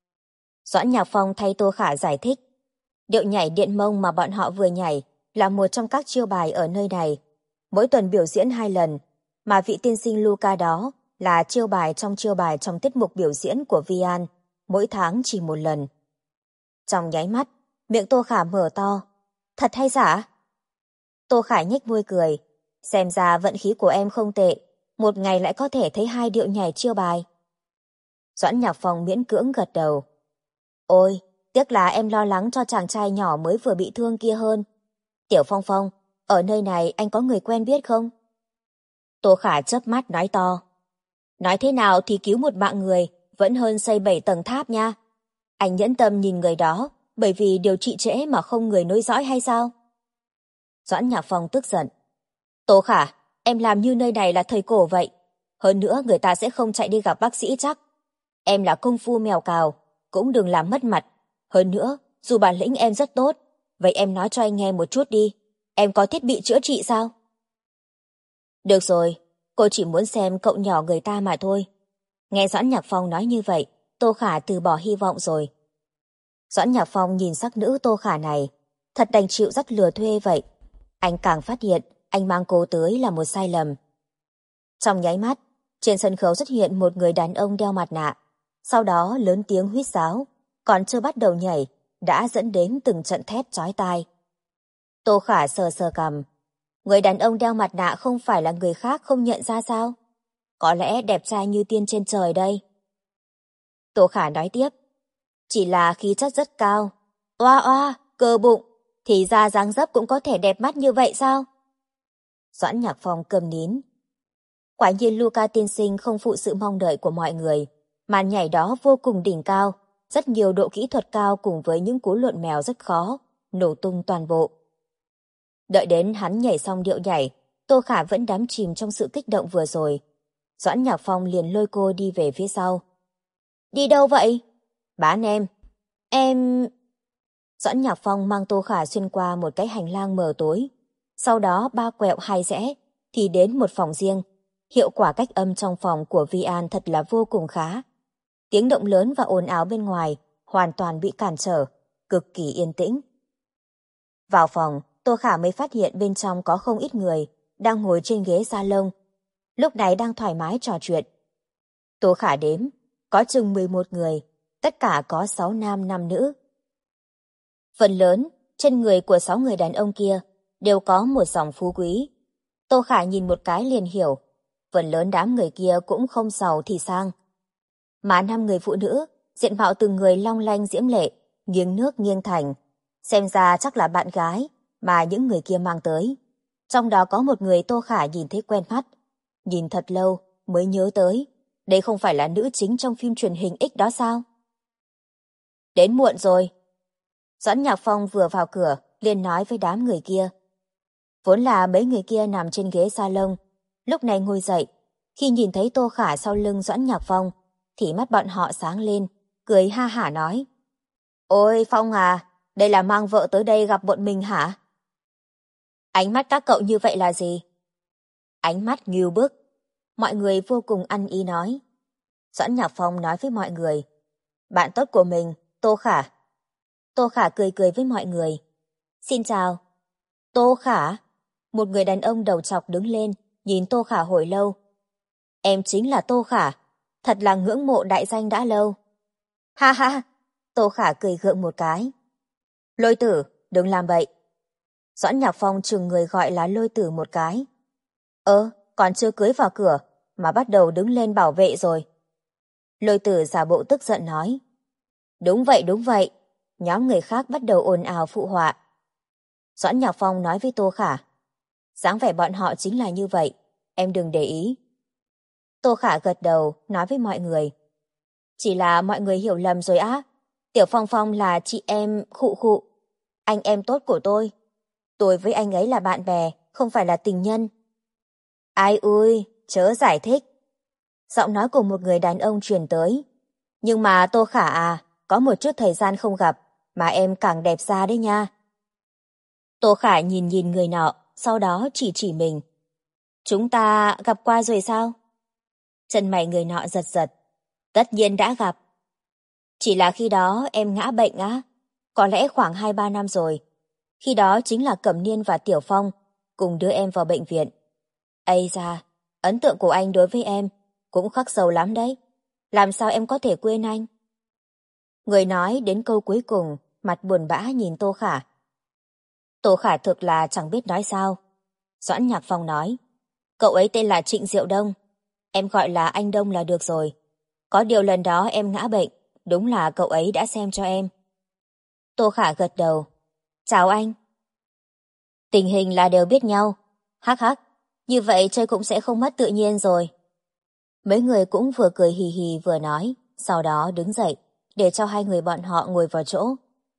Doãn Nhạc Phong thay Tô Khả giải thích. Điệu nhảy điện mông mà bọn họ vừa nhảy là một trong các chiêu bài ở nơi này. Mỗi tuần biểu diễn 2 lần, mà vị tiên sinh Luca đó là chiêu bài trong tiết mục biểu diễn của Vi An, mỗi tháng chỉ 1 lần. Trong nháy mắt, miệng Tô Khả mở to. Thật hay giả? Tô Khả nhếch môi cười. Xem ra vận khí của em không tệ, một ngày lại có thể thấy 2 điệu nhảy chiêu bài. Doãn Nhạc Phong miễn cưỡng gật đầu. Ôi, tiếc là em lo lắng cho chàng trai nhỏ mới vừa bị thương kia hơn. Tiểu Phong Phong, ở nơi này anh có người quen biết không? Tô Khả chớp mắt nói to. Nói thế nào thì cứu một mạng người vẫn hơn xây 7 tầng tháp nha. Anh nhẫn tâm nhìn người đó bởi vì điều trị trễ mà không người nối dõi hay sao? Doãn Nhạc Phong tức giận. Tô Khả, Em làm như nơi này là thời cổ vậy. Hơn nữa người ta sẽ không chạy đi gặp bác sĩ chắc. Em là công phu mèo cào, cũng đừng làm mất mặt. Hơn nữa, dù bản lĩnh em rất tốt, vậy em nói cho anh nghe một chút đi. Em có thiết bị chữa trị sao? Được rồi, cô chỉ muốn xem cậu nhỏ người ta mà thôi. Nghe Doãn Nhạc Phong nói như vậy, Tô Khả từ bỏ hy vọng rồi. Doãn Nhạc Phong nhìn sắc nữ Tô Khả này, thật đành chịu dắt lừa thuê vậy. Anh càng phát hiện anh mang cô tới là một sai lầm. Trong nháy mắt, trên sân khấu xuất hiện một người đàn ông đeo mặt nạ, sau đó lớn tiếng huýt sáo, còn chưa bắt đầu nhảy, đã dẫn đến từng trận thét chói tai. Tô Khả sờ sờ cằm. Người đàn ông đeo mặt nạ không phải là người khác không nhận ra sao? Có lẽ đẹp trai như tiên trên trời đây. Tô Khả nói tiếp. Chỉ là khí chất rất cao. Oa oa, cơ bụng, thì ra dáng dấp cũng có thể đẹp mắt như vậy sao? Doãn Nhạc Phong câm nín. Quả nhiên Luca tiên sinh không phụ sự mong đợi của mọi người. Màn nhảy đó vô cùng đỉnh cao, rất nhiều độ kỹ thuật cao cùng với những cú lượn mèo rất khó, nổ tung toàn bộ. Đợi đến hắn nhảy xong điệu nhảy, Tô Khả vẫn đắm chìm trong sự kích động vừa rồi. Doãn Nhạc Phong liền lôi cô đi về phía sau. Đi đâu vậy? Bán em. Em... Doãn Nhạc Phong mang Tô Khả xuyên qua một cái hành lang mờ tối. Sau đó ba quẹo hai rẽ, thì đến một phòng riêng. Hiệu quả cách âm trong phòng của Vi An thật là vô cùng khá. Tiếng động lớn và ồn ào bên ngoài hoàn toàn bị cản trở, cực kỳ yên tĩnh. Vào phòng, Tô Khả mới phát hiện bên trong có không ít người, đang ngồi trên ghế salon. Lúc này đang thoải mái trò chuyện. Tô Khả đếm, có chừng 11 người, tất cả có 6 nam 5 nữ. Phần lớn, trên người của 6 người đàn ông kia đều có một dòng phú quý. Tô Khả nhìn một cái liền hiểu, phần lớn đám người kia cũng không giàu thì sang. Mà 5 người phụ nữ, diện mạo từng người long lanh diễm lệ, nghiêng nước nghiêng thành. Xem ra chắc là bạn gái mà những người kia mang tới. Trong đó có một người Tô Khả nhìn thấy quen mắt. Nhìn thật lâu mới nhớ tới, đây không phải là nữ chính trong phim truyền hình X đó sao? Đến muộn rồi. Doãn Nhạc Phong vừa vào cửa, liền nói với đám người kia. Vốn là mấy người kia nằm trên ghế salon, lúc này ngồi dậy. Khi nhìn thấy Tô Khả sau lưng Doãn Nhạc Phong, thì mắt bọn họ sáng lên, cười ha hả nói. Ôi Phong à, đây là mang vợ tới đây gặp bọn mình hả? Ánh mắt các cậu như vậy là gì? Ánh mắt ngưu bức. Mọi người vô cùng ăn ý nói. Doãn Nhạc Phong nói với mọi người. Bạn tốt của mình, Tô Khả. Tô Khả cười cười với mọi người. Xin chào. Tô Khả? Một người đàn ông đầu trọc đứng lên, nhìn Tô Khả hồi lâu. Em chính là Tô Khả. Thật là ngưỡng mộ đại danh đã lâu. Ha ha, Tô Khả cười gượng một cái. Lôi Tử, đừng làm bậy. Doãn Nhạc Phong chừng người gọi là Lôi Tử một cái. Còn chưa cưới vào cửa, mà bắt đầu đứng lên bảo vệ rồi. Lôi Tử giả bộ tức giận nói. Đúng vậy, đúng vậy. Nhóm người khác bắt đầu ồn ào phụ họa. Doãn Nhạc Phong nói với Tô Khả. Dáng vẻ bọn họ chính là như vậy, em đừng để ý. Tô Khả gật đầu, nói với mọi người. Chỉ là mọi người hiểu lầm rồi á. Tiểu Phong Phong là chị em khụ khụ. Anh em tốt của tôi. Tôi với anh ấy là bạn bè, không phải là tình nhân. Ai ui, chớ giải thích. Giọng nói của một người đàn ông truyền tới. Nhưng mà Tô Khả à, có một chút thời gian không gặp, mà em càng đẹp ra đấy nha. Tô Khả nhìn nhìn người nọ, sau đó chỉ mình. Chúng ta gặp qua rồi sao? Chân mày người nọ giật giật. Tất nhiên đã gặp. Chỉ là khi đó em ngã bệnh á. Có lẽ khoảng 2-3 năm rồi. Khi đó chính là Cẩm Niên và Tiểu Phong cùng đưa em vào bệnh viện. Ây da, ấn tượng của anh đối với em cũng khắc sâu lắm đấy. Làm sao em có thể quên anh? Người nói đến câu cuối cùng, mặt buồn bã nhìn Tô Khả. Tô Khả thực là chẳng biết nói sao. Doãn Nhạc Phong nói, cậu ấy tên là Trịnh Diệu Đông. Em gọi là anh Đông là được rồi. Có điều lần đó em ngã bệnh, đúng là cậu ấy đã xem cho em. Tô Khả gật đầu. Chào anh. Tình hình là đều biết nhau. Hắc hắc, như vậy chơi cũng sẽ không mất tự nhiên rồi. Mấy người cũng vừa cười hì hì vừa nói, sau đó đứng dậy, để cho hai người bọn họ ngồi vào chỗ.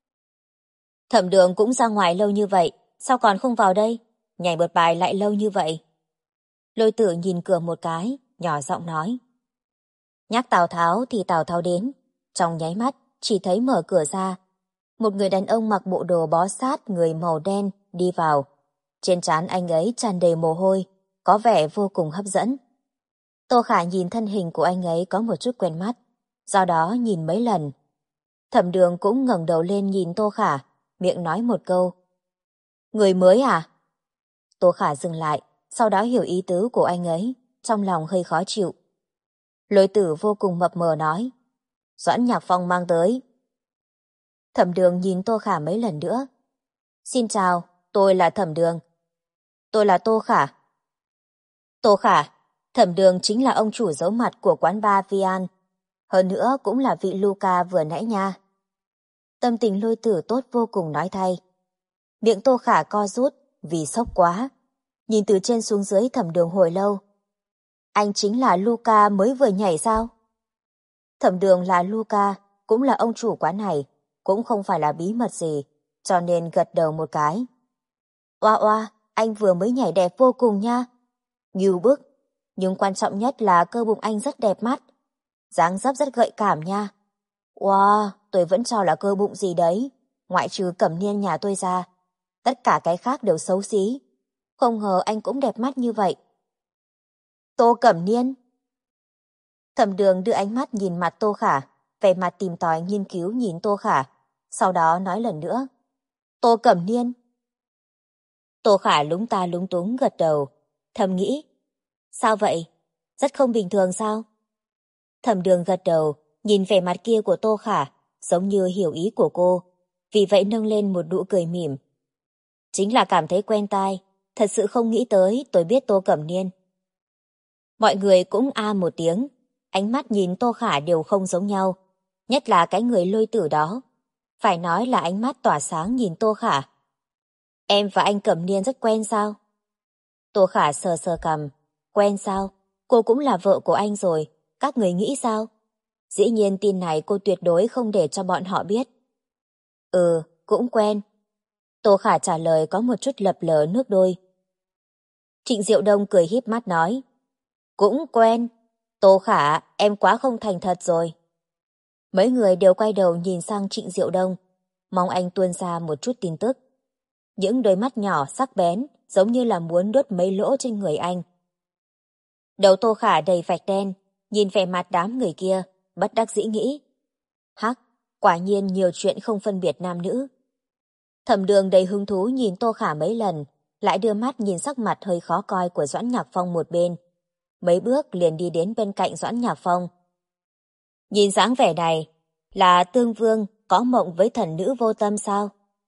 Thẩm Đường cũng ra ngoài lâu như vậy, sao còn không vào đây? Nhảy một bài lại lâu như vậy. Lôi Tử nhìn cửa một cái, nhỏ giọng nói. Nhắc Tào Tháo thì Tào Tháo đến. Trong nháy mắt, chỉ thấy mở cửa ra. Một người đàn ông mặc bộ đồ bó sát người màu đen đi vào. Trên trán anh ấy tràn đầy mồ hôi, có vẻ vô cùng hấp dẫn. Tô Khả nhìn thân hình của anh ấy có một chút quen mắt, do đó nhìn mấy lần. Thẩm Đường cũng ngẩng đầu lên nhìn Tô Khả, miệng nói một câu. Người mới à? Tô Khả dừng lại, sau đó hiểu ý tứ của anh ấy, trong lòng hơi khó chịu. Lôi Tử vô cùng mập mờ nói. Doãn Nhạc Phong mang tới. Thẩm Đường nhìn Tô Khả mấy lần nữa. Xin chào, tôi là Thẩm Đường. Tôi là Tô Khả. Tô Khả, Thẩm Đường chính là ông chủ giấu mặt của quán bar Vian. Hơn nữa cũng là vị Luca vừa nãy nha. Tâm tình Lôi Tử tốt vô cùng nói thay. Miệng Tô Khả co rút vì sốc quá. Nhìn từ trên xuống dưới Thẩm Đường hồi lâu. Anh chính là Luca mới vừa nhảy sao? Thẩm Đường là Luca, cũng là ông chủ quán này, cũng không phải là bí mật gì, cho nên gật đầu một cái. Oa oa, anh vừa mới nhảy đẹp vô cùng nha. Ngưu bức, nhưng quan trọng nhất là cơ bụng anh rất đẹp mắt. Dáng dấp rất gợi cảm nha. Wow, tôi vẫn cho là cơ bụng gì đấy, ngoại trừ Cẩm Niên nhà tôi ra. Tất cả cái khác đều xấu xí. Không ngờ anh cũng đẹp mắt như vậy. Tô Cẩm Niên. Thẩm Đường đưa ánh mắt nhìn mặt Tô Khả, vẻ mặt tìm tòi nghiên cứu nhìn Tô Khả, sau đó nói lần nữa. Tô Cẩm Niên. Tô Khả lúng ta lúng túng gật đầu, thầm nghĩ. Sao vậy? Rất không bình thường sao? Thẩm Đường gật đầu, nhìn vẻ mặt kia của Tô Khả, giống như hiểu ý của cô, vì vậy nâng lên một nụ cười mỉm. Chính là cảm thấy quen tai, thật sự không nghĩ tới tôi biết Tô Cẩm Niên. Mọi người cũng a một tiếng, ánh mắt nhìn Tô Khả đều không giống nhau, nhất là cái người Lôi Tử đó. Phải nói là ánh mắt tỏa sáng nhìn Tô Khả. Em và anh Cẩm Niên rất quen sao? Tô Khả sờ sờ cằm. Quen sao? Cô cũng là vợ của anh rồi, các người nghĩ sao? Dĩ nhiên tin này cô tuyệt đối không để cho bọn họ biết. Ừ, cũng quen. Tô Khả trả lời có một chút lập lờ nước đôi. Trịnh Diệu Đông cười híp mắt nói. Cũng quen. Tô Khả, em quá không thành thật rồi. Mấy người đều quay đầu nhìn sang Trịnh Diệu Đông, mong anh tuôn ra một chút tin tức. Những đôi mắt nhỏ sắc bén, giống như là muốn đốt mấy lỗ trên người anh. Đầu Tô Khả đầy vạch đen, nhìn vẻ mặt đám người kia, bất đắc dĩ nghĩ. Hắc, quả nhiên nhiều chuyện không phân biệt nam nữ. Thẩm Đường đầy hứng thú nhìn Tô Khả mấy lần, lại đưa mắt nhìn sắc mặt hơi khó coi của Doãn Nhạc Phong một bên. Mấy bước liền đi đến bên cạnh Doãn Nhạc Phong. Nhìn dáng vẻ này, là Tương Vương có mộng với thần nữ vô tâm sao?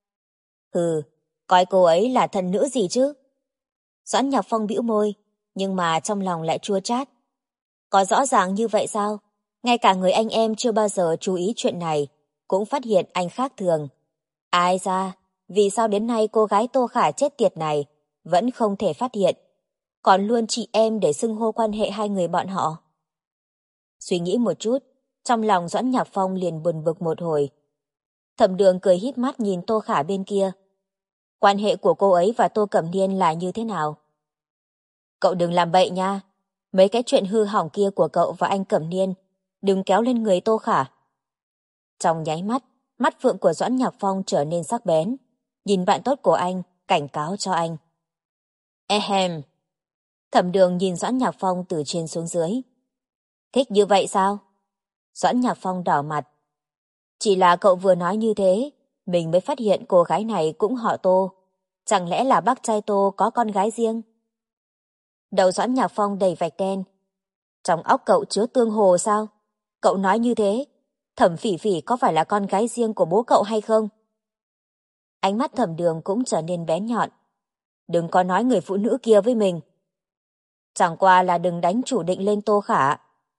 Hừ, coi cô ấy là thần nữ gì chứ? Doãn Nhạc Phong bĩu môi, nhưng mà trong lòng lại chua chát. Có rõ ràng như vậy sao? Ngay cả người anh em chưa bao giờ chú ý chuyện này, cũng phát hiện anh khác thường. Ai ra, vì sao đến nay cô gái Tô Khả chết tiệt này vẫn không thể phát hiện, còn luôn chị em để xưng hô quan hệ hai người bọn họ? Suy nghĩ một chút, trong lòng Doãn Nhạc Phong liền buồn bực một hồi. Thẩm Đường cười híp mắt nhìn Tô Khả bên kia. Quan hệ của cô ấy và Tô Cẩm Niên là như thế nào? Cậu đừng làm bậy nha. Mấy cái chuyện hư hỏng kia của cậu và anh Cẩm Niên, đừng kéo lên người Tô Khả. Trong nháy mắt, mắt phượng của Doãn Nhạc Phong trở nên sắc bén. Nhìn bạn tốt của anh, cảnh cáo cho anh. Ehem. Thẩm Đường nhìn Doãn Nhạc Phong từ trên xuống dưới. Thích như vậy sao? Doãn Nhạc Phong đỏ mặt. Chỉ là cậu vừa nói như thế, mình mới phát hiện cô gái này cũng họ Tô. Chẳng lẽ là bác trai Tô có con gái riêng? Đầu Doãn Nhạc Phong đầy vạch đen. Trong óc cậu chứa tương hồ sao? Cậu nói như thế, Thẩm Phỉ Phỉ có phải là con gái riêng của bố cậu hay không? Ánh mắt Thẩm Đường cũng trở nên bén nhọn. Đừng có nói người phụ nữ kia với mình. Chẳng qua là đừng đánh chủ định lên Tô Khả.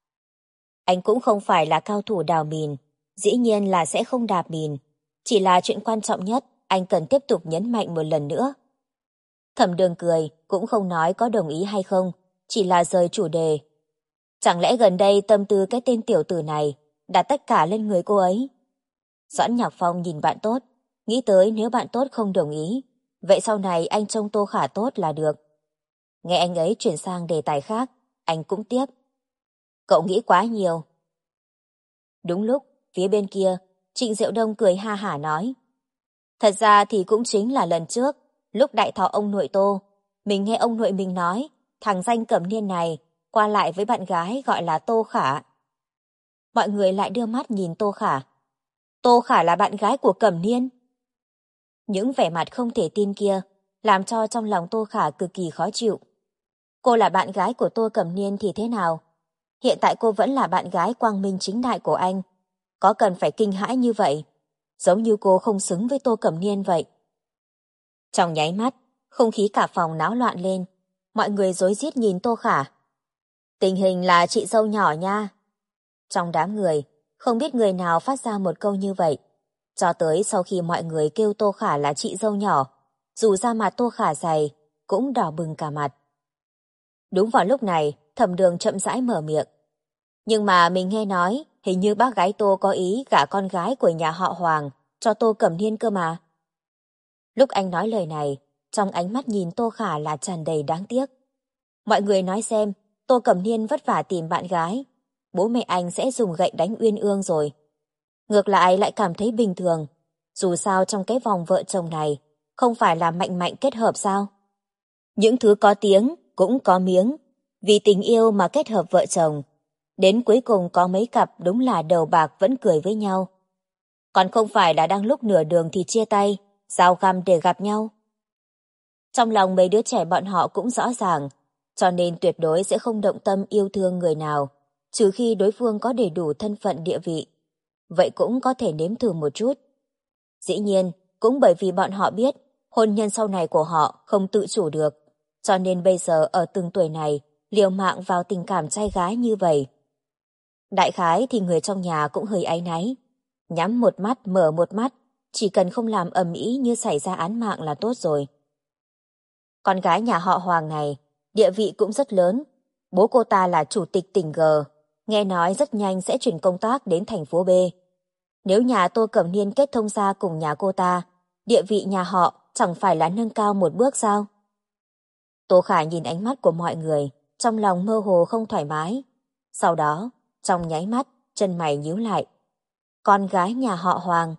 Anh cũng không phải là cao thủ đào mìn, dĩ nhiên là sẽ không đạp mìn. Chỉ là chuyện quan trọng nhất, anh cần tiếp tục nhấn mạnh một lần nữa. Thẩm Đường cười, cũng không nói có đồng ý hay không, chỉ là rời chủ đề. Chẳng lẽ gần đây tâm tư cái tên tiểu tử này đặt tất cả lên người cô ấy? Doãn Nhạc Phong nhìn bạn tốt, nghĩ tới nếu bạn tốt không đồng ý, vậy sau này anh trông Tô Khả tốt là được. Nghe anh ấy chuyển sang đề tài khác, anh cũng tiếp. Cậu nghĩ quá nhiều. Đúng lúc, phía bên kia, Trịnh Diệu Đông cười ha hả nói. Thật ra thì cũng chính là lần trước, lúc đại thọ ông nội Tô, mình nghe ông nội mình nói, thằng danh Cẩm Niên này qua lại với bạn gái gọi là Tô Khả. Mọi người lại đưa mắt nhìn Tô Khả. Tô Khả là bạn gái của Cẩm Niên. Những vẻ mặt không thể tin kia làm cho trong lòng Tô Khả cực kỳ khó chịu. Cô là bạn gái của Tô Cẩm Niên thì thế nào? Hiện tại cô vẫn là bạn gái quang minh chính đại của anh. Có cần phải kinh hãi như vậy? Giống như cô không xứng với Tô Cẩm Niên vậy. Trong nháy mắt, không khí cả phòng náo loạn lên. Mọi người rối rít nhìn Tô Khả. Tình hình là chị dâu nhỏ nha. Trong đám người, không biết người nào phát ra một câu như vậy. Cho tới sau khi mọi người kêu Tô Khả là chị dâu nhỏ, dù da mặt Tô Khả dày, cũng đỏ bừng cả mặt. Đúng vào lúc này, Thẩm Đường chậm rãi mở miệng. Nhưng mà mình nghe nói, hình như bác gái Tô có ý gả con gái của nhà họ Hoàng cho Tô Cẩm Niên cơ mà. Lúc anh nói lời này, trong ánh mắt nhìn Tô Khả là tràn đầy đáng tiếc. Mọi người nói xem, Tô Cẩm Niên vất vả tìm bạn gái, bố mẹ anh sẽ dùng gậy đánh uyên ương rồi. Ngược lại cảm thấy bình thường, dù sao trong cái vòng vợ chồng này, không phải là mạnh mạnh kết hợp sao? Những thứ có tiếng cũng có miếng, vì tình yêu mà kết hợp vợ chồng. Đến cuối cùng có mấy cặp đúng là đầu bạc vẫn cười với nhau. Còn không phải là đang lúc nửa đường thì chia tay, giao găm để gặp nhau. Trong lòng mấy đứa trẻ bọn họ cũng rõ ràng, cho nên tuyệt đối sẽ không động tâm yêu thương người nào, trừ khi đối phương có đầy đủ thân phận địa vị. Vậy cũng có thể nếm thử một chút. Dĩ nhiên, cũng bởi vì bọn họ biết hôn nhân sau này của họ không tự chủ được, cho nên bây giờ ở từng tuổi này liều mạng vào tình cảm trai gái như vậy. Đại khái thì người trong nhà cũng hơi áy náy. Nhắm một mắt mở một mắt, chỉ cần không làm ầm ĩ như xảy ra án mạng là tốt rồi. Con gái nhà họ Hoàng này, địa vị cũng rất lớn. Bố cô ta là chủ tịch tỉnh G, nghe nói rất nhanh sẽ chuyển công tác đến thành phố B. Nếu nhà Tô Cẩm Niên kết thông gia cùng nhà cô ta, địa vị nhà họ chẳng phải là nâng cao một bước sao? Tô Khả nhìn ánh mắt của mọi người, trong lòng mơ hồ không thoải mái. Sau đó, trong nháy mắt, chân mày nhíu lại. Con gái nhà họ Hoàng.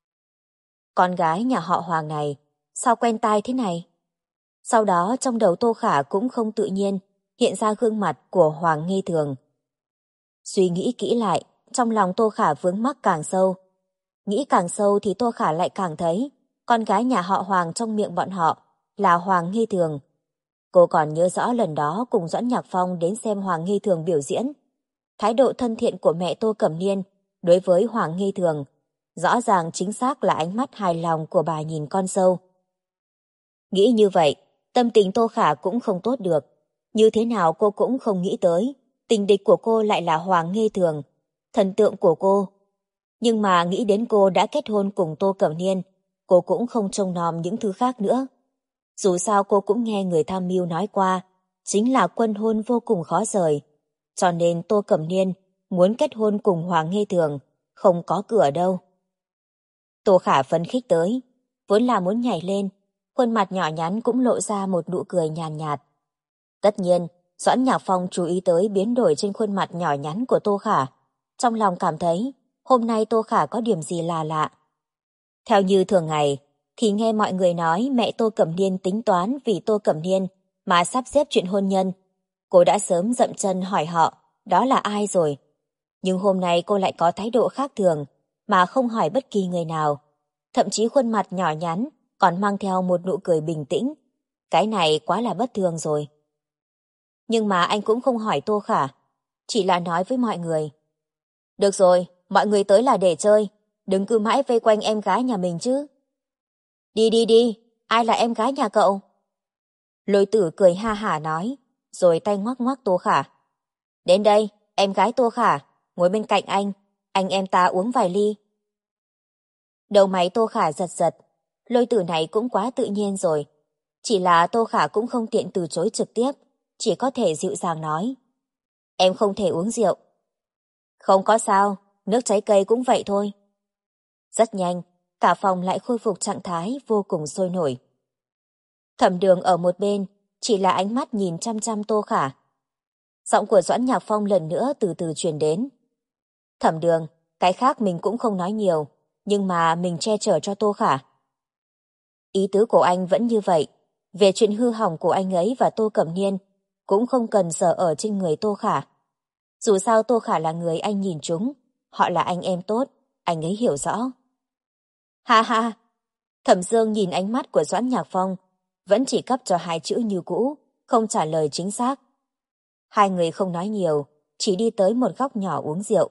Con gái nhà họ Hoàng này, sao quen tai thế này? Sau đó trong đầu Tô Khả cũng không tự nhiên hiện ra gương mặt của Hoàng Nghi Thường. Suy nghĩ kỹ lại, trong lòng Tô Khả vướng mắc càng sâu. Nghĩ càng sâu thì Tô Khả lại càng thấy con gái nhà họ Hoàng trong miệng bọn họ là Hoàng Nghi Thường. Cô còn nhớ rõ lần đó cùng Doãn Nhạc Phong đến xem Hoàng Nghi Thường biểu diễn. Thái độ thân thiện của mẹ Tô Cẩm Niên đối với Hoàng Nghi Thường rõ ràng chính xác là ánh mắt hài lòng của bà nhìn con dâu. Nghĩ như vậy, tâm tình Tô Khả cũng không tốt được. Như thế nào cô cũng không nghĩ tới, tình địch của cô lại là Hoàng Nghi Thường, thần tượng của cô. Nhưng mà nghĩ đến cô đã kết hôn cùng Tô Cẩm Niên, cô cũng không trông nom những thứ khác nữa. Dù sao cô cũng nghe người tham mưu nói qua, chính là quân hôn vô cùng khó rời. Cho nên Tô Cẩm Niên muốn kết hôn cùng Hoàng Nghi Thường, không có cửa đâu. Tô Khả phấn khích tới, vốn là muốn nhảy lên, khuôn mặt nhỏ nhắn cũng lộ ra một nụ cười nhàn nhạt. Tất nhiên, Doãn Nhạc Phong chú ý tới biến đổi trên khuôn mặt nhỏ nhắn của Tô Khả. Trong lòng cảm thấy, hôm nay Tô Khả có điểm gì là lạ. Theo như thường ngày, thì nghe mọi người nói mẹ Tô Cẩm Niên tính toán vì Tô Cẩm Niên mà sắp xếp chuyện hôn nhân. Cô đã sớm dậm chân hỏi họ, đó là ai rồi. Nhưng hôm nay cô lại có thái độ khác thường, mà không hỏi bất kỳ người nào. Thậm chí khuôn mặt nhỏ nhắn còn mang theo một nụ cười bình tĩnh. Cái này quá là bất thường rồi. Nhưng mà anh cũng không hỏi Tô Khả, chỉ là nói với mọi người. Được rồi, mọi người tới là để chơi, đừng cứ mãi vây quanh em gái nhà mình chứ. Đi đi đi, ai là em gái nhà cậu? Lôi Tử cười ha hả nói, rồi tay ngoắc ngoắc Tô Khả. Đến đây, em gái Tô Khả, ngồi bên cạnh anh em ta uống vài ly. Đầu máy Tô Khả giật giật, Lôi Tử này cũng quá tự nhiên rồi. Chỉ là Tô Khả cũng không tiện từ chối trực tiếp, chỉ có thể dịu dàng nói. Em không thể uống rượu. Không có sao, nước trái cây cũng vậy thôi. Rất nhanh, cả phòng lại khôi phục trạng thái vô cùng sôi nổi. Thẩm Đường ở một bên, chỉ là ánh mắt nhìn chăm chăm Tô Khả. Giọng của Doãn Nhạc Phong lần nữa từ từ truyền đến. Thẩm Đường, cái khác mình cũng không nói nhiều, nhưng mà mình che chở cho Tô Khả. Ý tứ của anh vẫn như vậy, về chuyện hư hỏng của anh ấy và Tô Cẩm Niên cũng không cần sở ở trên người Tô Khả. Dù sao Tô Khả là người anh nhìn trúng, họ là anh em tốt, anh ấy hiểu rõ. Ha ha, Thẩm Dương nhìn ánh mắt của Doãn Nhạc Phong, vẫn chỉ cấp cho hai chữ như cũ, không trả lời chính xác. Hai người không nói nhiều, chỉ đi tới một góc nhỏ uống rượu.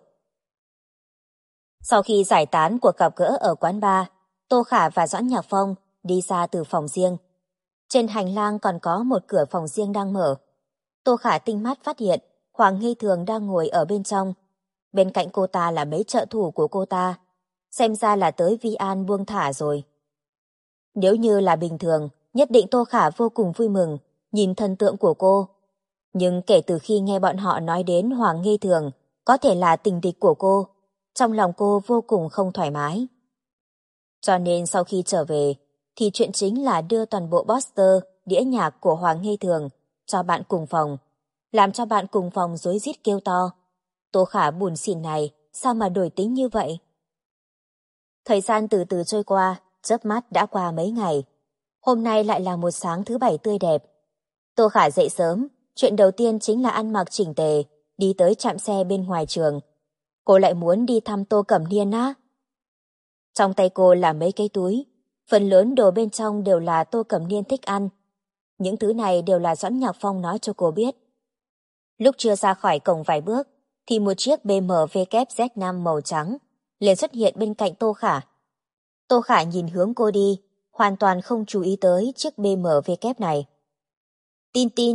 Sau khi giải tán cuộc gặp gỡ ở quán bar, Tô Khả và Doãn Nhạc Phong đi ra từ phòng riêng. Trên hành lang còn có một cửa phòng riêng đang mở. Tô Khả tinh mắt phát hiện Hoàng Nghi Thường đang ngồi ở bên trong. Bên cạnh cô ta là mấy trợ thủ của cô ta. Xem ra là tới Vi An buông thả rồi. Nếu như là bình thường, nhất định Tô Khả vô cùng vui mừng nhìn thần tượng của cô. Nhưng kể từ khi nghe bọn họ nói đến Hoàng Nghi Thường có thể là tình địch của cô, trong lòng cô vô cùng không thoải mái. Cho nên sau khi trở về, thì chuyện chính là đưa toàn bộ poster, đĩa nhạc của Hoàng Nghi Thường cho bạn cùng phòng, làm cho bạn cùng phòng rối rít kêu to. Tô Khả buồn xỉn này, sao mà đổi tính như vậy? Thời gian từ từ trôi qua, chớp mắt đã qua mấy ngày. Hôm nay lại là một sáng thứ bảy tươi đẹp. Tô Khả dậy sớm, chuyện đầu tiên chính là ăn mặc chỉnh tề, đi tới trạm xe bên ngoài trường. Cô lại muốn đi thăm Tô Cẩm Niên á. Trong tay cô là mấy cái túi, phần lớn đồ bên trong đều là Tô Cẩm Niên thích ăn. Những thứ này đều là Doãn Nhạc Phong nói cho cô biết. Lúc chưa ra khỏi cổng vài bước, thì một chiếc BMW Z5 màu trắng liền xuất hiện bên cạnh Tô Khả. Tô Khả nhìn hướng cô đi, hoàn toàn không chú ý tới chiếc BMW này. Tin tin.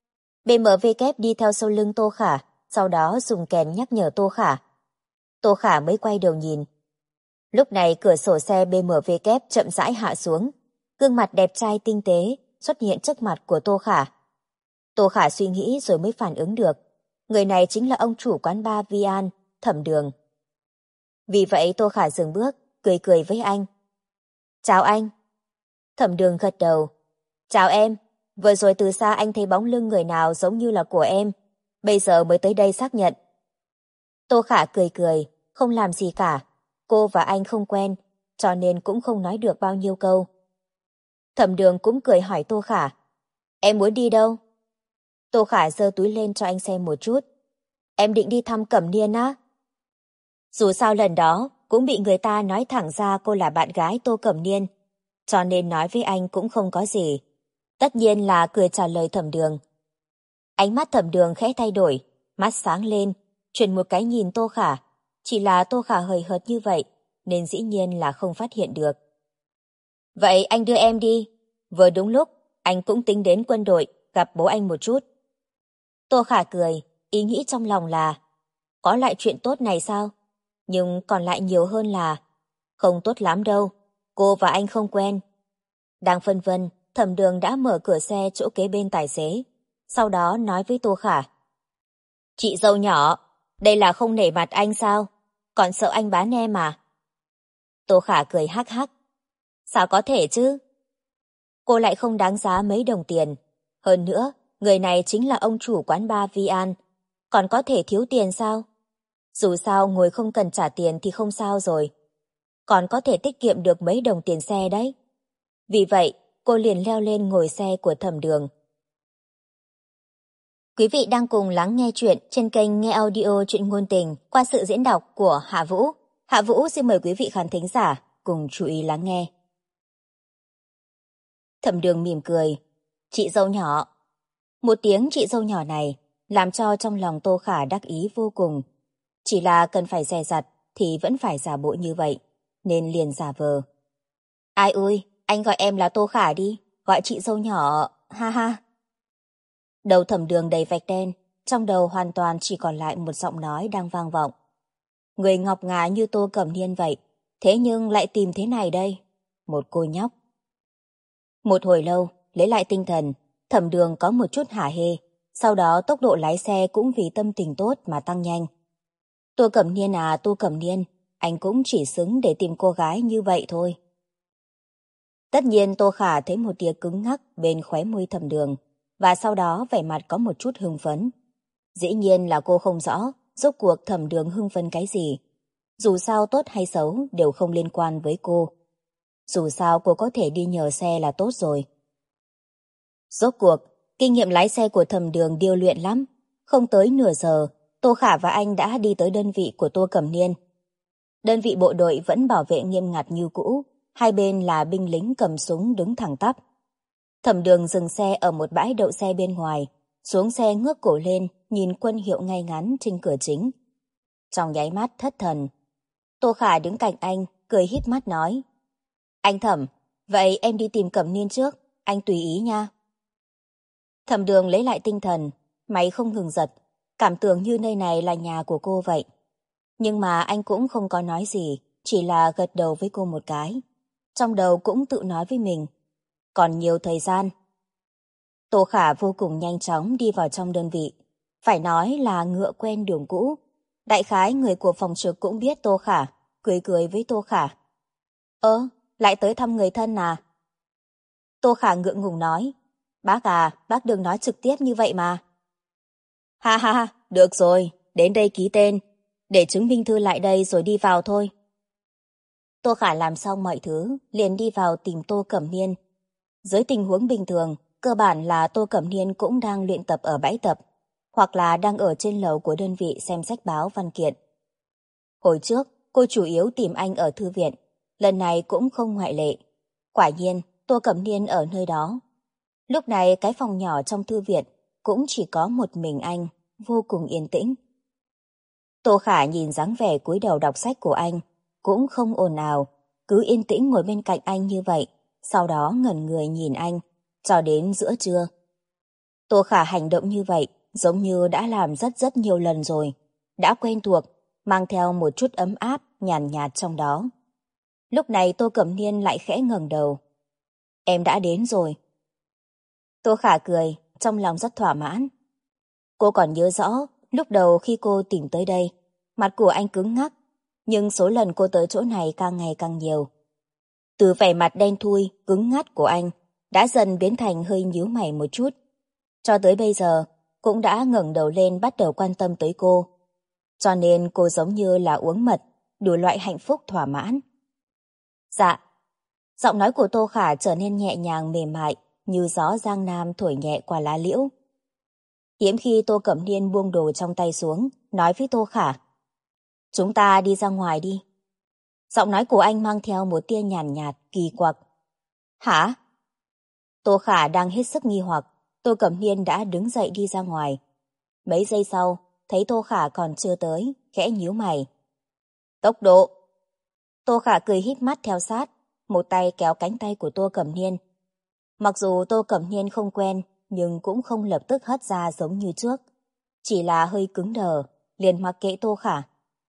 BMW đi theo sau lưng Tô Khả, sau đó dùng kèn nhắc nhở Tô Khả. Tô Khả mới quay đầu nhìn. Lúc này cửa sổ xe BMW chậm rãi hạ xuống, gương mặt đẹp trai tinh tế xuất hiện trước mặt của Tô Khả. Tô Khả suy nghĩ rồi mới phản ứng được, người này chính là ông chủ quán bar Vi An, Thẩm Đường. Vì vậy Tô Khả dừng bước, cười cười với anh. Chào anh. Thẩm Đường gật đầu. Chào em, vừa rồi từ xa anh thấy bóng lưng người nào giống như là của em, bây giờ mới tới đây xác nhận. Tô Khả cười cười, không làm gì cả. Cô và anh không quen, cho nên cũng không nói được bao nhiêu câu. Thẩm Đường cũng cười hỏi Tô Khả. Em muốn đi đâu? Tô Khả giơ túi lên cho anh xem một chút. Em định đi thăm Cẩm Niên á? Dù sao lần đó cũng bị người ta nói thẳng ra cô là bạn gái Tô Cẩm Niên, cho nên nói với anh cũng không có gì. Tất nhiên là cười trả lời Thẩm Đường. Ánh mắt Thẩm Đường khẽ thay đổi, mắt sáng lên, chuyển một cái nhìn Tô Khả. Chỉ là Tô Khả hời hợt như vậy, nên dĩ nhiên là không phát hiện được. Vậy anh đưa em đi. Vừa đúng lúc, anh cũng tính đến quân đội, gặp bố anh một chút. Tô Khả cười, ý nghĩ trong lòng là có lại chuyện tốt này sao? Nhưng còn lại nhiều hơn là không tốt lắm đâu, cô và anh không quen. Đang phân vân, Thẩm Đường đã mở cửa xe chỗ kế bên tài xế, sau đó nói với Tô Khả. Chị dâu nhỏ, đây là không nể mặt anh sao? Còn sợ anh bán em à? Tô Khả cười hắc hắc. Sao có thể chứ? Cô lại không đáng giá mấy đồng tiền. Hơn nữa, người này chính là ông chủ quán bar Vi An. Còn có thể thiếu tiền sao? Dù sao ngồi không cần trả tiền thì không sao rồi. Còn có thể tiết kiệm được mấy đồng tiền xe đấy. Vì vậy, cô liền leo lên ngồi xe của Thẩm Đường. Quý vị đang cùng lắng nghe chuyện trên kênh Nghe Audio Chuyện Ngôn Tình qua sự diễn đọc của Hạ Vũ. Hạ Vũ xin mời quý vị khán thính giả cùng chú ý lắng nghe. Thẩm Đường mỉm cười. Chị dâu nhỏ. Một tiếng chị dâu nhỏ này làm cho trong lòng Tô Khả đắc ý vô cùng. Chỉ là cần phải dè dặt thì vẫn phải giả bộ như vậy, nên liền giả vờ. Ai ơi, anh gọi em là Tô Khả đi, gọi chị dâu nhỏ, ha ha. Đầu Thẩm Đường đầy vạch đen, trong đầu hoàn toàn chỉ còn lại một giọng nói đang vang vọng. Người ngọc ngà như Tô Cẩm Niên vậy, thế nhưng lại tìm thế này đây, một cô nhóc. Một hồi lâu, lấy lại tinh thần, Thẩm Đường có một chút hả hê, sau đó tốc độ lái xe cũng vì tâm tình tốt mà tăng nhanh. Tô Cẩm Niên à, Tô Cẩm Niên, anh cũng chỉ xứng để tìm cô gái như vậy thôi. Tất nhiên Tô Khả thấy một tia cứng ngắc bên khóe môi Thẩm Đường, và sau đó vẻ mặt có một chút hưng phấn. Dĩ nhiên là cô không rõ rốt cuộc Thẩm Đường hưng phấn cái gì. Dù sao tốt hay xấu đều không liên quan với cô. Dù sao cô có thể đi nhờ xe là tốt rồi. Rốt cuộc, kinh nghiệm lái xe của Thẩm Đường điêu luyện lắm. Không tới nửa giờ, Tô Khả và anh đã đi tới đơn vị của Tô Cẩm Niên. Đơn vị bộ đội vẫn bảo vệ nghiêm ngặt như cũ, hai bên là binh lính cầm súng đứng thẳng tắp. Thẩm Đường dừng xe ở một bãi đậu xe bên ngoài, xuống xe ngước cổ lên, nhìn quân hiệu ngay ngắn trên cửa chính. Trong nháy mắt thất thần, Tô Khả đứng cạnh anh, cười híp mắt nói: "Anh Thẩm, vậy em đi tìm Cẩm Niên trước, anh tùy ý nha." Thẩm Đường lấy lại tinh thần, máy không ngừng giật, cảm tưởng như nơi này là nhà của cô vậy. Nhưng mà anh cũng không có nói gì, chỉ là gật đầu với cô một cái. Trong đầu cũng tự nói với mình, còn nhiều thời gian. Tô Khả vô cùng nhanh chóng đi vào trong đơn vị. Phải nói là ngựa quen đường cũ. Đại khái người của phòng trực cũng biết Tô Khả, cười cười với Tô Khả. Lại tới thăm người thân à? Tô Khả ngượng ngùng nói, bác à, bác đừng nói trực tiếp như vậy mà. Ha ha ha, được rồi, đến đây ký tên, để chứng minh thư lại đây rồi đi vào thôi. Tô Khả làm xong mọi thứ, liền đi vào tìm Tô Cẩm Niên. Dưới tình huống bình thường, cơ bản là Tô Cẩm Niên cũng đang luyện tập ở bãi tập, hoặc là đang ở trên lầu của đơn vị xem sách báo văn kiện. Hồi trước, cô chủ yếu tìm anh ở thư viện, lần này cũng không ngoại lệ. Quả nhiên, Tô Cẩm Niên ở nơi đó. Lúc này cái phòng nhỏ trong thư viện cũng chỉ có một mình anh, vô cùng yên tĩnh. Tô Khả nhìn dáng vẻ cúi đầu đọc sách của anh, cũng không ồn ào, cứ yên tĩnh ngồi bên cạnh anh như vậy, sau đó ngẩn người nhìn anh, cho đến giữa trưa. Tô Khả hành động như vậy, giống như đã làm rất rất nhiều lần rồi, đã quen thuộc, mang theo một chút ấm áp, nhàn nhạt trong đó. Lúc này Tô Cẩm Niên lại khẽ ngẩng đầu. Em đã đến rồi. Tô Khả cười, trong lòng rất thỏa mãn. Cô còn nhớ rõ, lúc đầu khi cô tìm tới đây, mặt của anh cứng ngắc, nhưng số lần cô tới chỗ này càng ngày càng nhiều. Từ vẻ mặt đen thui, cứng ngắt của anh, đã dần biến thành hơi nhíu mày một chút. Cho tới bây giờ, cũng đã ngẩng đầu lên bắt đầu quan tâm tới cô. Cho nên cô giống như là uống mật, đủ loại hạnh phúc thỏa mãn. Dạ. Giọng nói của Tô Khả trở nên nhẹ nhàng mềm mại, như gió giang nam thổi nhẹ qua lá liễu. Hiếm khi Tô Cẩm Niên buông đồ trong tay xuống, nói với Tô Khả. Chúng ta đi ra ngoài đi. Giọng nói của anh mang theo một tia nhàn nhạt, kỳ quặc. Hả? Tô Khả đang hết sức nghi hoặc, Tô Cẩm Niên đã đứng dậy đi ra ngoài. Mấy giây sau, thấy Tô Khả còn chưa tới, khẽ nhíu mày. Tốc độ! Tô Khả cười híp mắt theo sát, một tay kéo cánh tay của Tô Cẩm Niên. Mặc dù Tô Cẩm Niên không quen, nhưng cũng không lập tức hất ra giống như trước. Chỉ là hơi cứng đờ, liền mặc kệ Tô Khả.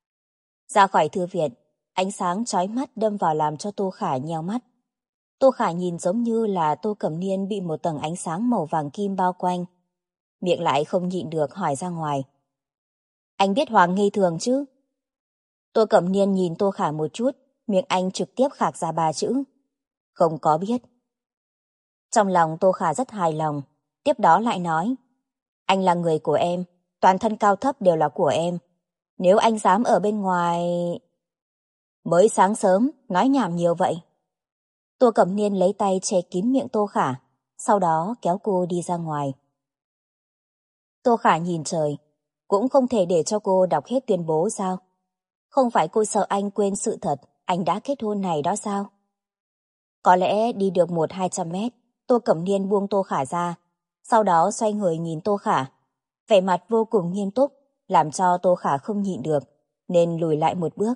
Ra khỏi thư viện, ánh sáng chói mắt đâm vào làm cho Tô Khả nheo mắt. Tô Khả nhìn giống như là Tô Cẩm Niên bị một tầng ánh sáng màu vàng kim bao quanh. Miệng lại không nhịn được hỏi ra ngoài. Anh biết Hoàng nghi thường chứ? Tô Cẩm Niên nhìn Tô Khả một chút, miệng anh trực tiếp khạc ra 3 chữ. Không có biết. Trong lòng Tô Khả rất hài lòng, tiếp đó lại nói. Anh là người của em, toàn thân cao thấp đều là của em. Nếu anh dám ở bên ngoài... Mới sáng sớm, nói nhảm nhiều vậy. Tô Cẩm Niên lấy tay che kín miệng Tô Khả, sau đó kéo cô đi ra ngoài. Tô Khả nhìn trời, cũng không thể để cho cô đọc hết tuyên bố sao? Không phải cô sợ anh quên sự thật, anh đã kết hôn này đó sao? Có lẽ đi được 100-200 mét, Tô Cẩm Niên buông Tô Khả ra, sau đó xoay người nhìn Tô Khả. Vẻ mặt vô cùng nghiêm túc, làm cho Tô Khả không nhịn được, nên lùi lại một bước.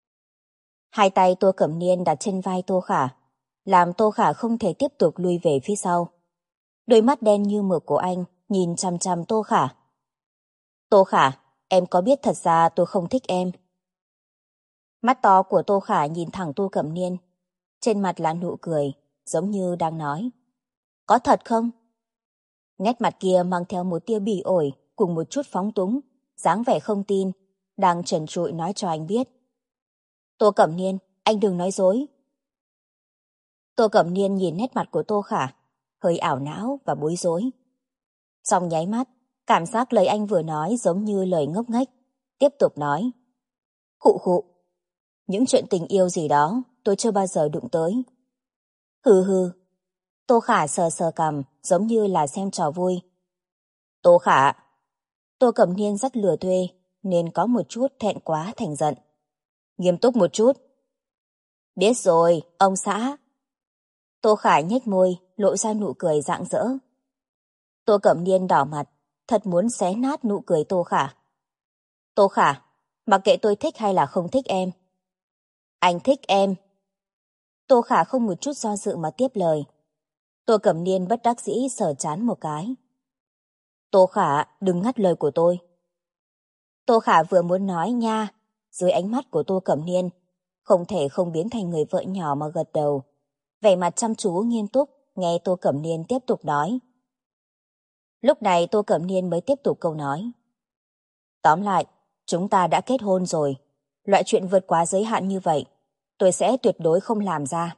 Hai tay Tô Cẩm Niên đặt trên vai Tô Khả, làm Tô Khả không thể tiếp tục lui về phía sau. Đôi mắt đen như mực của anh nhìn chằm chằm Tô Khả. Tô Khả, em có biết thật ra tôi không thích em? Mắt to của Tô Khả nhìn thẳng Tô Cẩm Niên. Trên mặt là nụ cười, giống như đang nói. Có thật không? Nét mặt kia mang theo một tia bỉ ổi cùng một chút phóng túng, dáng vẻ không tin, đang trần trụi nói cho anh biết. Tô Cẩm Niên, anh đừng nói dối. Tô Cẩm Niên nhìn nét mặt của Tô Khả, hơi ảo não và bối rối. Trong nháy mắt, cảm giác lời anh vừa nói giống như lời ngốc nghếch. Tiếp tục nói. Khụ khụ. Những chuyện tình yêu gì đó tôi chưa bao giờ đụng tới. Hừ hừ. Tô Khả sờ sờ cằm giống như là xem trò vui. Tô Khả. Tô Cẩm Niên rất lừa thuê nên có một chút thẹn quá thành giận. Nghiêm túc một chút. Biết rồi, ông xã. Tô Khả nhếch môi, lộ ra nụ cười rạng rỡ. Tô Cẩm Niên đỏ mặt, thật muốn xé nát nụ cười Tô Khả. Tô Khả, mặc kệ tôi thích hay là không thích em. Anh thích em. Tô Khả không một chút do dự mà tiếp lời. Tô Cẩm Niên bất đắc dĩ sờ trán một cái. Tô Khả, đừng ngắt lời của tôi. Tô Khả vừa muốn nói nha, dưới ánh mắt của Tô Cẩm Niên, không thể không biến thành người vợ nhỏ mà gật đầu. Vẻ mặt chăm chú nghiêm túc, nghe Tô Cẩm Niên tiếp tục nói. Lúc này Tô Cẩm Niên mới tiếp tục câu nói. Tóm lại, chúng ta đã kết hôn rồi. Loại chuyện vượt quá giới hạn như vậy, tôi sẽ tuyệt đối không làm ra.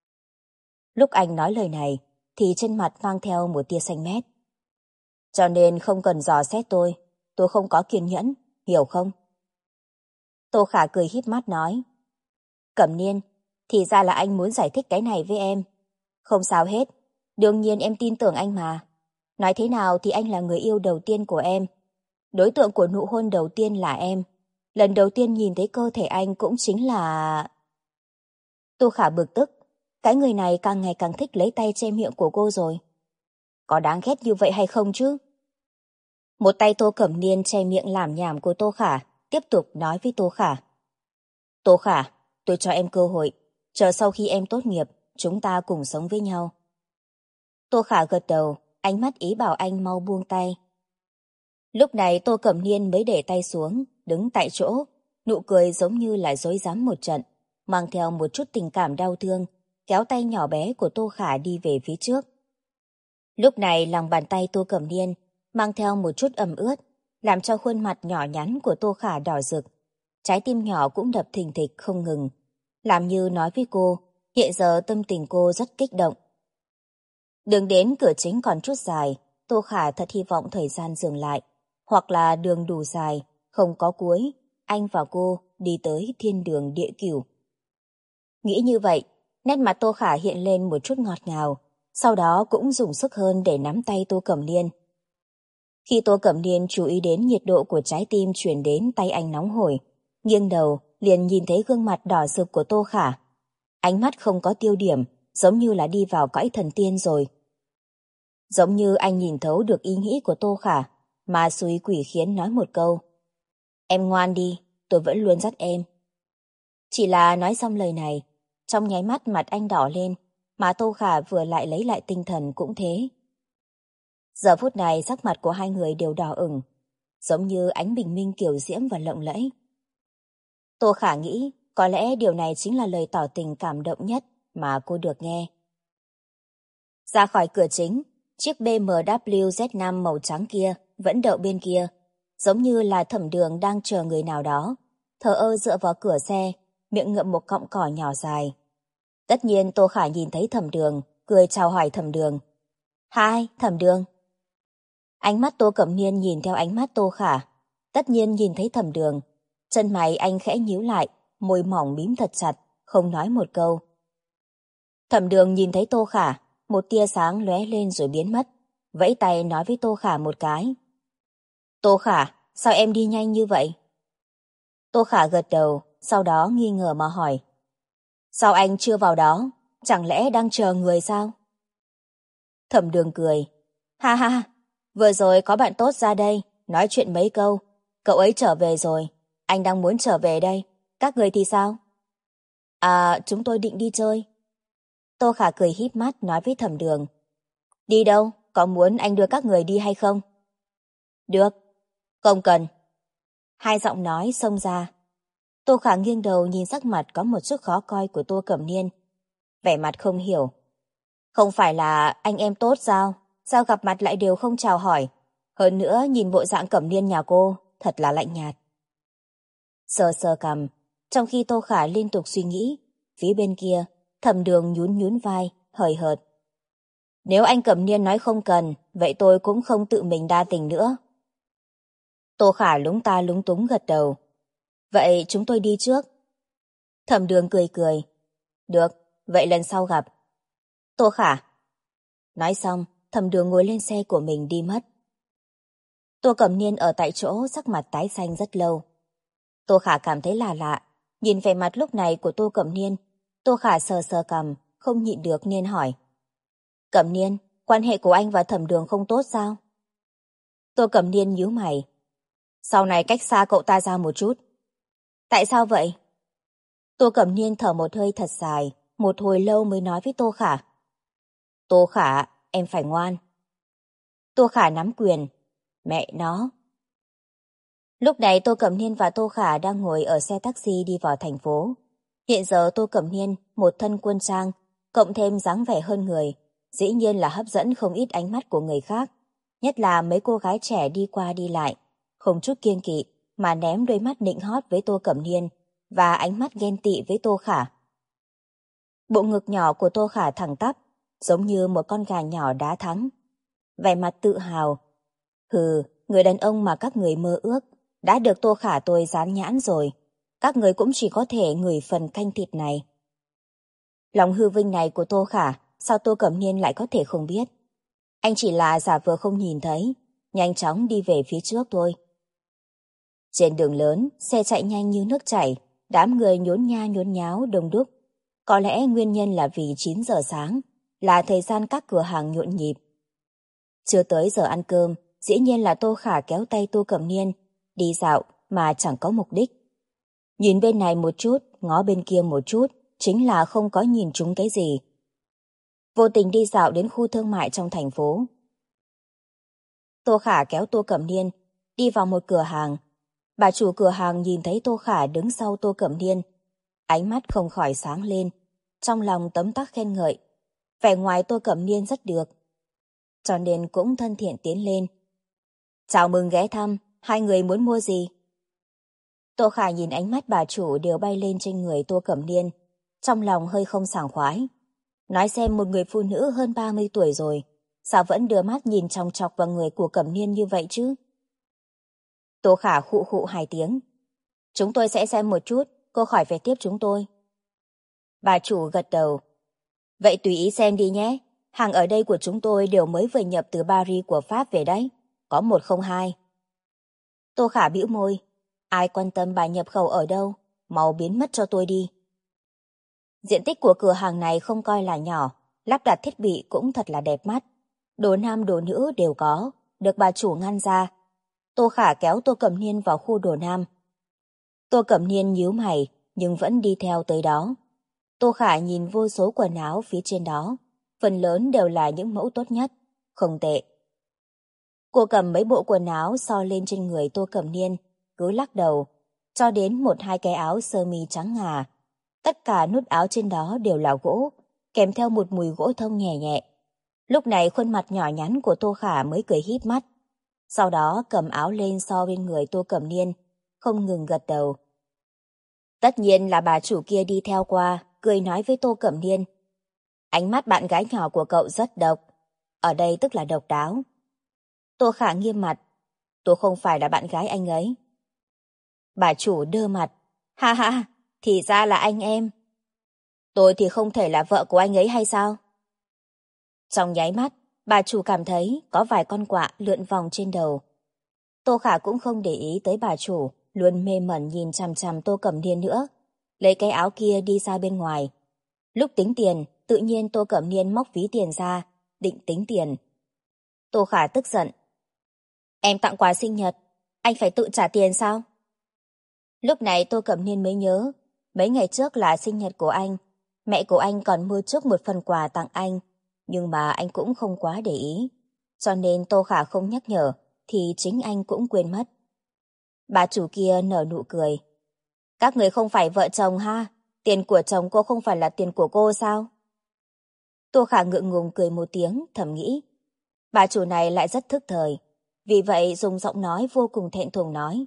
Lúc anh nói lời này, thì trên mặt mang theo một tia xanh mét. Cho nên không cần dò xét tôi không có kiên nhẫn, hiểu không? Tô Khả cười híp mắt nói. Cẩm Niên, thì ra là anh muốn giải thích cái này với em. Không sao hết, đương nhiên em tin tưởng anh mà. Nói thế nào thì anh là người yêu đầu tiên của em. Đối tượng của nụ hôn đầu tiên là em. Lần đầu tiên nhìn thấy cơ thể anh cũng chính là... Tô Khả bực tức. Cái người này càng ngày càng thích lấy tay che miệng của cô rồi. Có đáng ghét như vậy hay không chứ? Một tay Tô Cẩm Niên che miệng lảm nhảm của Tô Khả, tiếp tục nói với Tô Khả. Tô Khả, tôi cho em cơ hội. Chờ sau khi em tốt nghiệp, chúng ta cùng sống với nhau. Tô Khả gật đầu, ánh mắt ý bảo anh mau buông tay. Lúc này Tô Cẩm Niên mới để tay xuống, đứng tại chỗ, nụ cười giống như là dối rắm một trận, mang theo một chút tình cảm đau thương, kéo tay nhỏ bé của Tô Khả đi về phía trước. Lúc này lòng bàn tay Tô Cẩm Niên mang theo một chút ẩm ướt, làm cho khuôn mặt nhỏ nhắn của Tô Khả đỏ rực. Trái tim nhỏ cũng đập thình thịch không ngừng, làm như nói với cô, hiện giờ tâm tình cô rất kích động. Đường đến cửa chính còn chút dài, Tô Khả thật hy vọng thời gian dừng lại, hoặc là đường đủ dài, không có cuối, anh và cô đi tới thiên đường địa cửu. Nghĩ như vậy, nét mặt Tô Khả hiện lên một chút ngọt ngào, sau đó cũng dùng sức hơn để nắm tay Tô Cẩm Niên. Khi Tô Cẩm Niên chú ý đến nhiệt độ của trái tim truyền đến tay anh nóng hổi, nghiêng đầu liền nhìn thấy gương mặt đỏ rực của Tô Khả. Ánh mắt không có tiêu điểm, giống như là đi vào cõi thần tiên rồi. Giống như anh nhìn thấu được ý nghĩ của Tô Khả, mà xui quỷ khiến nói một câu. Em ngoan đi, tôi vẫn luôn dắt em. Chỉ là nói xong lời này, trong nháy mắt mặt anh đỏ lên, mà Tô Khả vừa lại lấy lại tinh thần cũng thế. Giờ phút này sắc mặt của hai người đều đỏ ửng, giống như ánh bình minh kiều diễm và lộng lẫy. Tô Khả nghĩ có lẽ điều này chính là lời tỏ tình cảm động nhất mà cô được nghe. Ra khỏi cửa chính, chiếc BMW Z5 màu trắng kia vẫn đậu bên kia, giống như là Thẩm Đường đang chờ người nào đó, thờ ơ dựa vào cửa xe, miệng ngậm một cọng cỏ nhỏ dài. Tất nhiên Tô Khả nhìn thấy Thẩm Đường, cười chào hỏi Thẩm Đường. Hi, Thẩm Đường. Ánh mắt Tô Cẩm Niên nhìn theo ánh mắt Tô Khả, tất nhiên nhìn thấy Thẩm Đường. Chân mày anh khẽ nhíu lại, môi mỏng mím thật chặt, không nói một câu. Thẩm Đường nhìn thấy Tô Khả, một tia sáng lóe lên rồi biến mất, vẫy tay nói với Tô Khả một cái. Tô Khả, sao em đi nhanh như vậy? Tô Khả gật đầu, sau đó nghi ngờ mà hỏi. Sao anh chưa vào đó? Chẳng lẽ đang chờ người sao? Thẩm Đường cười. Ha ha, vừa rồi có bạn tốt ra đây, nói chuyện mấy câu. Cậu ấy trở về rồi, anh đang muốn trở về đây. Các người thì sao? À, chúng tôi định đi chơi. Tô Khả cười híp mắt nói với Thẩm Đường. Đi đâu? Có muốn anh đưa các người đi hay không? Được. Không cần. Hai giọng nói xông ra. Tô Khả nghiêng đầu nhìn sắc mặt có một chút khó coi của Tô Cẩm Niên. Vẻ mặt không hiểu. Không phải là anh em tốt sao? Sao gặp mặt lại đều không chào hỏi? Hơn nữa nhìn bộ dạng Cẩm Niên nhà cô thật là lạnh nhạt. Sờ sờ cằm, trong khi Tô Khả liên tục suy nghĩ, phía bên kia Thẩm Đường nhún nhún vai, hời hợt. Nếu anh Cẩm Niên nói không cần, vậy tôi cũng không tự mình đa tình nữa. Tô Khả lúng ta lúng túng gật đầu. Vậy chúng tôi đi trước. Thẩm Đường cười cười. Được, vậy lần sau gặp. Tô Khả. Nói xong, Thẩm Đường ngồi lên xe của mình đi mất. Tô Cẩm Niên ở tại chỗ sắc mặt tái xanh rất lâu. Tô Khả cảm thấy là lạ. Nhìn vẻ mặt lúc này của Tô Cẩm Niên, Tô Khả sờ sờ cằm, không nhịn được nên hỏi. Cẩm Niên, quan hệ của anh và Thẩm Đường không tốt sao? Tô Cẩm Niên nhíu mày. Sau này cách xa cậu ta ra một chút. Tại sao vậy? Tô Cẩm Niên thở một hơi thật dài, một hồi lâu mới nói với Tô Khả. Tô Khả, em phải ngoan. Tô Khả nắm quyền. Mẹ nó. Lúc này Tô Cẩm Niên và Tô Khả đang ngồi ở xe taxi đi vào thành phố. Hiện giờ Tô Cẩm Niên, một thân quân trang, cộng thêm dáng vẻ hơn người, dĩ nhiên là hấp dẫn không ít ánh mắt của người khác. Nhất là mấy cô gái trẻ đi qua đi lại, không chút kiêng kỵ mà ném đôi mắt nịnh hót với Tô Cẩm Niên và ánh mắt ghen tị với Tô Khả. Bộ ngực nhỏ của Tô Khả thẳng tắp, giống như một con gà nhỏ đá thắng. Vẻ mặt tự hào. Hừ, người đàn ông mà các người mơ ước đã được Tô Khả tôi dán nhãn rồi. Các người cũng chỉ có thể ngửi phần canh thịt này. Lòng hư vinh này của Tô Khả, sao Tô Cẩm Niên lại có thể không biết? Anh chỉ là giả vờ không nhìn thấy, nhanh chóng đi về phía trước thôi. Trên đường lớn, xe chạy nhanh như nước chảy, đám người nhốn nha nhốn nháo đông đúc. Có lẽ nguyên nhân là vì 9 giờ sáng, là thời gian các cửa hàng nhộn nhịp. Chưa tới giờ ăn cơm, dĩ nhiên là Tô Khả kéo tay Tô Cẩm Niên, đi dạo mà chẳng có mục đích. Nhìn bên này một chút, ngó bên kia một chút, chính là không có nhìn trúng cái gì. Vô tình đi dạo đến khu thương mại trong thành phố. Tô Khả kéo Tô Cẩm Niên, đi vào một cửa hàng. Bà chủ cửa hàng nhìn thấy Tô Khả đứng sau Tô Cẩm Niên. Ánh mắt không khỏi sáng lên, trong lòng tấm tắc khen ngợi. Vẻ ngoài Tô Cẩm Niên rất được, cho nên cũng thân thiện tiến lên. Chào mừng ghé thăm, hai người muốn mua gì? Tô Khả nhìn ánh mắt bà chủ đều bay lên trên người Tô Cẩm Niên, trong lòng hơi không sảng khoái. Nói xem một người phụ nữ hơn 30 tuổi rồi, sao vẫn đưa mắt nhìn chòng chọc vào người của Cẩm Niên như vậy chứ? Tô Khả khụ khụ 2 tiếng. Chúng tôi sẽ xem một chút, cô khỏi phải tiếp chúng tôi. Bà chủ gật đầu. Vậy tùy ý xem đi nhé, hàng ở đây của chúng tôi đều mới vừa nhập từ Paris của Pháp về đấy, có 102. Tô Khả bĩu môi. Ai quan tâm bà nhập khẩu ở đâu, mau biến mất cho tôi đi. Diện tích của cửa hàng này không coi là nhỏ, lắp đặt thiết bị cũng thật là đẹp mắt. Đồ nam đồ nữ đều có, được bà chủ ngăn ra. Tô Khả kéo Tô Cẩm Niên vào khu đồ nam. Tô Cẩm Niên nhíu mày, nhưng vẫn đi theo tới đó. Tô Khả nhìn vô số quần áo phía trên đó, phần lớn đều là những mẫu tốt nhất, không tệ. Cô cầm mấy bộ quần áo so lên trên người Tô Cẩm Niên, cứ lắc đầu, cho đến 1-2 cái áo sơ mi trắng ngà. Tất cả nút áo trên đó đều là gỗ, kèm theo một mùi gỗ thông nhẹ nhẹ. Lúc này khuôn mặt nhỏ nhắn của Tô Khả mới cười híp mắt. Sau đó cầm áo lên so bên người Tô Cẩm Niên, không ngừng gật đầu. Tất nhiên là bà chủ kia đi theo qua, cười nói với Tô Cẩm Niên. Ánh mắt bạn gái nhỏ của cậu rất độc, ở đây tức là độc đáo. Tô Khả nghiêm mặt. Tôi không phải là bạn gái anh ấy. Bà chủ đơ mặt. Ha ha, thì ra là anh em. Tôi thì không thể là vợ của anh ấy hay sao? Trong nháy mắt, bà chủ cảm thấy có vài con quạ lượn vòng trên đầu. Tô Khả cũng không để ý tới bà chủ, luôn mê mẩn nhìn chằm chằm Tô Cẩm Niên nữa. Lấy cái áo kia đi ra bên ngoài. Lúc tính tiền, tự nhiên Tô Cẩm Niên móc ví tiền ra, định tính tiền. Tô Khả tức giận. Em tặng quà sinh nhật, anh phải tự trả tiền sao? Lúc này Tô Cẩm Niên mới nhớ, mấy ngày trước là sinh nhật của anh, mẹ của anh còn mua trước một phần quà tặng anh, nhưng mà anh cũng không quá để ý. Cho nên Tô Khả không nhắc nhở, thì chính anh cũng quên mất. Bà chủ kia nở nụ cười. Các người không phải vợ chồng ha? Tiền của chồng cô không phải là tiền của cô sao? Tô Khả ngượng ngùng cười một tiếng, thầm nghĩ. Bà chủ này lại rất thức thời, vì vậy dùng giọng nói vô cùng thẹn thùng nói.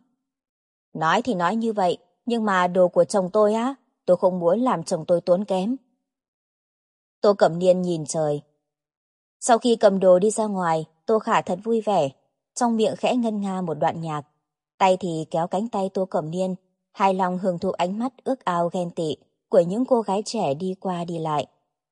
Nói thì nói như vậy, nhưng mà đồ của chồng tôi á, tôi không muốn làm chồng tôi tốn kém. Tô Cẩm Niên nhìn trời. Sau khi cầm đồ đi ra ngoài, Tô Khả thật vui vẻ, trong miệng khẽ ngân nga một đoạn nhạc, tay thì kéo cánh tay Tô Cẩm Niên, hài lòng hưởng thụ ánh mắt ước ao ghen tị của những cô gái trẻ đi qua đi lại.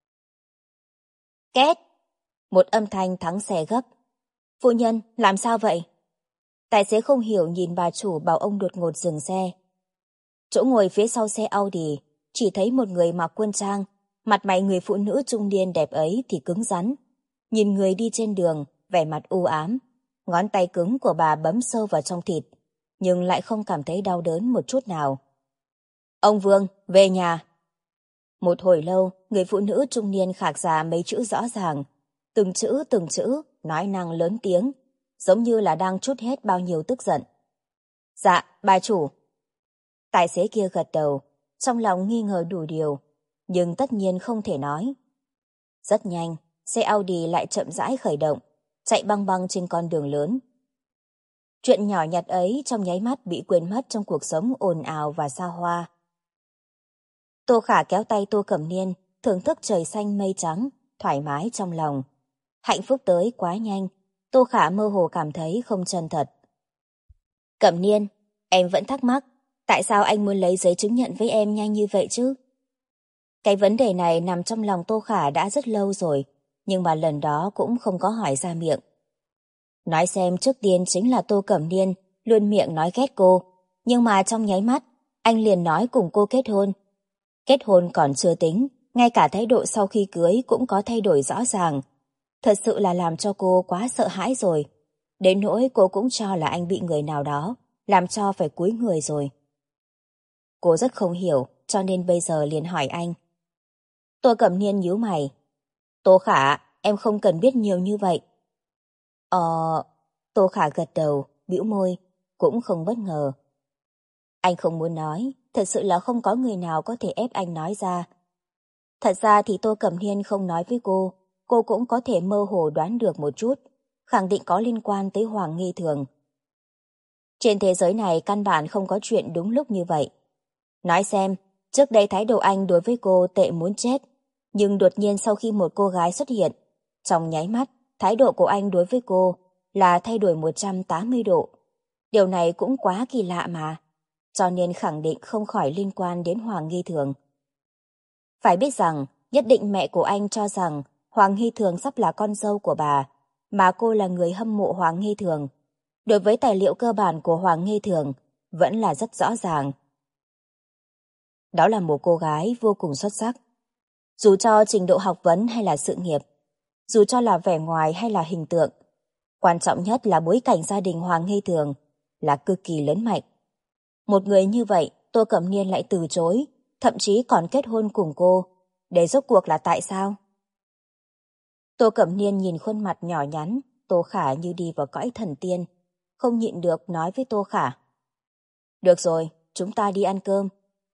Két! Một âm thanh thắng xe gấp. Phu nhân, làm sao vậy? Tài xế không hiểu nhìn bà chủ bảo ông đột ngột dừng xe. Chỗ ngồi phía sau xe Audi, chỉ thấy một người mặc quân trang, mặt mày người phụ nữ trung niên đẹp ấy thì cứng rắn. Nhìn người đi trên đường, vẻ mặt u ám, ngón tay cứng của bà bấm sâu vào trong thịt, nhưng lại không cảm thấy đau đớn một chút nào. Ông Vương, về nhà. Một hồi lâu, người phụ nữ trung niên khạc ra mấy chữ rõ ràng, từng chữ, nói năng lớn tiếng, giống như là đang trút hết bao nhiêu tức giận. Dạ, bà chủ. Tài xế kia gật đầu, trong lòng nghi ngờ đủ điều, nhưng tất nhiên không thể nói. Rất nhanh, xe Audi lại chậm rãi khởi động, chạy băng băng trên con đường lớn. Chuyện nhỏ nhặt ấy trong nháy mắt bị quên mất trong cuộc sống ồn ào và xa hoa. Tô Khả kéo tay Tô Cẩm Niên, thưởng thức trời xanh mây trắng, thoải mái trong lòng. Hạnh phúc tới quá nhanh, Tô Khả mơ hồ cảm thấy không chân thật. Cẩm Niên, em vẫn thắc mắc, tại sao anh muốn lấy giấy chứng nhận với em nhanh như vậy chứ? Cái vấn đề này nằm trong lòng Tô Khả đã rất lâu rồi, nhưng mà lần đó cũng không có hỏi ra miệng. Nói xem trước tiên chính là Tô Cẩm Niên luôn miệng nói ghét cô, nhưng mà trong nháy mắt, anh liền nói cùng cô kết hôn. Kết hôn còn chưa tính, ngay cả thái độ sau khi cưới cũng có thay đổi rõ ràng. Thật sự là làm cho cô quá sợ hãi rồi. Đến nỗi cô cũng cho là anh bị người nào đó làm cho phải cúi người rồi. Cô rất không hiểu, cho nên bây giờ liền hỏi anh. Tô Cẩm Niên nhíu mày. Tô Khả, em không cần biết nhiều như vậy. Tô Khả gật đầu, bĩu môi, cũng không bất ngờ. Anh không muốn nói, thật sự là không có người nào có thể ép anh nói ra. Thật ra thì Tô Cẩm Niên không nói với cô cũng có thể mơ hồ đoán được một chút, khẳng định có liên quan tới Hoàng Nghi Thường. Trên thế giới này căn bản không có chuyện đúng lúc như vậy. Nói xem, trước đây thái độ anh đối với cô tệ muốn chết, nhưng đột nhiên sau khi một cô gái xuất hiện, trong nháy mắt, thái độ của anh đối với cô là thay đổi 180 độ. Điều này cũng quá kỳ lạ mà, cho nên khẳng định không khỏi liên quan đến Hoàng Nghi Thường. Phải biết rằng, nhất định mẹ của anh cho rằng Hoàng Nghi Thường sắp là con dâu của bà, mà cô là người hâm mộ Hoàng Nghi Thường. Đối với tài liệu cơ bản của Hoàng Nghi Thường, vẫn là rất rõ ràng. Đó là một cô gái vô cùng xuất sắc. Dù cho trình độ học vấn hay là sự nghiệp, dù cho là vẻ ngoài hay là hình tượng, quan trọng nhất là bối cảnh gia đình Hoàng Nghi Thường là cực kỳ lớn mạnh. Một người như vậy, Tô Cẩm Niên lại từ chối, thậm chí còn kết hôn cùng cô. Để rốt cuộc là tại sao? Tô Cẩm Niên nhìn khuôn mặt nhỏ nhắn, Tô Khả như đi vào cõi thần tiên, không nhịn được nói với Tô Khả. Được rồi, chúng ta đi ăn cơm.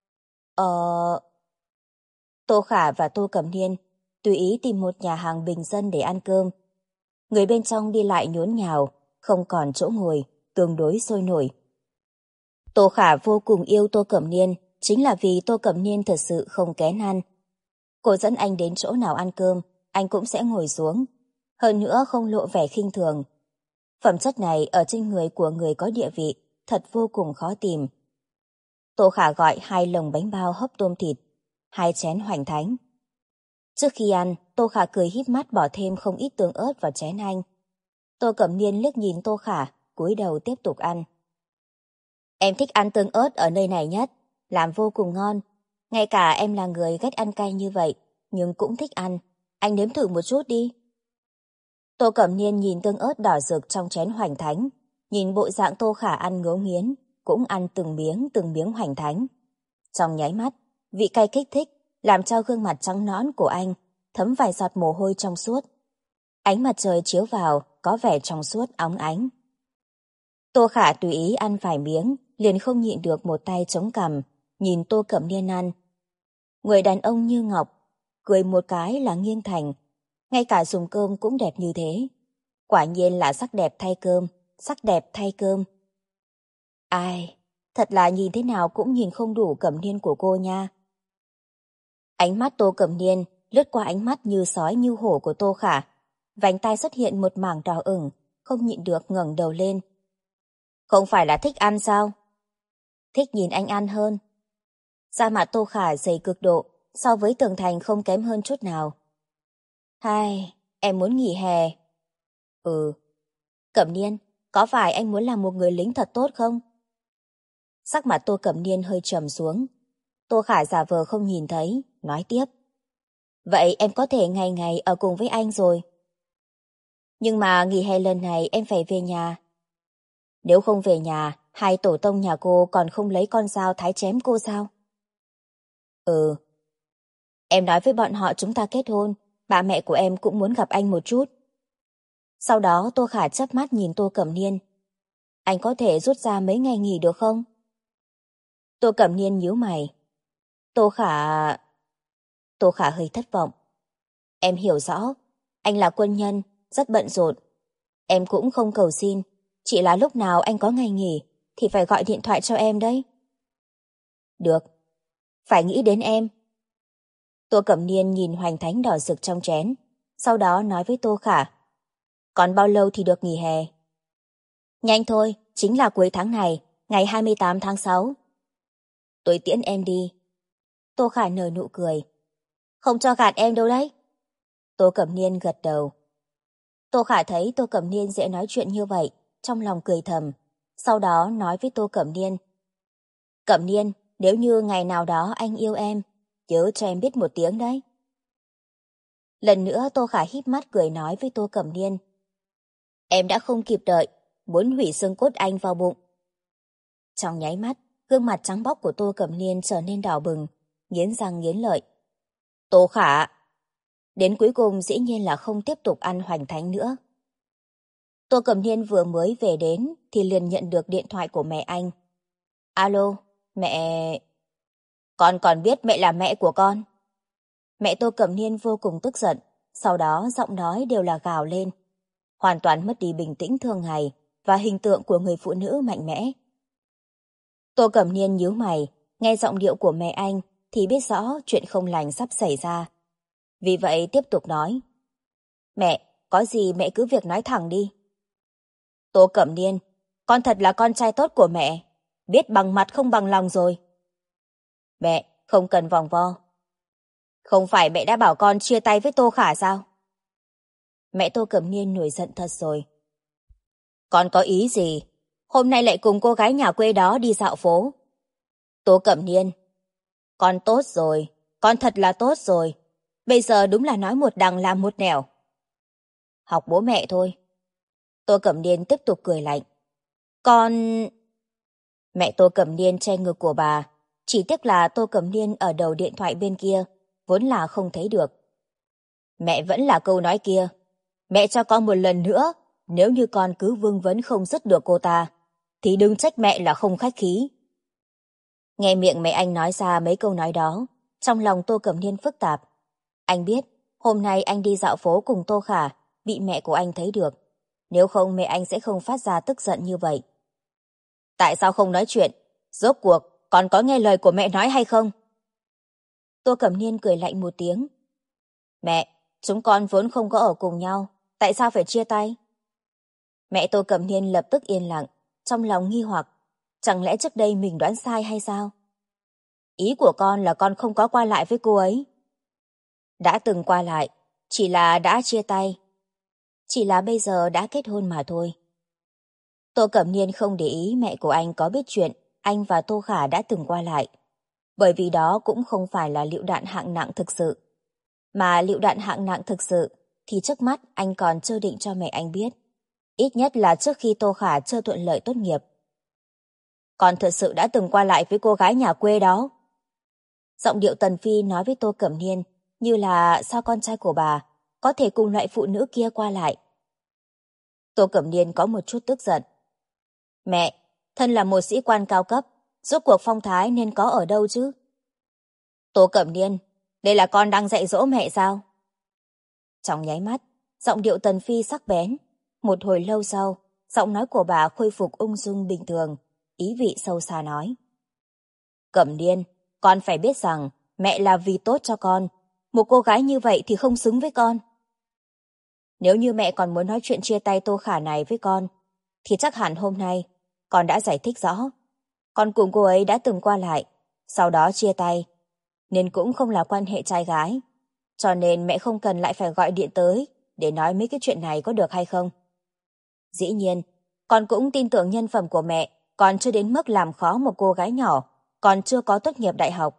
Tô Khả và Tô Cẩm Niên tùy ý tìm một nhà hàng bình dân để ăn cơm. Người bên trong đi lại nhốn nhào, không còn chỗ ngồi, tương đối sôi nổi. Tô Khả vô cùng yêu Tô Cẩm Niên, chính là vì Tô Cẩm Niên thật sự không kén ăn. Cô dẫn anh đến chỗ nào ăn cơm, anh cũng sẽ ngồi xuống. Hơn nữa không lộ vẻ khinh thường. Phẩm chất này ở trên người của người có địa vị, thật vô cùng khó tìm. Tô Khả gọi 2 lồng bánh bao hấp tôm thịt, 2 chén hoành thánh. Trước khi ăn, Tô Khả cười híp mắt bỏ thêm không ít tương ớt vào chén anh. Tô Cẩm Niên liếc nhìn Tô Khả, cúi đầu tiếp tục ăn. Em thích ăn tương ớt ở nơi này nhất, làm vô cùng ngon. Ngay cả em là người ghét ăn cay như vậy, nhưng cũng thích ăn. Anh nếm thử một chút đi. Tô Cẩm Niên nhìn tương ớt đỏ rực trong chén hoành thánh, nhìn bộ dạng Tô Khả ăn ngấu nghiến, cũng ăn từng miếng hoành thánh. Trong nháy mắt, vị cay kích thích, làm cho gương mặt trắng nõn của anh thấm vài giọt mồ hôi trong suốt. Ánh mặt trời chiếu vào, có vẻ trong suốt óng ánh. Tô Khả tùy ý ăn vài miếng, liền không nhịn được một tay chống cằm, nhìn Tô Cẩm Niên ăn. Người đàn ông như ngọc, cười một cái là nghiêng thành, ngay cả dùng cơm cũng đẹp như thế. Quả nhiên là sắc đẹp thay cơm, sắc đẹp thay cơm. Ai, thật là nhìn thế nào cũng nhìn không đủ Cẩm Niên của cô nha. Ánh mắt Tô Cẩm Niên lướt qua ánh mắt như sói như hổ của Tô Khả. vành tai xuất hiện một mảng đỏ ửng, không nhịn được ngẩng đầu lên. Không phải là thích ăn sao? Thích nhìn anh ăn hơn. Da mặt Tô Khả dày cực độ, so với Tường Thành không kém hơn chút nào. Hai, em muốn nghỉ hè. Ừ. Cẩm Niên, có phải anh muốn làm một người lính thật tốt không? Sắc mặt Tô Cẩm Niên hơi trầm xuống. Tô Khả giả vờ không nhìn thấy, nói tiếp. Vậy em có thể ngày ngày ở cùng với anh rồi. Nhưng mà nghỉ hè lần này em phải về nhà. Nếu không về nhà, hai tổ tông nhà cô còn không lấy con dao thái chém cô sao? Ừ. Em nói với bọn họ chúng ta kết hôn, ba mẹ của em cũng muốn gặp anh một chút. Sau đó Tô Khả chớp mắt nhìn Tô Cẩm Niên. Anh có thể rút ra mấy ngày nghỉ được không? Tô Cẩm Niên nhíu mày. Tô Khả... Tô Khả hơi thất vọng. Em hiểu rõ, anh là quân nhân, rất bận rộn. Em cũng không cầu xin, chỉ là lúc nào anh có ngày nghỉ thì phải gọi điện thoại cho em đấy. Được, phải nghĩ đến em. Tô Cẩm Niên nhìn hoành thánh đỏ rực trong chén, sau đó nói với Tô Khả. Còn bao lâu thì được nghỉ hè? Nhanh thôi, chính là cuối tháng này, ngày 28 tháng 6. Tôi tiễn em đi. Tô Khả nở nụ cười. Không cho gạt em đâu đấy. Tô Cẩm Niên gật đầu. Tô Khả thấy Tô Cẩm Niên dễ nói chuyện như vậy, trong lòng cười thầm. Sau đó nói với Tô Cẩm Niên. Cẩm Niên, nếu như ngày nào đó anh yêu em, nhớ cho em biết một tiếng đấy. Lần nữa Tô Khả híp mắt cười nói với Tô Cẩm Niên. Em đã không kịp đợi, muốn hủy xương cốt anh vào bụng. Trong nháy mắt, gương mặt trắng bóc của Tô Cẩm Niên trở nên đỏ bừng, nghiến răng nghiến lợi. Tô Khả! Đến cuối cùng dĩ nhiên là không tiếp tục ăn hoành thánh nữa. Tô Cẩm Niên vừa mới về đến thì liền nhận được điện thoại của mẹ anh. Alo, mẹ... Con còn biết mẹ là mẹ của con. Mẹ Tô Cẩm Niên vô cùng tức giận, sau đó giọng nói đều là gào lên. Hoàn toàn mất đi bình tĩnh thường ngày và hình tượng của người phụ nữ mạnh mẽ. Tô Cẩm Niên nhíu mày, nghe giọng điệu của mẹ anh thì biết rõ chuyện không lành sắp xảy ra. Vì vậy tiếp tục nói. Mẹ, có gì mẹ cứ việc nói thẳng đi. Tô Cẩm Niên, con thật là con trai tốt của mẹ, biết bằng mặt không bằng lòng rồi. Mẹ, không cần vòng vo. Không phải mẹ đã bảo con chia tay với Tô Khả sao? Mẹ Tô Cẩm Niên nổi giận thật rồi. Con có ý gì? Hôm nay lại cùng cô gái nhà quê đó đi dạo phố. Tô Cẩm Niên, con tốt rồi, con thật là tốt rồi. Bây giờ đúng là nói một đằng làm một nẻo. Học bố mẹ thôi. Tô Cẩm Niên tiếp tục cười lạnh. Con... Mẹ Tô Cẩm Niên che ngực của bà. Chỉ tiếc là Tô Cẩm Niên ở đầu điện thoại bên kia, vốn là không thấy được. Mẹ vẫn là câu nói kia. Mẹ cho con một lần nữa, nếu như con cứ vương vấn không dứt được cô ta, thì đừng trách mẹ là không khách khí. Nghe miệng mẹ anh nói ra mấy câu nói đó, trong lòng Tô Cẩm Niên phức tạp. Anh biết, hôm nay anh đi dạo phố cùng Tô Khả, bị mẹ của anh thấy được. Nếu không mẹ anh sẽ không phát ra tức giận như vậy. Tại sao không nói chuyện? Rốt cuộc, con có nghe lời của mẹ nói hay không? Tô Cẩm Niên cười lạnh một tiếng. Mẹ, chúng con vốn không có ở cùng nhau, tại sao phải chia tay? Mẹ Tô Cẩm Niên lập tức yên lặng, trong lòng nghi hoặc. Chẳng lẽ trước đây mình đoán sai hay sao? Ý của con là con không có qua lại với cô ấy. Đã từng qua lại, chỉ là đã chia tay. Chỉ là bây giờ đã kết hôn mà thôi. Tô Cẩm Niên không để ý mẹ của anh có biết chuyện anh và Tô Khả đã từng qua lại. Bởi vì đó cũng không phải là lựu đạn hạng nặng thực sự. Mà lựu đạn hạng nặng thực sự thì trước mắt anh còn chưa định cho mẹ anh biết. Ít nhất là trước khi Tô Khả chưa thuận lợi tốt nghiệp. Con thật sự đã từng qua lại với cô gái nhà quê đó. Giọng điệu Tần Phi nói với Tô Cẩm Niên như là sao con trai của bà có thể cùng loại phụ nữ kia qua lại. Tô Cẩm Niên có một chút tức giận. Mẹ, thân là một sĩ quan cao cấp, rốt cuộc phong thái nên có ở đâu chứ? Tô Cẩm Niên, đây là con đang dạy dỗ mẹ sao? Trong nháy mắt, giọng điệu Tần Phi sắc bén. Một hồi lâu sau, giọng nói của bà khôi phục ung dung bình thường, ý vị sâu xa nói. Cẩm Niên, con phải biết rằng mẹ là vì tốt cho con. Một cô gái như vậy thì không xứng với con. Nếu như mẹ còn muốn nói chuyện chia tay Tô Khả này với con, thì chắc hẳn hôm nay con đã giải thích rõ. Con cùng cô ấy đã từng qua lại, sau đó chia tay, nên cũng không là quan hệ trai gái. Cho nên mẹ không cần lại phải gọi điện tới để nói mấy cái chuyện này có được hay không. Dĩ nhiên, con cũng tin tưởng nhân phẩm của mẹ, còn chưa đến mức làm khó một cô gái nhỏ, còn chưa có tốt nghiệp đại học.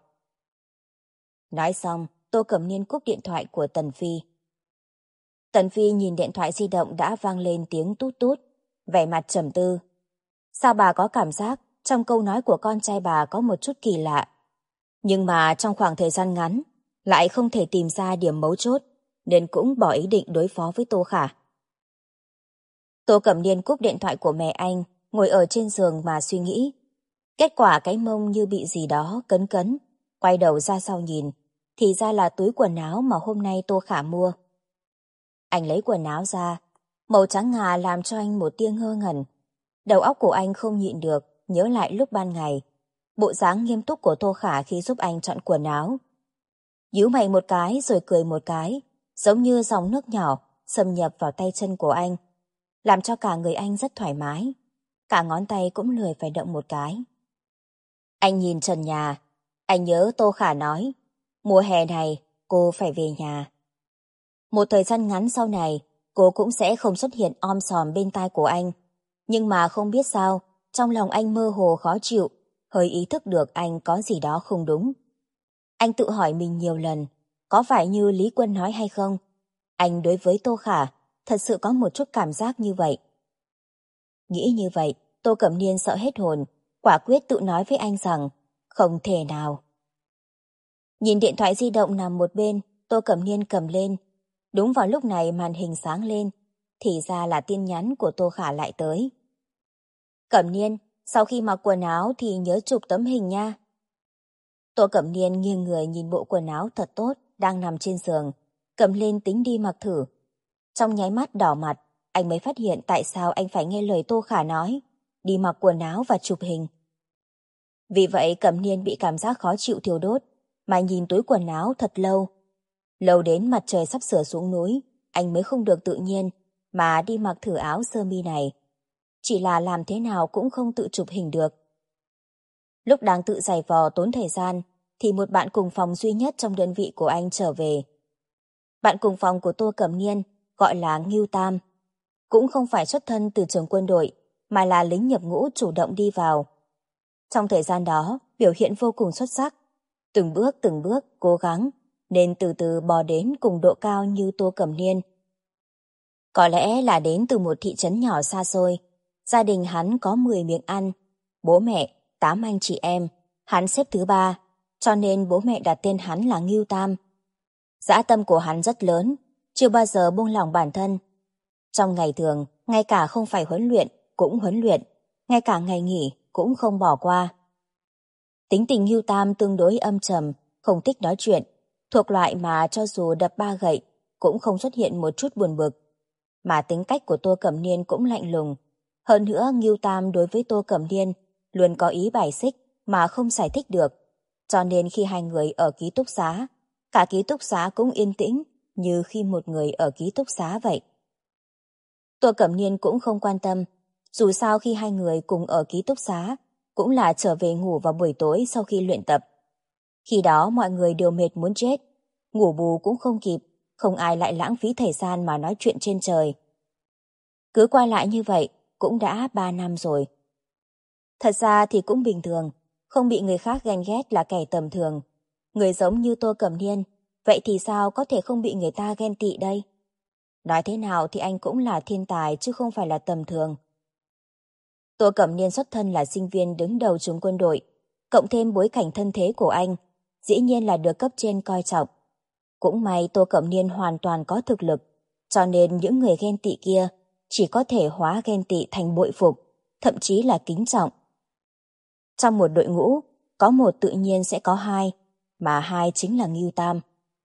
Nói xong, Tô Cẩm Niên cúp điện thoại của Tần Phi. Tần Phi nhìn điện thoại di động đã vang lên tiếng tút tút, vẻ mặt trầm tư. Sao bà có cảm giác trong câu nói của con trai bà có một chút kỳ lạ, nhưng mà trong khoảng thời gian ngắn lại không thể tìm ra điểm mấu chốt, nên cũng bỏ ý định đối phó với Tô Khả. Tô Cẩm Niên cúp điện thoại của mẹ anh, ngồi ở trên giường mà suy nghĩ. Kết quả cái mông như bị gì đó cấn cấn, quay đầu ra sau nhìn, thì ra là túi quần áo mà hôm nay Tô Khả mua. Anh lấy quần áo ra, màu trắng ngà làm cho anh một tia ngơ ngẩn. Đầu óc của anh không nhịn được, nhớ lại lúc ban ngày, bộ dáng nghiêm túc của Tô Khả khi giúp anh chọn quần áo. Nhíu mày một cái rồi cười một cái, giống như dòng nước nhỏ xâm nhập vào tay chân của anh, làm cho cả người anh rất thoải mái. Cả ngón tay cũng lười phải động một cái. Anh nhìn trần nhà, anh nhớ Tô Khả nói, mùa hè này cô phải về nhà. Một thời gian ngắn sau này, cô cũng sẽ không xuất hiện om sòm bên tai của anh. Nhưng mà không biết sao, trong lòng anh mơ hồ khó chịu, hơi ý thức được anh có gì đó không đúng. Anh tự hỏi mình nhiều lần, có phải như Lý Quân nói hay không? Anh đối với Tô Khả thật sự có một chút cảm giác như vậy. Nghĩ như vậy, Tô Cẩm Niên sợ hết hồn, quả quyết tự nói với anh rằng không thể nào. Nhìn điện thoại di động nằm một bên, Tô Cẩm Niên cầm lên. Đúng vào lúc này màn hình sáng lên, thì ra là tin nhắn của Tô Khả lại tới. Cẩm Niên, sau khi mặc quần áo thì nhớ chụp tấm hình nha. Tô Cẩm Niên nghiêng người nhìn bộ quần áo thật tốt đang nằm trên giường, cầm lên tính đi mặc thử. Trong nháy mắt đỏ mặt, anh mới phát hiện tại sao anh phải nghe lời Tô Khả nói, đi mặc quần áo và chụp hình. Vì vậy Cẩm Niên bị cảm giác khó chịu thiêu đốt, mà nhìn túi quần áo thật lâu. Lâu đến mặt trời sắp sửa xuống núi, anh mới không được tự nhiên mà đi mặc thử áo sơ mi này. Chỉ là làm thế nào cũng không tự chụp hình được. Lúc đang tự giày vò tốn thời gian, thì một bạn cùng phòng duy nhất trong đơn vị của anh trở về. Bạn cùng phòng của Tô Cẩm Niên gọi là Ngưu Tam. Cũng không phải xuất thân từ trường quân đội, mà là lính nhập ngũ chủ động đi vào. Trong thời gian đó, biểu hiện vô cùng xuất sắc. Từng bước cố gắng, nên từ từ bò đến cùng độ cao như Tô Cẩm Niên. Có lẽ là đến từ một thị trấn nhỏ xa xôi. Gia đình hắn có 10 miệng ăn, bố mẹ, 8 anh chị em, hắn xếp thứ 3, cho nên bố mẹ đặt tên hắn là Ngưu Tam. Dã tâm của hắn rất lớn, chưa bao giờ buông lỏng bản thân. Trong ngày thường, ngay cả không phải huấn luyện, cũng huấn luyện, ngay cả ngày nghỉ cũng không bỏ qua. Tính tình Ngưu Tam tương đối âm trầm, không thích nói chuyện, thuộc loại mà cho dù đập ba gậy, cũng không xuất hiện một chút buồn bực. Mà tính cách của Tô Cẩm Niên cũng lạnh lùng. Hơn nữa, Ngưu Tam đối với Tô Cẩm Niên luôn có ý bài xích mà không giải thích được. Cho nên khi hai người ở ký túc xá, cả ký túc xá cũng yên tĩnh như khi một người ở ký túc xá vậy. Tô Cẩm Niên cũng không quan tâm, dù sao khi hai người cùng ở ký túc xá, cũng là trở về ngủ vào buổi tối sau khi luyện tập. Khi đó mọi người đều mệt muốn chết, ngủ bù cũng không kịp, không ai lại lãng phí thời gian mà nói chuyện trên trời. Cứ qua lại như vậy, cũng đã 3 năm rồi. Thật ra thì cũng bình thường, không bị người khác ghen ghét là kẻ tầm thường. Người giống như Tô Cẩm Niên, vậy thì sao có thể không bị người ta ghen tị đây? Nói thế nào thì anh cũng là thiên tài chứ không phải là tầm thường. Tô Cẩm Niên xuất thân là sinh viên đứng đầu trường quân đội, cộng thêm bối cảnh thân thế của anh, dĩ nhiên là được cấp trên coi trọng. Cũng may Tô Cẩm Niên hoàn toàn có thực lực, cho nên những người ghen tị kia chỉ có thể hóa ghen tị thành bội phục, thậm chí là kính trọng. Trong một đội ngũ, có một tự nhiên sẽ có hai, mà hai chính là Ngưu Tam.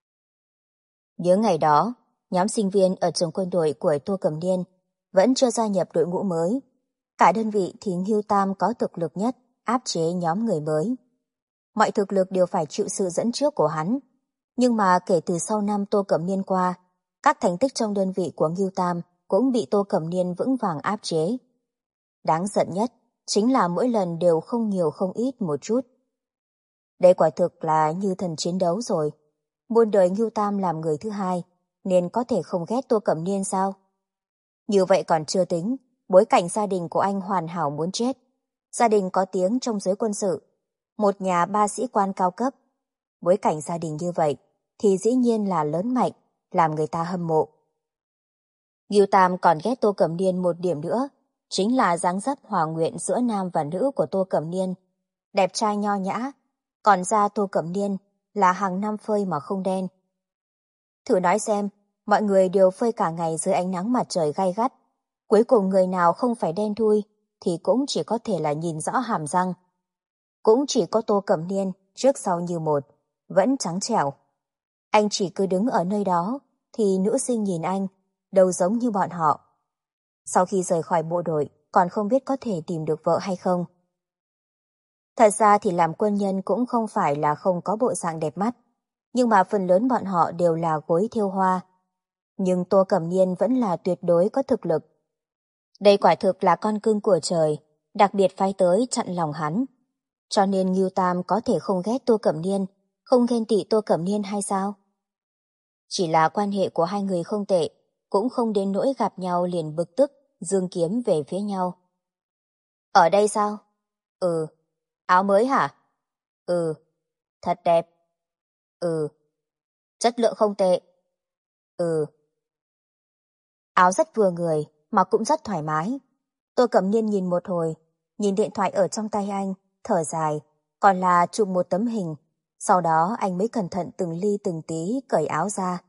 Nhớ ngày đó, nhóm sinh viên ở trường quân đội của Tô Cẩm Niên vẫn chưa gia nhập đội ngũ mới. Cả đơn vị thì Ngưu Tam có thực lực nhất, áp chế nhóm người mới. Mọi thực lực đều phải chịu sự dẫn trước của hắn. Nhưng mà kể từ sau năm Tô Cẩm Niên qua, Các thành tích trong đơn vị của Ngưu Tam cũng bị Tô Cẩm Niên vững vàng áp chế. Đáng giận nhất chính là mỗi lần đều không nhiều không ít một chút. Đây quả thực là như thần chiến đấu rồi. Muôn đời Ngưu Tam làm người thứ hai, nên có thể không ghét Tô Cẩm Niên sao? Như vậy còn chưa tính, bối cảnh gia đình của anh hoàn hảo muốn chết. Gia đình có tiếng trong giới quân sự, một nhà 3 sĩ quan cao cấp. Bối cảnh gia đình như vậy thì dĩ nhiên là lớn mạnh, làm người ta hâm mộ. Ngưu Tam còn ghét Tô Cẩm Niên một điểm nữa, chính là dáng dấp hòa nguyện giữa nam và nữ của Tô Cẩm Niên. Đẹp trai nho nhã, còn da Tô Cẩm Niên là hàng năm phơi mà không đen. Thử nói xem, mọi người đều phơi cả ngày dưới ánh nắng mặt trời gay gắt. Cuối cùng người nào không phải đen thui thì cũng chỉ có thể là nhìn rõ hàm răng. Cũng chỉ có Tô Cẩm Niên trước sau như một, vẫn trắng trẻo. Anh chỉ cứ đứng ở nơi đó thì nữ sinh nhìn anh, đâu giống như bọn họ. Sau khi rời khỏi bộ đội, còn không biết có thể tìm được vợ hay không. Thật ra thì làm quân nhân cũng không phải là không có bộ dạng đẹp mắt, nhưng mà phần lớn bọn họ đều là gối thêu hoa. Nhưng Tô Cẩm Niên vẫn là tuyệt đối có thực lực. Đây quả thực là con cưng của trời, đặc biệt phái tới chặn lòng hắn. Cho nên Ngưu Tam có thể không ghét Tô Cẩm Niên, không ghen tị Tô Cẩm Niên hay sao? Chỉ là quan hệ của hai người không tệ, cũng không đến nỗi gặp nhau liền bực tức, giương kiếm về phía nhau. Ở đây sao? Ừ. Áo mới hả? Ừ. Thật đẹp. Ừ. Chất lượng không tệ. Ừ. Áo rất vừa người, mà cũng rất thoải mái. Tô Cẩm Niên nhìn một hồi, nhìn điện thoại ở trong tay anh, thở dài, còn là chụp một tấm hình. Sau đó anh mới cẩn thận từng ly từng tí cởi áo ra.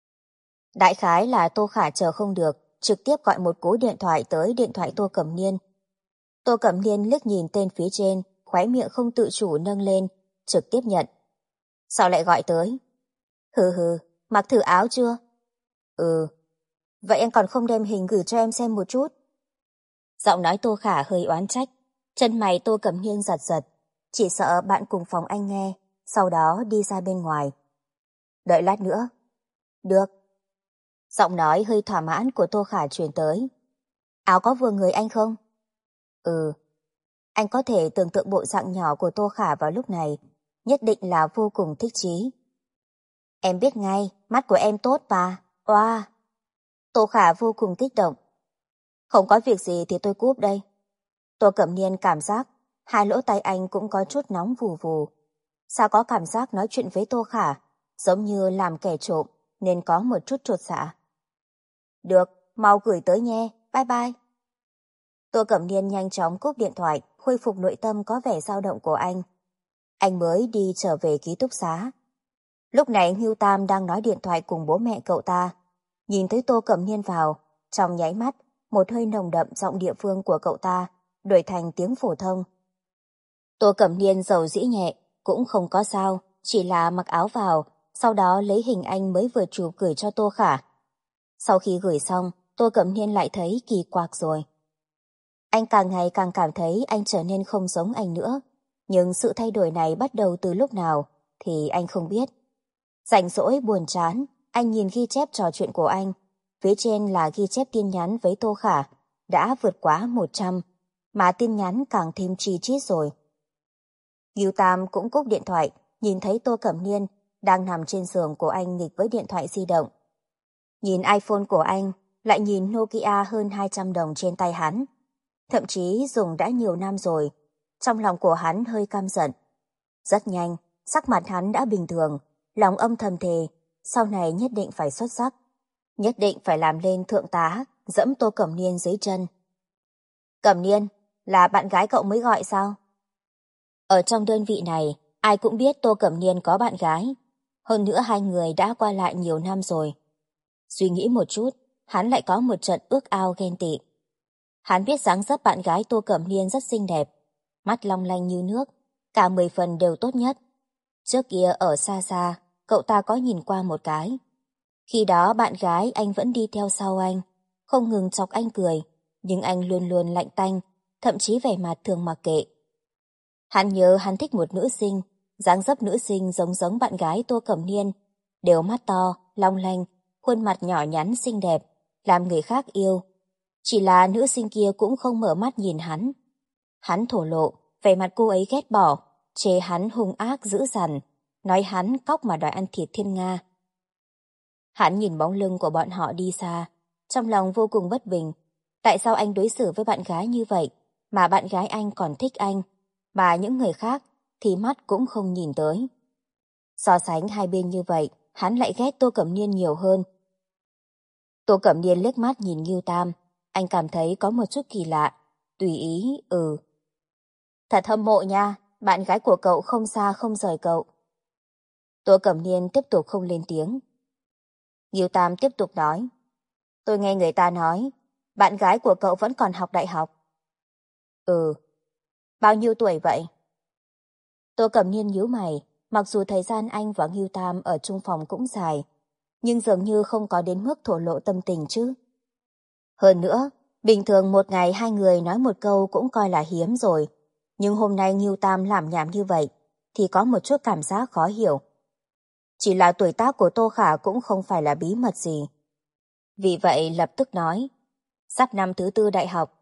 Đại khái là Tô Khả chờ không được, trực tiếp gọi một cú điện thoại tới điện thoại Tô Cẩm Niên. Tô Cẩm Niên liếc nhìn tên phía trên, khóe miệng không tự chủ nâng lên, trực tiếp nhận. Sao lại gọi tới? Hừ hừ, mặc thử áo chưa? Ừ. Vậy em còn không đem hình gửi cho em xem một chút? Giọng nói Tô Khả hơi oán trách, chân mày Tô Cẩm Niên giật giật, chỉ sợ bạn cùng phòng anh nghe, sau đó đi ra bên ngoài. Đợi lát nữa. Được. Giọng nói hơi thỏa mãn của Tô Khả truyền tới. Áo có vừa người anh không? Ừ. Anh có thể tưởng tượng bộ dạng nhỏ của Tô Khả vào lúc này, nhất định là vô cùng thích chí. Em biết ngay, mắt của em tốt mà. Oa! Tô Khả vô cùng kích động. Không có việc gì thì tôi cúp đây. Tô Cẩm Niên cảm giác hai lỗ tai anh cũng có chút nóng vù vù. Sao có cảm giác nói chuyện với Tô Khả giống như làm kẻ trộm nên có một chút chột dạ. Được, mau gửi tới nhé, bye bye. Tô Cẩm Niên nhanh chóng cúp điện thoại, khôi phục nội tâm có vẻ dao động của anh. Anh mới đi trở về ký túc xá. Lúc này Ngưu Tam đang nói điện thoại cùng bố mẹ cậu ta. Nhìn thấy Tô Cẩm Niên vào, trong nháy mắt, một hơi nồng đậm giọng địa phương của cậu ta đổi thành tiếng phổ thông. Tô Cẩm Niên dầu dĩ nhẹ, cũng không có sao, chỉ là mặc áo vào, sau đó lấy hình anh mới vừa chụp gửi cho Tô Khả. Sau khi gửi xong, Tô Cẩm Niên lại thấy kỳ quặc rồi. Anh càng ngày càng cảm thấy anh trở nên không giống anh nữa, nhưng sự thay đổi này bắt đầu từ lúc nào thì anh không biết. Rảnh rỗi buồn chán, anh nhìn ghi chép trò chuyện của anh, phía trên là ghi chép tin nhắn với Tô Khả, đã vượt quá 100, mà tin nhắn càng thêm chi chít rồi. Ngưu Tam cũng cúp điện thoại, nhìn thấy Tô Cẩm Niên đang nằm trên giường của anh nghịch với điện thoại di động. Nhìn iPhone của anh, lại nhìn Nokia hơn 200 đồng trên tay hắn. Thậm chí dùng đã nhiều năm rồi, trong lòng của hắn hơi căm giận. Rất nhanh, sắc mặt hắn đã bình thường, lòng âm thầm thề, sau này nhất định phải xuất sắc. Nhất định phải làm lên thượng tá, dẫm Tô Cẩm Niên dưới chân. Cẩm Niên, là bạn gái cậu mới gọi sao? Ở trong đơn vị này, ai cũng biết Tô Cẩm Niên có bạn gái. Hơn nữa hai người đã qua lại nhiều năm rồi. Suy nghĩ một chút, hắn lại có một trận ước ao ghen tị. Hắn biết dáng dấp bạn gái Tô Cẩm Niên rất xinh đẹp, mắt long lanh như nước, cả 10 phần đều tốt nhất. Trước kia ở xa xa, cậu ta có nhìn qua một cái. Khi đó bạn gái anh vẫn đi theo sau anh, không ngừng chọc anh cười, nhưng anh luôn luôn lạnh tanh, thậm chí vẻ mặt thường mặc kệ. Hắn nhớ hắn thích một nữ sinh, dáng dấp nữ sinh giống giống bạn gái Tô Cẩm Niên, đều mắt to, long lanh, khuôn mặt nhỏ nhắn xinh đẹp, làm người khác yêu. Chỉ là nữ sinh kia cũng không mở mắt nhìn hắn. Hắn thổ lộ, vẻ mặt cô ấy ghét bỏ, chê hắn hung ác dữ dằn, nói hắn cóc mà đòi ăn thịt thiên nga. Hắn nhìn bóng lưng của bọn họ đi xa, trong lòng vô cùng bất bình. Tại sao anh đối xử với bạn gái như vậy, mà bạn gái anh còn thích anh, mà những người khác thì mắt cũng không nhìn tới. So sánh hai bên như vậy, hắn lại ghét Tô Cẩm Niên nhiều hơn. Tô Cẩm Niên liếc mắt nhìn Ngưu Tam, anh cảm thấy có một chút kỳ lạ, tùy ý, Thật hâm mộ nha, bạn gái của cậu không xa không rời cậu. Tô Cẩm Niên tiếp tục không lên tiếng. Ngưu Tam tiếp tục nói, tôi nghe người ta nói, bạn gái của cậu vẫn còn học đại học. Bao nhiêu tuổi vậy? Tô Cẩm Niên nhíu mày, mặc dù thời gian anh và Ngưu Tam ở chung phòng cũng dài, nhưng dường như không có đến mức thổ lộ tâm tình chứ. Hơn nữa, bình thường một ngày hai người nói một câu cũng coi là hiếm rồi, nhưng hôm nay Ngưu Tam làm nhảm như vậy, thì có một chút cảm giác khó hiểu. Chỉ là tuổi tác của Tô Khả cũng không phải là bí mật gì. Vì vậy lập tức nói, sắp năm thứ tư đại học.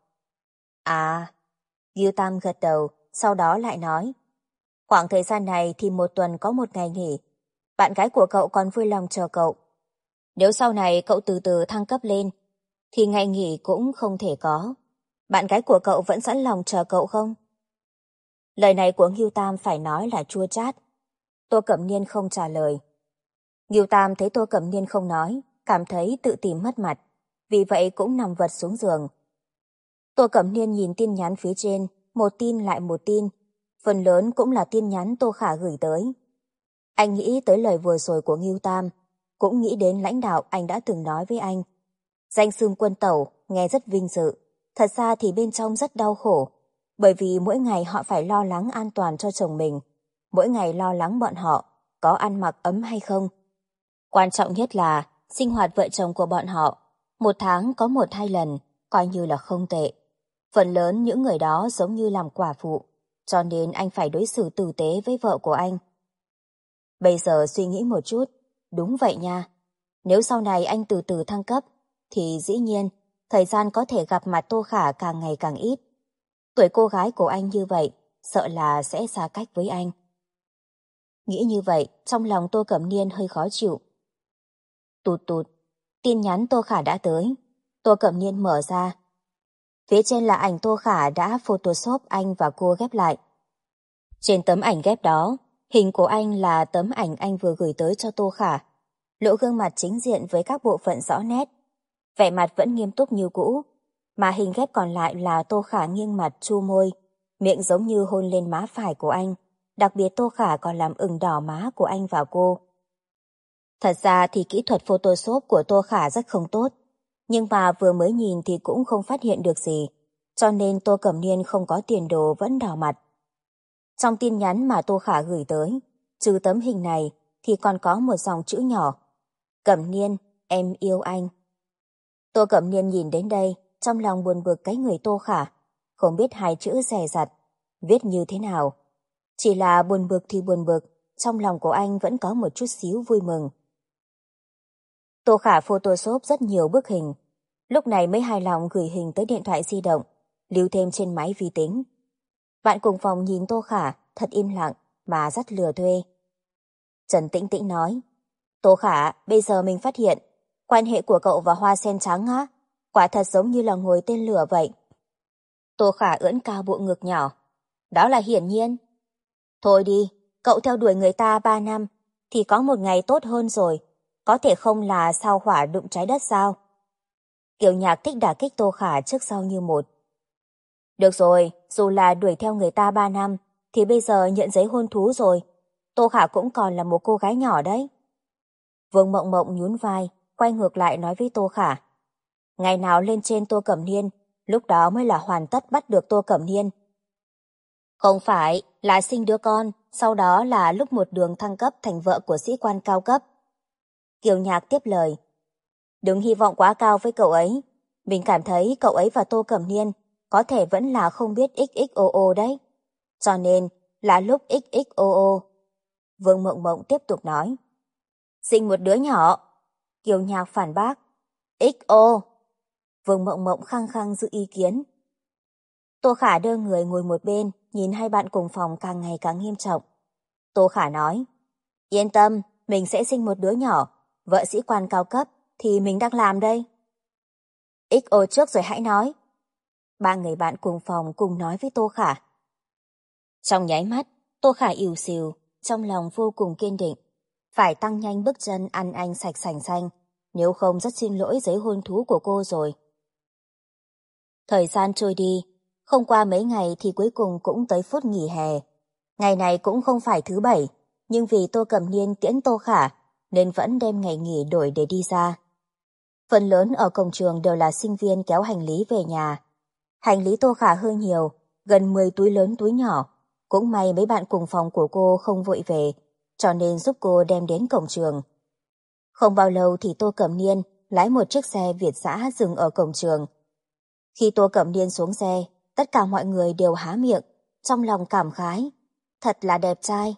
À, Ngưu Tam gật đầu, sau đó lại nói, khoảng thời gian này thì một tuần có một ngày nghỉ, bạn gái của cậu còn vui lòng chờ cậu. Nếu sau này cậu từ từ thăng cấp lên, thì ngày nghỉ cũng không thể có. Bạn gái của cậu vẫn sẵn lòng chờ cậu không? Lời này của Ngưu Tam phải nói là chua chát. Tô Cẩm Niên không trả lời. Ngưu Tam thấy Tô Cẩm Niên không nói, cảm thấy tự tìm mất mặt, vì vậy cũng nằm vật xuống giường. Tô Cẩm Niên nhìn tin nhắn phía trên, một tin lại một tin, phần lớn cũng là tin nhắn Tô Khả gửi tới. Anh nghĩ tới lời vừa rồi của Ngưu Tam, cũng nghĩ đến lãnh đạo anh đã từng nói với anh. Danh xưng quân tẩu nghe rất vinh dự, thật ra thì bên trong rất đau khổ, bởi vì mỗi ngày họ phải lo lắng an toàn cho chồng mình, mỗi ngày lo lắng bọn họ có ăn mặc ấm hay không. Quan trọng nhất là sinh hoạt vợ chồng của bọn họ, một tháng có 1-2 lần, coi như là không tệ. Phần lớn những người đó giống như làm quả phụ, cho nên anh phải đối xử tử tế với vợ của anh. Bây giờ suy nghĩ một chút, đúng vậy nha. Nếu sau này anh từ từ thăng cấp, thì dĩ nhiên, thời gian có thể gặp mặt Tô Khả càng ngày càng ít. Tuổi cô gái của anh như vậy, sợ là sẽ xa cách với anh. Nghĩ như vậy, trong lòng Tô Cẩm Niên hơi khó chịu. Tụt tụt, tin nhắn Tô Khả đã tới. Tô Cẩm Niên mở ra. Phía trên là ảnh Tô Khả đã photoshop anh và cô ghép lại. Trên tấm ảnh ghép đó, hình của anh là tấm ảnh anh vừa gửi tới cho Tô Khả. Lỗ gương mặt chính diện với các bộ phận rõ nét. Vẻ mặt vẫn nghiêm túc như cũ, mà hình ghép còn lại là Tô Khả nghiêng mặt chu môi, miệng giống như hôn lên má phải của anh. Đặc biệt Tô Khả còn làm ửng đỏ má của anh và cô. Thật ra thì kỹ thuật Photoshop của Tô Khả rất không tốt, nhưng mà vừa mới nhìn thì cũng không phát hiện được gì, cho nên Tô Cẩm Niên không có tiền đồ vẫn đỏ mặt. Trong tin nhắn mà Tô Khả gửi tới, trừ tấm hình này thì còn có một dòng chữ nhỏ. Cẩm Niên, em yêu anh. Tô Cẩm Niên nhìn đến đây, trong lòng buồn bực cái người Tô Khả, không biết hai chữ dè dặt, viết như thế nào. Chỉ là buồn bực thì buồn bực, trong lòng của anh vẫn có một chút xíu vui mừng. Tô Khả photoshop rất nhiều bức hình, lúc này mới hài lòng gửi hình tới điện thoại di động, lưu thêm trên máy vi tính. Bạn cùng phòng nhìn Tô Khả thật im lặng mà rất lừa thuê. Trần Tĩnh Tĩnh nói, Tô Khả, bây giờ mình phát hiện, quan hệ của cậu và Hoa Sen Trắng á, quả thật giống như là ngồi tên lửa vậy. Tô Khả ưỡn cao bộ ngực nhỏ, đó là hiển nhiên. Thôi đi, cậu theo đuổi người ta 3 năm, thì có một ngày tốt hơn rồi, có thể không là sao hỏa đụng trái đất sao? Kiều Nhạc thích đả kích Tô Khả trước sau như một. Được rồi, dù là đuổi theo người ta 3 năm, thì bây giờ nhận giấy hôn thú rồi. Tô Khả cũng còn là một cô gái nhỏ đấy. Vương Mộng Mộng nhún vai, quay ngược lại nói với Tô Khả. Ngày nào lên trên Tô Cẩm Niên, lúc đó mới là hoàn tất bắt được Tô Cẩm Niên. Không phải, là sinh đứa con, sau đó là lúc một đường thăng cấp thành vợ của sĩ quan cao cấp. Kiều Nhạc tiếp lời. Đừng hy vọng quá cao với cậu ấy. Mình cảm thấy cậu ấy và Tô Cẩm Niên có thể vẫn là không biết XXOO đấy. Cho nên là lúc XXOO. Vương Mộng Mộng tiếp tục nói. Sinh một đứa nhỏ. Kiều Nhạc phản bác. XO. Vương Mộng Mộng khăng khăng giữ ý kiến. Tô Khả đưa người ngồi một bên, nhìn hai bạn cùng phòng càng ngày càng nghiêm trọng. Tô Khả nói, yên tâm, mình sẽ sinh một đứa nhỏ, vợ sĩ quan cao cấp thì mình đang làm đây. XO trước rồi hãy nói. Ba người bạn cùng phòng cùng nói với Tô Khả. Trong nháy mắt, Tô Khả ỉu xìu, trong lòng vô cùng kiên định. Phải tăng nhanh bước chân ăn anh sạch sành xanh, nếu không rất xin lỗi giấy hôn thú của cô rồi. Thời gian trôi đi, không qua mấy ngày thì cuối cùng cũng tới phút nghỉ hè. Ngày này cũng không phải thứ bảy, nhưng vì Tô Cẩm Niên tiễn Tô Khả, nên vẫn đem ngày nghỉ đổi để đi ra. Phần lớn ở cổng trường đều là sinh viên kéo hành lý về nhà. Hành lý Tô Khả hơi nhiều, gần 10 túi lớn túi nhỏ. Cũng may mấy bạn cùng phòng của cô không vội về, cho nên giúp cô đem đến cổng trường. Không bao lâu thì Tô Cẩm Niên lái một chiếc xe Việt dã dừng ở cổng trường. Khi Tô Cẩm Niên xuống xe, tất cả mọi người đều há miệng, trong lòng cảm khái. Thật là đẹp trai.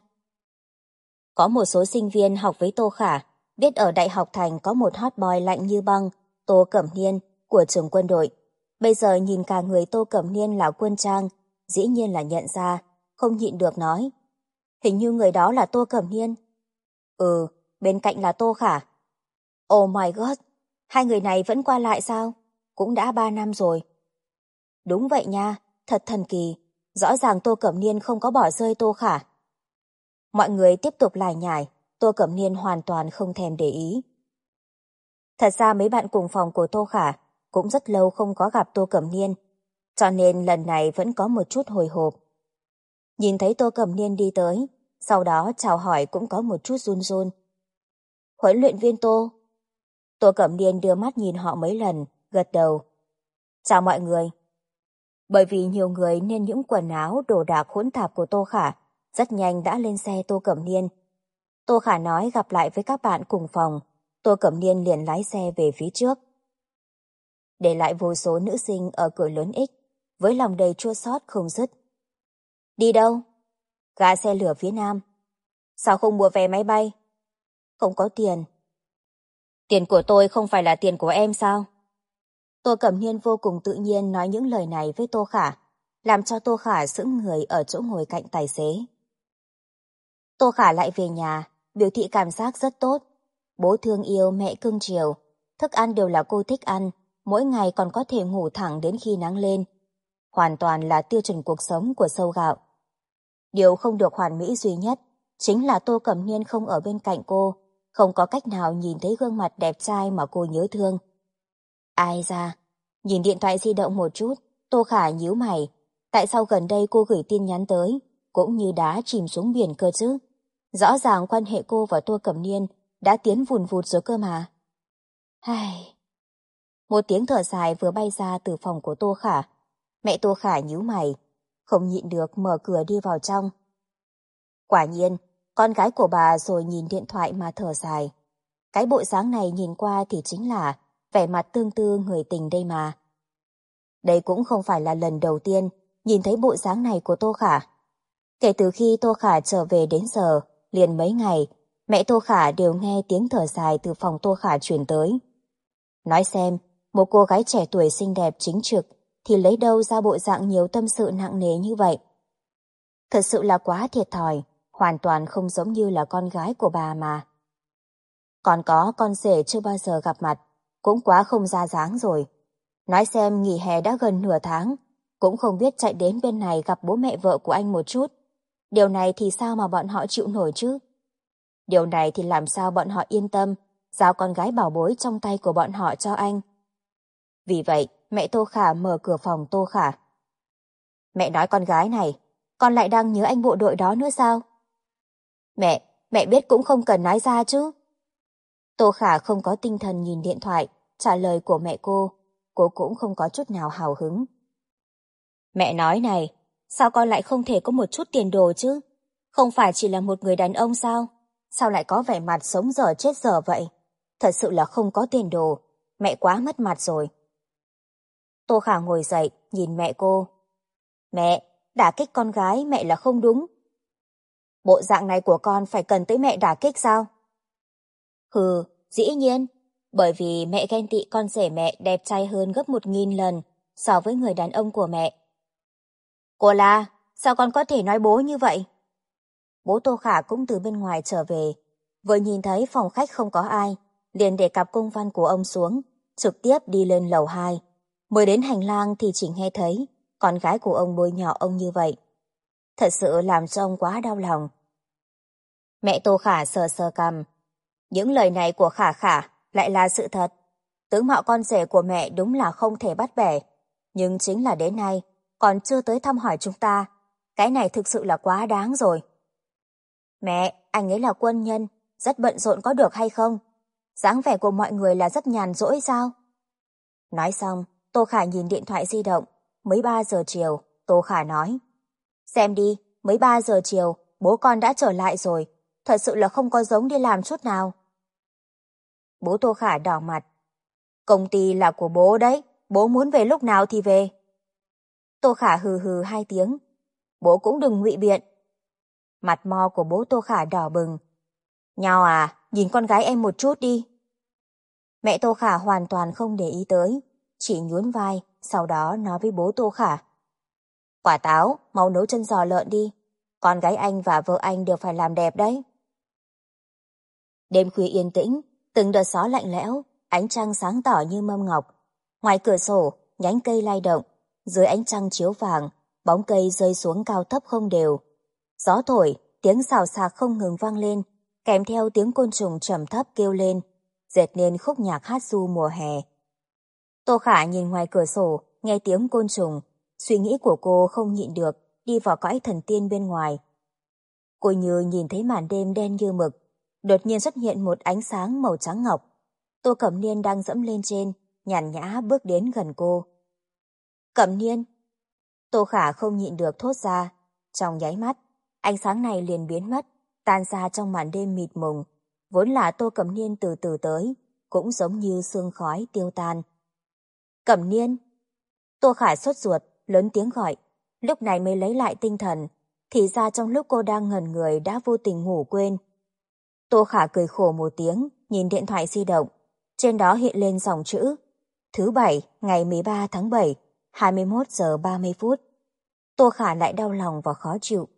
Có một số sinh viên học với Tô Khả, biết ở Đại học Thành có một hot boy lạnh như băng, Tô Cẩm Niên, của trường quân đội. Bây giờ nhìn cả người Tô Cẩm Niên là quân trang, dĩ nhiên là nhận ra, không nhịn được nói. Hình như người đó là Tô Cẩm Niên. Ừ, bên cạnh là Tô Khả. Oh my god, hai người này vẫn qua lại sao? Cũng đã 3 năm rồi. Đúng vậy nha, thật thần kỳ. Rõ ràng Tô Cẩm Niên không có bỏ rơi Tô Khả. Mọi người tiếp tục lải nhải, Tô Cẩm Niên hoàn toàn không thèm để ý. Thật ra mấy bạn cùng phòng của Tô Khả cũng rất lâu không có gặp Tô Cẩm Niên, cho nên lần này vẫn có một chút hồi hộp. Nhìn thấy Tô Cẩm Niên đi tới, sau đó chào hỏi cũng có một chút run run. Huấn luyện viên Tô. Tô Cẩm Niên đưa mắt nhìn họ mấy lần, gật đầu. Chào mọi người. Bởi vì nhiều người nên những quần áo đồ đạc hỗn tạp của Tô Khả rất nhanh đã lên xe Tô Cẩm Niên. Tô Khả nói gặp lại với các bạn cùng phòng, Tô Cẩm Niên liền lái xe về phía trước. Để lại vô số nữ sinh ở cửa lớn X, với lòng đầy chua xót không dứt. Đi đâu? Ga xe lửa phía Nam. Sao không mua vé máy bay? Không có tiền. Tiền của tôi không phải là tiền của em sao? Tô Cẩm Niên vô cùng tự nhiên nói những lời này với Tô Khả, làm cho Tô Khả sững người ở chỗ ngồi cạnh tài xế. Tô Khả lại về nhà, biểu thị cảm giác rất tốt. Bố thương yêu, mẹ cưng chiều, thức ăn đều là cô thích ăn, mỗi ngày còn có thể ngủ thẳng đến khi nắng lên. Hoàn toàn là tiêu chuẩn cuộc sống của sâu gạo. Điều không được hoàn mỹ duy nhất chính là Tô Cẩm Niên không ở bên cạnh cô, không có cách nào nhìn thấy gương mặt đẹp trai mà cô nhớ thương. Ai ra, nhìn điện thoại di động một chút, Tô Khả nhíu mày. Tại sao gần đây cô gửi tin nhắn tới, cũng như đá chìm xuống biển cơ chứ? Rõ ràng quan hệ cô và Tô Cẩm Niên đã tiến vùn vụt rồi cơ mà. Ai... Một tiếng thở dài vừa bay ra từ phòng của Tô Khả. Mẹ Tô Khả nhíu mày, không nhịn được mở cửa đi vào trong. Quả nhiên, con gái của bà rồi nhìn điện thoại mà thở dài. Cái bộ dáng này nhìn qua thì chính là vẻ mặt tương tư người tình đây mà. Đây cũng không phải là lần đầu tiên nhìn thấy bộ dáng này của Tô Khả. Kể từ khi Tô Khả trở về đến giờ, liền mấy ngày, mẹ Tô Khả đều nghe tiếng thở dài từ phòng Tô Khả truyền tới. Nói xem, một cô gái trẻ tuổi xinh đẹp chính trực thì lấy đâu ra bộ dạng nhiều tâm sự nặng nề như vậy. Thật sự là quá thiệt thòi, hoàn toàn không giống như là con gái của bà mà. Còn có con rể chưa bao giờ gặp mặt, cũng quá không ra dáng rồi. Nói xem nghỉ hè đã gần nửa tháng, cũng không biết chạy đến bên này gặp bố mẹ vợ của anh một chút. Điều này thì sao mà bọn họ chịu nổi chứ? Điều này thì làm sao bọn họ yên tâm giao con gái bảo bối trong tay của bọn họ cho anh. Vì vậy, mẹ Tô Khả mở cửa phòng Tô Khả. Mẹ nói con gái này, con lại đang nhớ anh bộ đội đó nữa sao? Mẹ biết cũng không cần nói ra chứ. Tô Khả không có tinh thần nhìn điện thoại, trả lời của mẹ cô cũng không có chút nào hào hứng. Mẹ nói này, sao con lại không thể có một chút tiền đồ chứ? Không phải chỉ là một người đàn ông sao? Sao lại có vẻ mặt sống dở chết dở vậy? Thật sự là không có tiền đồ, mẹ quá mất mặt rồi. Tô Khả ngồi dậy, nhìn mẹ cô. Mẹ, đả kích con gái mẹ là không đúng. Bộ dạng này của con phải cần tới mẹ đả kích sao? Hừ, dĩ nhiên. Bởi vì mẹ ghen tị con rể mẹ đẹp trai hơn gấp 1000 lần so với người đàn ông của mẹ. Cô La, sao con có thể nói bố như vậy? Bố Tô Khả cũng từ bên ngoài trở về, vừa nhìn thấy phòng khách không có ai, liền để cặp công văn của ông xuống, trực tiếp đi lên lầu 2. Mới đến hành lang thì chỉ nghe thấy con gái của ông bôi nhọ ông như vậy. Thật sự làm cho ông quá đau lòng. Mẹ Tô Khả sờ sờ cằm. Những lời này của Khả Khả lại là sự thật. Tướng mạo con rể của mẹ đúng là không thể bắt bẻ. Nhưng chính là đến nay, còn chưa tới thăm hỏi chúng ta. Cái này thực sự là quá đáng rồi. Mẹ, anh ấy là quân nhân, rất bận rộn có được hay không? Dáng vẻ của mọi người là rất nhàn rỗi sao? Nói xong, Tô Khả nhìn điện thoại di động. Mới 3 giờ chiều, Tô Khả nói. Xem đi, mới 3 giờ chiều, bố con đã trở lại rồi. Thật sự là không có giống đi làm chút nào. Bố Tô Khả đỏ mặt. Công ty là của bố đấy, bố muốn về lúc nào thì về. Tô Khả hừ hừ 2 tiếng. Bố cũng đừng ngụy biện. Mặt mo của bố Tô Khả đỏ bừng. Nhau à, nhìn con gái em một chút đi. Mẹ Tô Khả hoàn toàn không để ý tới, chỉ nhún vai, sau đó nói với bố Tô Khả. Quả táo, mau nấu chân giò lợn đi. Con gái anh và vợ anh đều phải làm đẹp đấy. Đêm khuya yên tĩnh, từng đợt gió lạnh lẽo, ánh trăng sáng tỏ như mâm ngọc. Ngoài cửa sổ, nhánh cây lay động, dưới ánh trăng chiếu vàng, bóng cây rơi xuống cao thấp không đều. Gió thổi, tiếng xào xạc không ngừng vang lên, kèm theo tiếng côn trùng trầm thấp kêu lên, dệt nên khúc nhạc hát ru mùa hè. Tô Khả nhìn ngoài cửa sổ, nghe tiếng côn trùng, suy nghĩ của cô không nhịn được, đi vào cõi thần tiên bên ngoài. Cô như nhìn thấy màn đêm đen như mực, đột nhiên xuất hiện một ánh sáng màu trắng ngọc. Tô Cẩm Niên đang dẫm lên trên, nhàn nhã bước đến gần cô. Cẩm Niên! Tô Khả không nhịn được thốt ra. Trong nháy mắt, ánh sáng này liền biến mất, tan ra trong màn đêm mịt mùng. Vốn là Tô Cẩm Niên từ từ tới, cũng giống như sương khói tiêu tan. Cẩm Niên! Tô Khả sốt ruột, lớn tiếng gọi, lúc này mới lấy lại tinh thần. Thì ra trong lúc cô đang ngẩn người đã vô tình ngủ quên. Tô Khả cười khổ một tiếng, nhìn điện thoại di động. Trên đó hiện lên dòng chữ thứ Bảy, ngày 13 tháng 7, 21 giờ 30 phút. Tô Khả lại đau lòng và khó chịu.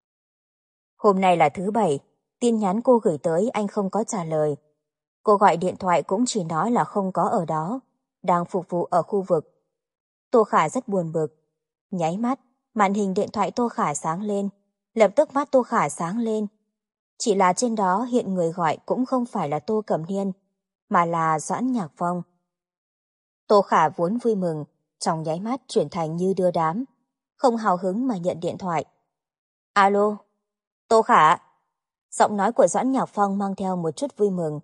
Hôm nay là thứ Bảy, tin nhắn cô gửi tới anh không có trả lời. Cô gọi điện thoại cũng chỉ nói là không có ở đó, đang phục vụ ở khu vực. Tô Khả rất buồn bực. Nháy mắt, màn hình điện thoại Tô Khả sáng lên, lập tức mắt Tô Khả sáng lên. Chỉ là trên đó hiện người gọi cũng không phải là Tô Cẩm Niên, mà là Doãn Nhạc Phong. Tô Khả vốn vui mừng, trong nháy mắt chuyển thành như đưa đám, không hào hứng mà nhận điện thoại. Alo, Tô Khả. Giọng nói của Doãn Nhạc Phong mang theo một chút vui mừng.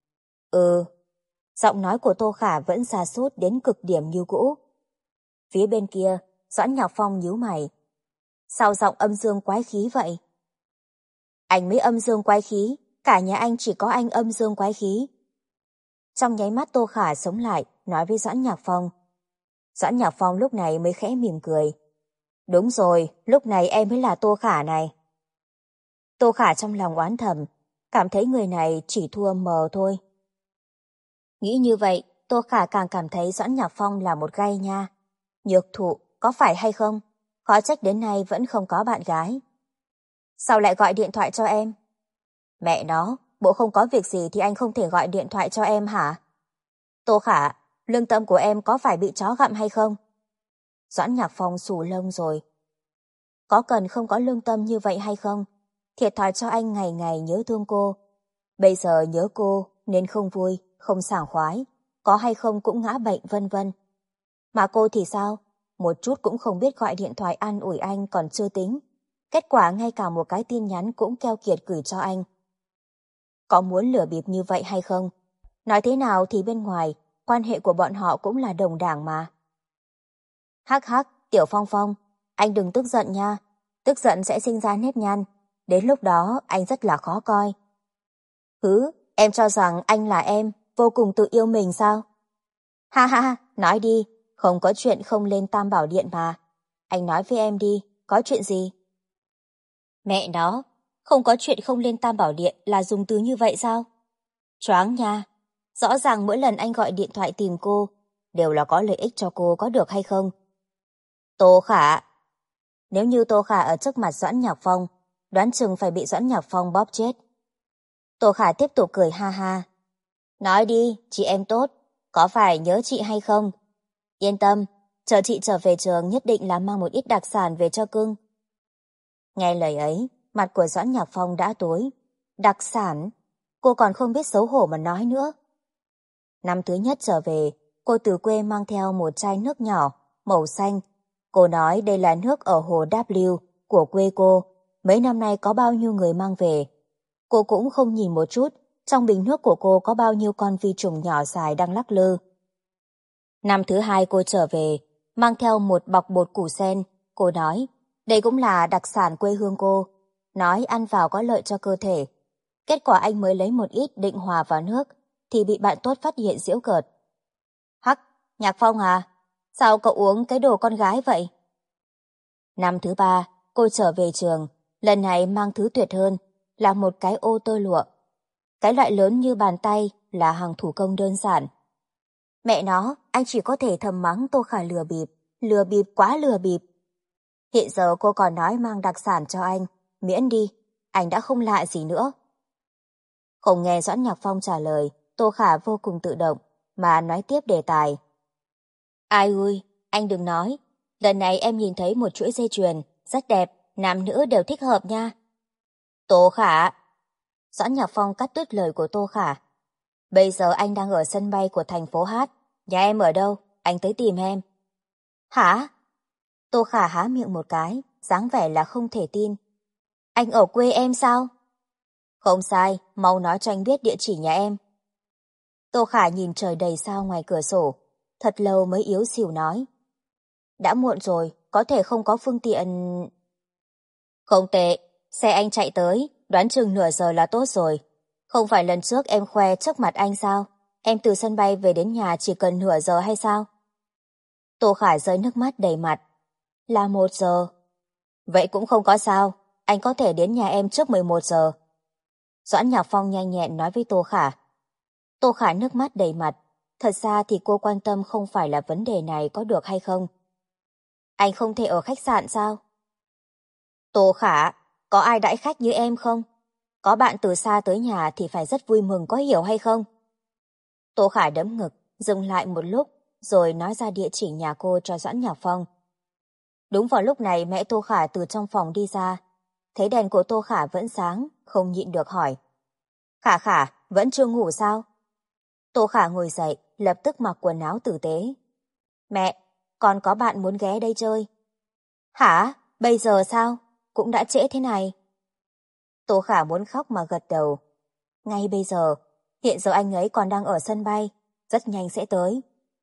Giọng nói của Tô Khả vẫn sa sút đến cực điểm như cũ. Phía bên kia, Doãn Nhạc Phong nhíu mày. Sao giọng âm dương quái khí vậy? Anh mới âm dương quái khí, cả nhà anh chỉ có anh âm dương quái khí. Trong nháy mắt Tô Khả sống lại, nói với Doãn Nhạc Phong. Doãn Nhạc Phong lúc này mới khẽ mỉm cười. Đúng rồi, lúc này em mới là Tô Khả này. Tô Khả trong lòng oán thầm, cảm thấy người này chỉ thua mờ thôi. Nghĩ như vậy, Tô Khả càng cảm thấy Doãn Nhạc Phong là một gai nha. Nhược thụ, có phải hay không? Khó trách đến nay vẫn không có bạn gái. Sao lại gọi điện thoại cho em? Mẹ nó, bộ không có việc gì thì anh không thể gọi điện thoại cho em hả? Tô Khả, lương tâm của em có phải bị chó gặm hay không? Doãn Nhạc Phong xù lông rồi. Có cần không có lương tâm như vậy hay không? Thiệt thòi cho anh ngày ngày nhớ thương cô. Bây giờ nhớ cô nên không vui, không sảng khoái, có hay không cũng ngã bệnh vân vân. Mà cô thì sao? Một chút cũng không biết gọi điện thoại an ủi anh còn chưa tính. Kết quả ngay cả một cái tin nhắn cũng keo kiệt gửi cho anh. Có muốn lừa bịp như vậy hay không? Nói thế nào thì bên ngoài, quan hệ của bọn họ cũng là đồng đảng mà. Hắc hắc, Tiểu Phong Phong, anh đừng tức giận nha. Tức giận sẽ sinh ra nếp nhăn. Đến lúc đó anh rất là khó coi. Hứ, em cho rằng anh là em, vô cùng tự yêu mình sao? Ha ha ha, nói đi, không có chuyện không lên Tam Bảo Điện mà. Anh nói với em đi, có chuyện gì? Mẹ nó, không có chuyện không lên Tam Bảo Điện là dùng từ như vậy sao? Choáng nha. Rõ ràng mỗi lần anh gọi điện thoại tìm cô, đều là có lợi ích cho cô, có được hay không? Tô Khả. Nếu như Tô Khả ở trước mặt Doãn Nhạc Phong, đoán chừng phải bị Doãn Nhạc Phong bóp chết. Tô Khả tiếp tục cười ha ha. Nói đi, chị em tốt, có phải nhớ chị hay không? Yên tâm, chờ chị trở về trường nhất định là mang một ít đặc sản về cho cưng. Nghe lời ấy, mặt của Doãn Nhạc Phong đã tối. Đặc sản? Cô còn không biết xấu hổ mà nói nữa. Năm thứ nhất trở về, cô từ quê mang theo một chai nước nhỏ, màu xanh. Cô nói đây là nước ở hồ W của quê cô. Mấy năm nay có bao nhiêu người mang về. Cô cũng không nhìn một chút, trong bình nước của cô có bao nhiêu con vi trùng nhỏ dài đang lắc lư. Năm thứ hai cô trở về, mang theo một bọc bột củ sen. Cô nói, đây cũng là đặc sản quê hương cô. Nói ăn vào có lợi cho cơ thể. Kết quả anh mới lấy một ít định hòa vào nước, thì bị bạn tốt phát hiện giễu cợt. Hắc, Nhạc Phong à? Sao cậu uống cái đồ con gái vậy? Năm thứ ba, cô trở về trường, lần này mang thứ tuyệt hơn, là một cái ô tơ lụa. Cái loại lớn như bàn tay là hàng thủ công đơn giản. Mẹ nó, anh chỉ có thể thầm mắng Tô Khả lừa bịp quá lừa bịp. Hiện giờ cô còn nói mang đặc sản cho anh, miễn đi, anh đã không lạ gì nữa. Không nghe Doãn Nhạc Phong trả lời, Tô Khả vô cùng tự động, mà nói tiếp đề tài. Ai ui, anh đừng nói, lần này em nhìn thấy một chuỗi dây chuyền, rất đẹp, nam nữ đều thích hợp nha. Tô Khả. Doãn Nhạc Phong cắt đứt lời của Tô Khả. Bây giờ anh đang ở sân bay của thành phố Hát, nhà em ở đâu, anh tới tìm em. Hả? Tô Khả há miệng một cái, dáng vẻ là không thể tin. Anh ở quê em sao? Không sai, mau nói cho anh biết địa chỉ nhà em. Tô Khả nhìn trời đầy sao ngoài cửa sổ, thật lâu mới yếu xìu nói. Đã muộn rồi, có thể không có phương tiện... Không tệ, xe anh chạy tới, đoán chừng nửa giờ là tốt rồi. Không phải lần trước em khoe trước mặt anh sao? Em từ sân bay về đến nhà chỉ cần nửa giờ hay sao? Tô Khả rơi nước mắt đầy mặt. Là 1 giờ. Vậy cũng không có sao, anh có thể đến nhà em trước 11 giờ. Doãn Nhạc Phong nhanh nhẹn nói với Tô Khả. Tô Khả nước mắt đầy mặt. Thật ra thì cô quan tâm không phải là vấn đề này có được hay không. Anh không thể ở khách sạn sao? Tô Khả, có ai đãi khách như em không? Có bạn từ xa tới nhà thì phải rất vui mừng, có hiểu hay không? Tô Khả đấm ngực, dừng lại một lúc, rồi nói ra địa chỉ nhà cô cho Doãn Nhạc Phong. Đúng vào lúc này mẹ Tô Khả từ trong phòng đi ra. Thấy đèn của Tô Khả vẫn sáng, không nhịn được hỏi. Khả Khả, vẫn chưa ngủ sao? Tô Khả ngồi dậy, lập tức mặc quần áo tử tế. Mẹ, con có bạn muốn ghé đây chơi. Hả? Bây giờ sao? Cũng đã trễ thế này. Tô Khả muốn khóc mà gật đầu. Ngay bây giờ, hiện giờ anh ấy còn đang ở sân bay, rất nhanh sẽ tới.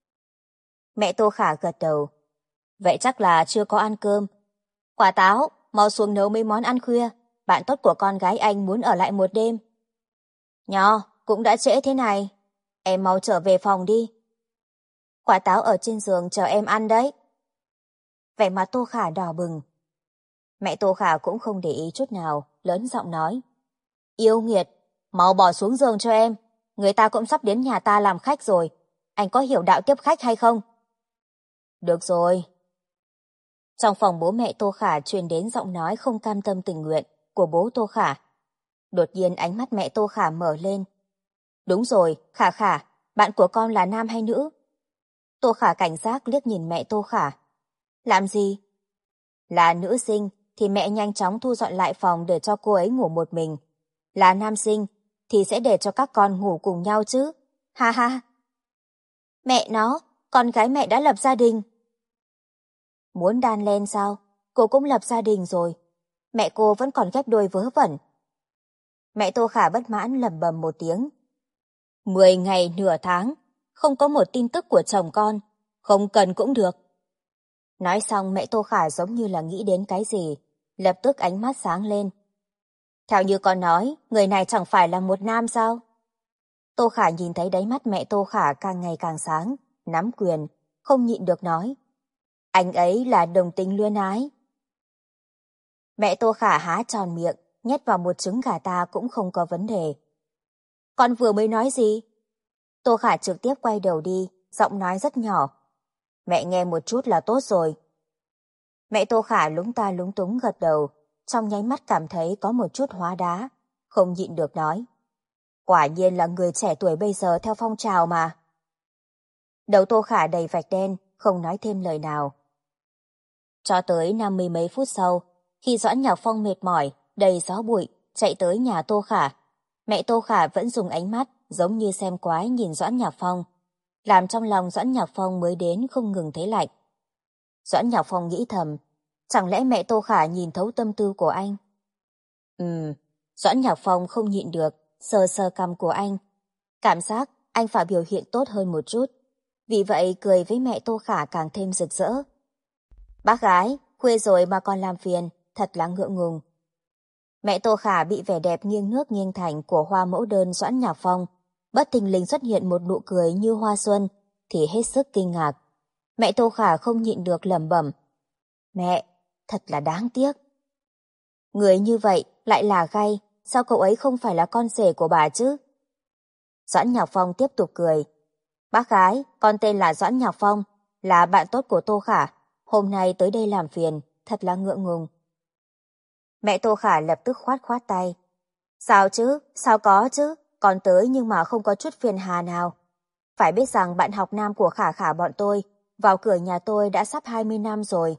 Mẹ Tô Khả gật đầu. Vậy chắc là chưa có ăn cơm. Quả táo, mau xuống nấu mấy món ăn khuya, bạn tốt của con gái anh muốn ở lại một đêm. Nho, cũng đã trễ thế này, em mau trở về phòng đi. Quả táo ở trên giường chờ em ăn đấy. Vẻ mặt Tô Khả đỏ bừng. Mẹ Tô Khả cũng không để ý chút nào, lớn giọng nói. Yêu nghiệt, mau bỏ xuống giường cho em. Người ta cũng sắp đến nhà ta làm khách rồi. Anh có hiểu đạo tiếp khách hay không? Được rồi. Trong phòng bố mẹ Tô Khả truyền đến giọng nói không cam tâm tình nguyện của bố Tô Khả. Đột nhiên ánh mắt mẹ Tô Khả mở lên. Đúng rồi, Khả Khả, bạn của con là nam hay nữ? Tô Khả cảnh giác liếc nhìn mẹ Tô Khả. Làm gì? Là nữ sinh thì mẹ nhanh chóng thu dọn lại phòng để cho cô ấy ngủ một mình. Là nam sinh thì sẽ để cho các con ngủ cùng nhau chứ. Ha ha. Mẹ nó, con gái mẹ đã lập gia đình. Muốn đan lên sao? Cô cũng lập gia đình rồi. Mẹ cô vẫn còn ghép đôi vớ vẩn. Mẹ Tô Khả bất mãn lẩm bẩm một tiếng. 10 ngày nửa tháng, không có một tin tức của chồng con, không cần cũng được. Nói xong mẹ Tô Khả giống như là nghĩ đến cái gì, lập tức ánh mắt sáng lên. Theo như con nói, người này chẳng phải là một nam sao? Tô Khả nhìn thấy đáy mắt mẹ Tô Khả càng ngày càng sáng, nắm quyền, không nhịn được nói. Anh ấy là đồng tính luyến ái. Mẹ Tô Khả há tròn miệng, nhét vào một trứng gà ta cũng không có vấn đề. Con vừa mới nói gì? Tô Khả trực tiếp quay đầu đi, giọng nói rất nhỏ. Mẹ nghe một chút là tốt rồi. Mẹ Tô Khả lúng ta lúng túng gật đầu, trong nháy mắt cảm thấy có một chút hóa đá, không nhịn được nói. Quả nhiên là người trẻ tuổi bây giờ theo phong trào mà. Đầu Tô Khả đầy vạch đen, không nói thêm lời nào. Cho tới 50 mấy phút sau, khi Doãn Nhạc Phong mệt mỏi, đầy gió bụi, chạy tới nhà Tô Khả, mẹ Tô Khả vẫn dùng ánh mắt giống như xem quái nhìn Doãn Nhạc Phong, làm trong lòng Doãn Nhạc Phong mới đến không ngừng thấy lạnh. Doãn Nhạc Phong nghĩ thầm, chẳng lẽ mẹ Tô Khả nhìn thấu tâm tư của anh? Doãn Nhạc Phong không nhịn được, sờ sờ cằm của anh. Cảm giác anh phải biểu hiện tốt hơn một chút, vì vậy cười với mẹ Tô Khả càng thêm rực rỡ. Bác gái, khuya rồi mà còn làm phiền, thật là ngượng ngùng. Mẹ Tô Khả bị vẻ đẹp nghiêng nước nghiêng thành của hoa mẫu đơn Doãn Nhạc Phong, bất thình lình xuất hiện một nụ cười như hoa xuân, thì hết sức kinh ngạc. Mẹ Tô Khả không nhịn được lẩm bẩm. Mẹ, thật là đáng tiếc. Người như vậy lại là gay, sao cậu ấy không phải là con rể của bà chứ? Doãn Nhạc Phong tiếp tục cười. Bác gái, con tên là Doãn Nhạc Phong, là bạn tốt của Tô Khả. Hôm nay tới đây làm phiền, thật là ngượng ngùng. Mẹ Tô Khả lập tức khoát khoát tay. Sao chứ, sao có chứ, con tới nhưng mà không có chút phiền hà nào. Phải biết rằng bạn học nam của Khả Khả bọn tôi, vào cửa nhà tôi đã sắp 20 năm rồi.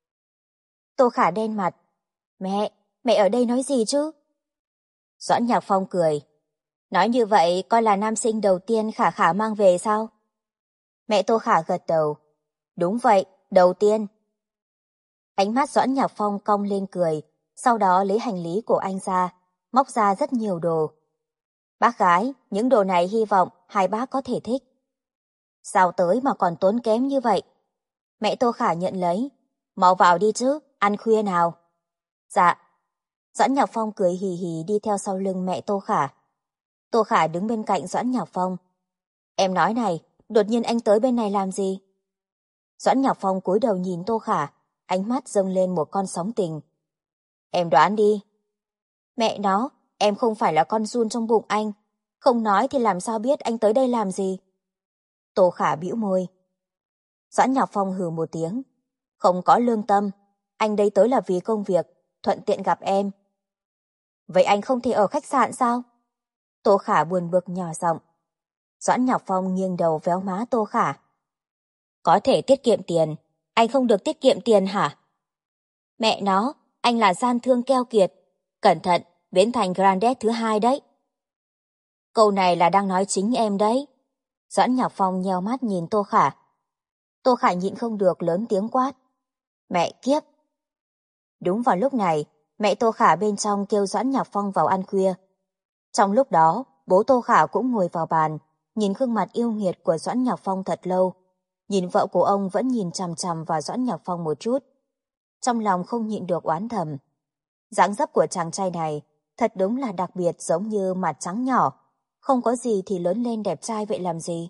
Tô Khả đen mặt. Mẹ ở đây nói gì chứ? Doãn Nhạc Phong cười. Nói như vậy, coi là nam sinh đầu tiên Khả Khả mang về sao? Mẹ Tô Khả gật đầu. Đúng vậy, đầu tiên. Ánh mắt Doãn Nhạc Phong cong lên cười, sau đó lấy hành lý của anh ra, móc ra rất nhiều đồ. Bác gái, những đồ này hy vọng hai bác có thể thích. Sao tới mà còn tốn kém như vậy? Mẹ Tô Khả nhận lấy. Mau vào đi chứ, ăn khuya nào. Dạ. Doãn Nhạc Phong cười hì hì đi theo sau lưng mẹ Tô Khả. Tô Khả đứng bên cạnh Doãn Nhạc Phong. Em nói này, đột nhiên anh tới bên này làm gì? Doãn Nhạc Phong cúi đầu nhìn Tô Khả, ánh mắt dâng lên một con sóng tình. Em đoán đi. Mẹ nó, em không phải là con giun trong bụng anh. Không nói thì làm sao biết anh tới đây làm gì? Tô Khả bĩu môi. Doãn Nhạc Phong hừ một tiếng. Không có lương tâm, anh đây tới là vì công việc, thuận tiện gặp em. Vậy anh không thể ở khách sạn sao? Tô Khả buồn bực nhỏ giọng. Doãn Nhạc Phong nghiêng đầu véo má Tô Khả. Có thể tiết kiệm tiền, anh không được tiết kiệm tiền hả? Mẹ nó, anh là gian thương keo kiệt. Cẩn thận, biến thành Grandet thứ hai đấy. Câu này là đang nói chính em đấy. Doãn Nhạc Phong nheo mắt nhìn Tô Khả. Tô Khả nhịn không được lớn tiếng quát. Mẹ kiếp! Đúng vào lúc này, mẹ Tô Khả bên trong kêu Doãn Nhạc Phong vào ăn khuya. Trong lúc đó, bố Tô Khả cũng ngồi vào bàn, nhìn gương mặt yêu nghiệt của Doãn Nhạc Phong thật lâu. Nhìn vợ của ông vẫn nhìn chằm chằm vào Doãn Nhạc Phong một chút. Trong lòng không nhịn được oán thầm. Dáng dấp của chàng trai này thật đúng là đặc biệt, giống như mặt trắng nhỏ. Không có gì thì lớn lên đẹp trai vậy làm gì?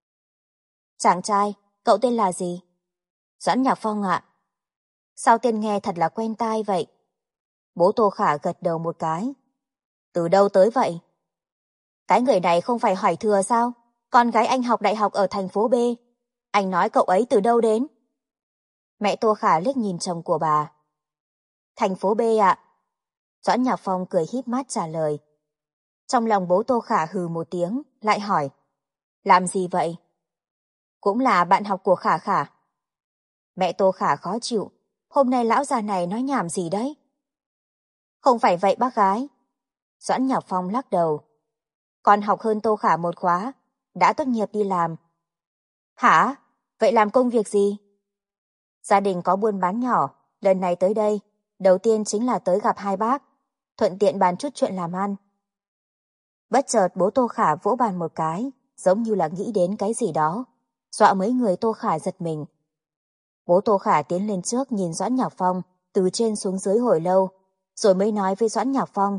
Chàng trai, cậu tên là gì? Doãn Nhạc Phong ạ. Sao tên nghe thật là quen tai vậy? Bố Tô Khả gật đầu một cái. Từ đâu tới vậy? Cái người này không phải hỏi thừa sao? Con gái anh học đại học ở thành phố B. Anh nói cậu ấy từ đâu đến? Mẹ Tô Khả liếc nhìn chồng của bà. Thành phố B ạ. Doãn Nhạc Phong cười híp mắt trả lời. Trong lòng bố Tô Khả hừ một tiếng, lại hỏi. Làm gì vậy? Cũng là bạn học của Khả Khả. Mẹ Tô Khả khó chịu. Hôm nay lão già này nói nhảm gì đấy? Không phải vậy bác gái. Doãn Nhạc Phong lắc đầu. Con học hơn Tô Khả một khóa, đã tốt nghiệp đi làm. Hả? Vậy làm công việc gì? Gia đình có buôn bán nhỏ, lần này tới đây, đầu tiên chính là tới gặp hai bác, thuận tiện bàn chút chuyện làm ăn. Bất chợt bố Tô Khả vỗ bàn một cái, giống như là nghĩ đến cái gì đó, dọa mấy người Tô Khả giật mình. Bố Tô Khả tiến lên trước nhìn Doãn Nhạc Phong từ trên xuống dưới hồi lâu, rồi mới nói với Doãn Nhạc Phong.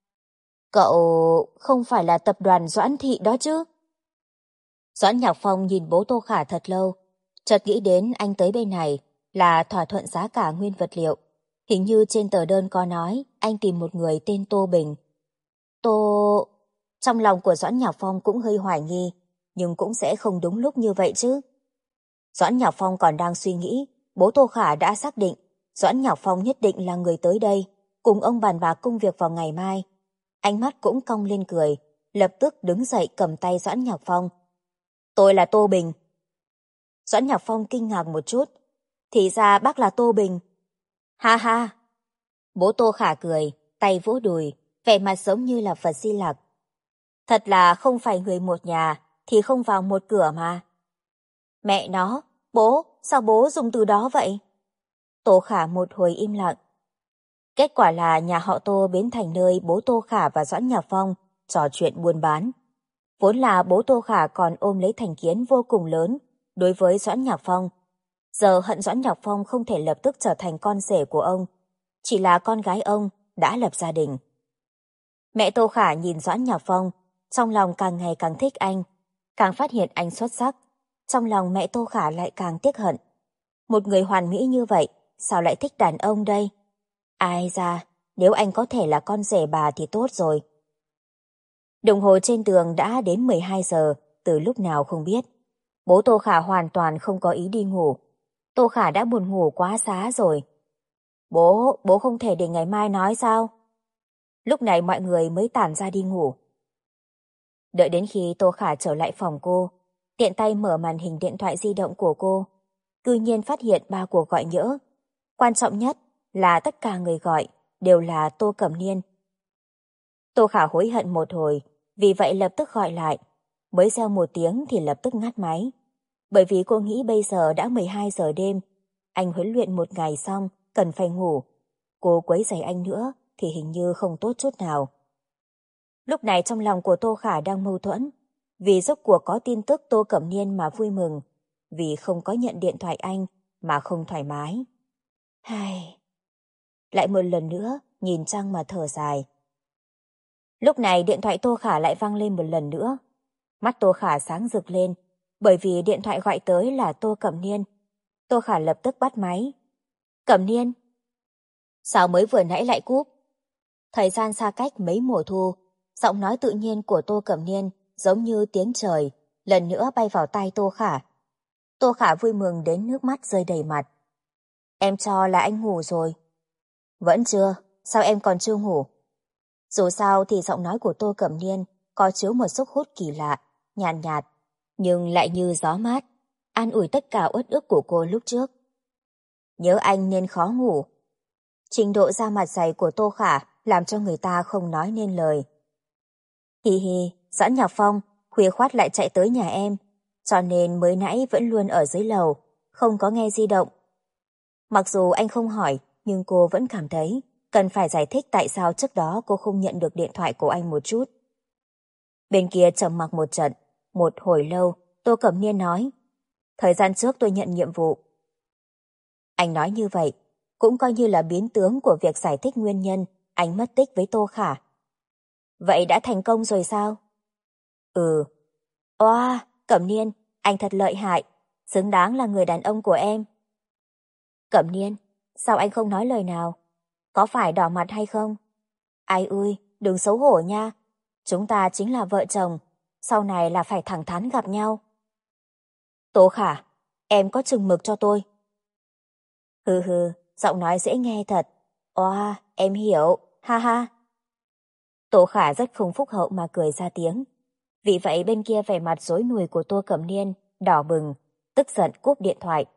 Cậu không phải là tập đoàn Doãn Thị đó chứ? Doãn Nhạc Phong nhìn bố Tô Khả thật lâu, chợt nghĩ đến anh tới bên này là thỏa thuận giá cả nguyên vật liệu. Hình như trên tờ đơn có nói anh tìm một người tên Tô Bình. Tô... Trong lòng của Doãn Nhạc Phong cũng hơi hoài nghi, nhưng cũng sẽ không đúng lúc như vậy chứ. Doãn Nhạc Phong còn đang suy nghĩ, bố Tô Khả đã xác định Doãn Nhạc Phong nhất định là người tới đây, cùng ông bàn bạc công việc vào ngày mai. Ánh mắt cũng cong lên cười, lập tức đứng dậy cầm tay Doãn Nhạc Phong. Tôi là Tô Bình. Doãn Nhạc Phong kinh ngạc một chút. Thì ra bác là Tô Bình. Ha ha. Bố Tô Khả cười, tay vỗ đùi, vẻ mặt giống như là Phật Di Lặc. Thật là không phải người một nhà thì không vào một cửa mà. Mẹ nó, bố, sao bố dùng từ đó vậy? Tô Khả một hồi im lặng. Kết quả là nhà họ Tô biến thành nơi bố Tô Khả và Doãn Nhạc Phong trò chuyện buôn bán. Vốn là bố Tô Khả còn ôm lấy thành kiến vô cùng lớn đối với Doãn Nhạc Phong. Giờ hận Doãn Nhạc Phong không thể lập tức trở thành con rể của ông. Chỉ là con gái ông đã lập gia đình. Mẹ Tô Khả nhìn Doãn Nhạc Phong, trong lòng càng ngày càng thích anh, càng phát hiện anh xuất sắc. Trong lòng mẹ Tô Khả lại càng tiếc hận. Một người hoàn mỹ như vậy, sao lại thích đàn ông đây? Ai ra, nếu anh có thể là con rể bà thì tốt rồi. Đồng hồ trên tường đã đến 12 giờ, từ lúc nào không biết. Bố Tô Khả hoàn toàn không có ý đi ngủ. Tô Khả đã buồn ngủ quá xá rồi. Bố không thể để ngày mai nói sao? Lúc này mọi người mới tản ra đi ngủ. Đợi đến khi Tô Khả trở lại phòng cô, tiện tay mở màn hình điện thoại di động của cô, cư nhiên phát hiện 3 cuộc gọi nhỡ. Quan trọng nhất là tất cả người gọi đều là Tô Cẩm Niên. Tô Khả hối hận một hồi, vì vậy lập tức gọi lại. Mới reo một tiếng thì lập tức ngắt máy. Bởi vì cô nghĩ bây giờ đã 12 giờ đêm, anh huấn luyện một ngày xong, cần phải ngủ. Cô quấy rầy anh nữa thì hình như không tốt chút nào. Lúc này trong lòng của Tô Khả đang mâu thuẫn, vì rốt cuộc có tin tức Tô Cẩm Niên mà vui mừng, vì không có nhận điện thoại anh mà không thoải mái. Hai. Lại một lần nữa, nhìn trăng mà thở dài. Lúc này điện thoại Tô Khả lại vang lên một lần nữa. Mắt Tô Khả sáng rực lên, bởi vì điện thoại gọi tới là Tô Cẩm Niên. Tô Khả lập tức bắt máy. Cẩm Niên? Sao mới vừa nãy lại cúp? Thời gian xa cách mấy mùa thu, giọng nói tự nhiên của Tô Cẩm Niên giống như tiếng trời, lần nữa bay vào tai Tô Khả. Tô Khả vui mừng đến nước mắt rơi đầy mặt. Em cho là anh ngủ rồi. Vẫn chưa, sao em còn chưa ngủ? Dù sao thì giọng nói của Tô Cẩm Niên có chứa một sức hút kỳ lạ, nhàn nhạt, nhưng lại như gió mát, an ủi tất cả uất ức của cô lúc trước. Nhớ anh nên khó ngủ. Trình độ da mặt dày của Tô Khả làm cho người ta không nói nên lời. Hi hi, Doãn Nhạc Phong khuya khoắt lại chạy tới nhà em, cho nên mới nãy vẫn luôn ở dưới lầu, không có nghe di động. Mặc dù anh không hỏi, nhưng cô vẫn cảm thấy cần phải giải thích tại sao trước đó cô không nhận được điện thoại của anh một chút. Bên kia trầm mặc một trận, một hồi lâu, Tô Cẩm Niên nói, thời gian trước tôi nhận nhiệm vụ. Anh nói như vậy, cũng coi như là biến tướng của việc giải thích nguyên nhân anh mất tích với Tô Khả. Vậy đã thành công rồi sao? Ừ. Oa, Cẩm Niên, anh thật lợi hại, xứng đáng là người đàn ông của em. Cẩm Niên, sao anh không nói lời nào? Có phải đỏ mặt hay không? Ai ui, đừng xấu hổ nha. Chúng ta chính là vợ chồng, sau này là phải thẳng thắn gặp nhau. Tô Khả, em có chừng mực cho tôi. Hừ hừ, giọng nói dễ nghe thật. Oa, em hiểu, ha ha. Tô Khả rất không phúc hậu mà cười ra tiếng. Vì vậy bên kia vẻ mặt rối nùi của Tô Cẩm Niên đỏ bừng, tức giận cúp điện thoại.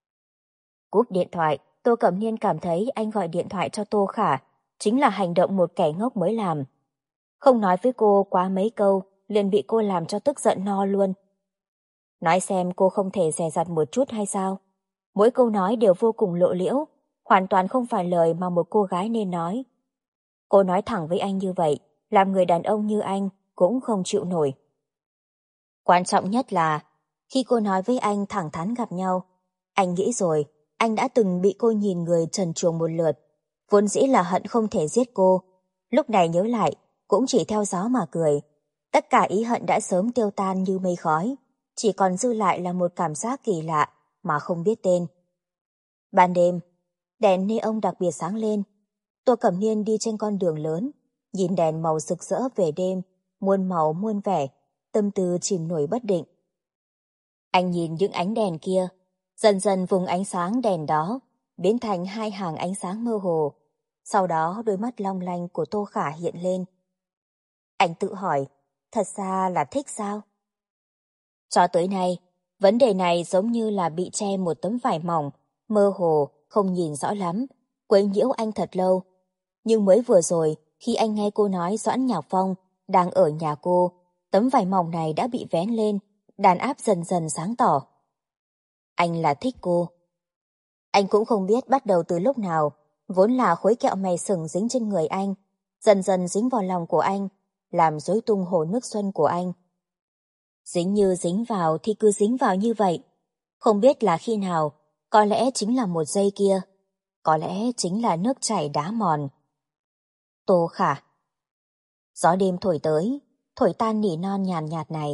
Cúp điện thoại, Tô Cẩm Niên cảm thấy anh gọi điện thoại cho Tô Khả chính là hành động một kẻ ngốc mới làm. Không nói với cô quá mấy câu, liền bị cô làm cho tức giận no luôn. Nói xem cô không thể dè dặt một chút hay sao? Mỗi câu nói đều vô cùng lộ liễu, hoàn toàn không phải lời mà một cô gái nên nói. Cô nói thẳng với anh như vậy, làm người đàn ông như anh cũng không chịu nổi. Quan trọng nhất là, khi cô nói với anh thẳng thắn gặp nhau, anh nghĩ rồi, anh đã từng bị cô nhìn người trần truồng một lượt, vốn dĩ là hận không thể giết cô. Lúc này nhớ lại, cũng chỉ theo gió mà cười. Tất cả ý hận đã sớm tiêu tan như mây khói, chỉ còn dư lại là một cảm giác kỳ lạ mà không biết tên. Ban đêm, đèn neon đặc biệt sáng lên. Tô Cẩm Niên đi trên con đường lớn, nhìn đèn màu rực rỡ về đêm, muôn màu muôn vẻ, tâm tư chìm nổi bất định. Anh nhìn những ánh đèn kia, dần dần vùng ánh sáng đèn đó biến thành hai hàng ánh sáng mơ hồ. Sau đó đôi mắt long lanh của Tô Khả hiện lên. Anh tự hỏi, thật ra là thích sao? Cho tới nay, vấn đề này giống như là bị che một tấm vải mỏng, mơ hồ, không nhìn rõ lắm, quấy nhiễu anh thật lâu. Nhưng mới vừa rồi, khi anh nghe cô nói Doãn Nhạc Phong đang ở nhà cô, tấm vải mỏng này đã bị vén lên, đàn áp dần dần sáng tỏ. Anh là thích cô. Anh cũng không biết bắt đầu từ lúc nào, vốn là khối kẹo mày sừng dính trên người anh, dần dần dính vào lòng của anh, làm rối tung hồ nước xuân của anh. Dính như dính vào thì cứ dính vào như vậy. Không biết là khi nào, có lẽ chính là một giây kia, có lẽ chính là nước chảy đá mòn. Tô Khả. Gió đêm thổi tới, thổi tan nỉ non nhàn nhạt này.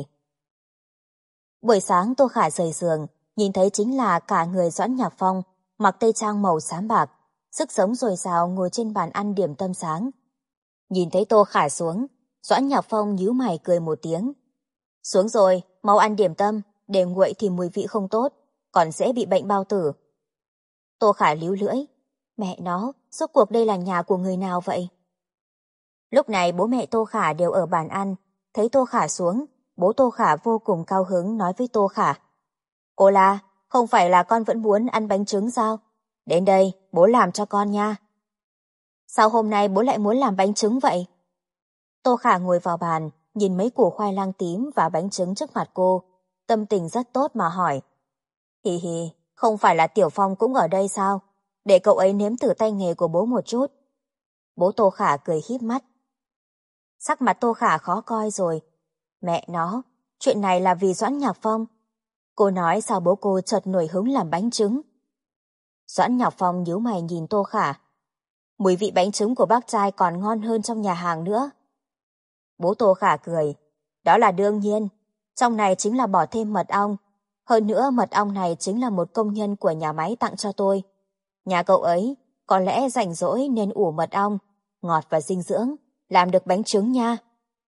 Buổi sáng Tô Khả rời giường, nhìn thấy chính là cả người Doãn Nhạc Phong, mặc tây trang màu xám bạc, sức sống dồi dào ngồi trên bàn ăn điểm tâm sáng. Nhìn thấy Tô Khả xuống, Doãn Nhạc Phong nhíu mày cười một tiếng. Xuống rồi, mau ăn điểm tâm, để nguội thì mùi vị không tốt, còn dễ bị bệnh bao tử. Tô Khả líu lưỡi. Mẹ nó, rốt cuộc đây là nhà của người nào vậy? Lúc này bố mẹ Tô Khả đều ở bàn ăn, thấy Tô Khả xuống, bố Tô Khả vô cùng cao hứng nói với Tô Khả. Cô La, không phải là con vẫn muốn ăn bánh trứng sao? Đến đây, bố làm cho con nha. Sao hôm nay bố lại muốn làm bánh trứng vậy? Tô Khả ngồi vào bàn, nhìn mấy củ khoai lang tím và bánh trứng trước mặt cô, tâm tình rất tốt mà hỏi. Hì hì, không phải là Tiểu Phong cũng ở đây sao? Để cậu ấy nếm thử tay nghề của bố một chút. Bố Tô Khả cười híp mắt. Sắc mặt Tô Khả khó coi rồi. Mẹ nó, chuyện này là vì Doãn Nhạc Phong. Cô nói sao bố cô chợt nổi hứng làm bánh trứng. Doãn Nhạc Phong nhíu mày nhìn Tô Khả. Mùi vị bánh trứng của bác trai còn ngon hơn trong nhà hàng nữa. Bố Tô Khả cười. Đó là đương nhiên. Trong này chính là bỏ thêm mật ong. Hơn nữa mật ong này chính là một công nhân của nhà máy tặng cho tôi. Nhà cậu ấy có lẽ rảnh rỗi nên ủ mật ong, ngọt và dinh dưỡng, làm được bánh trứng nha.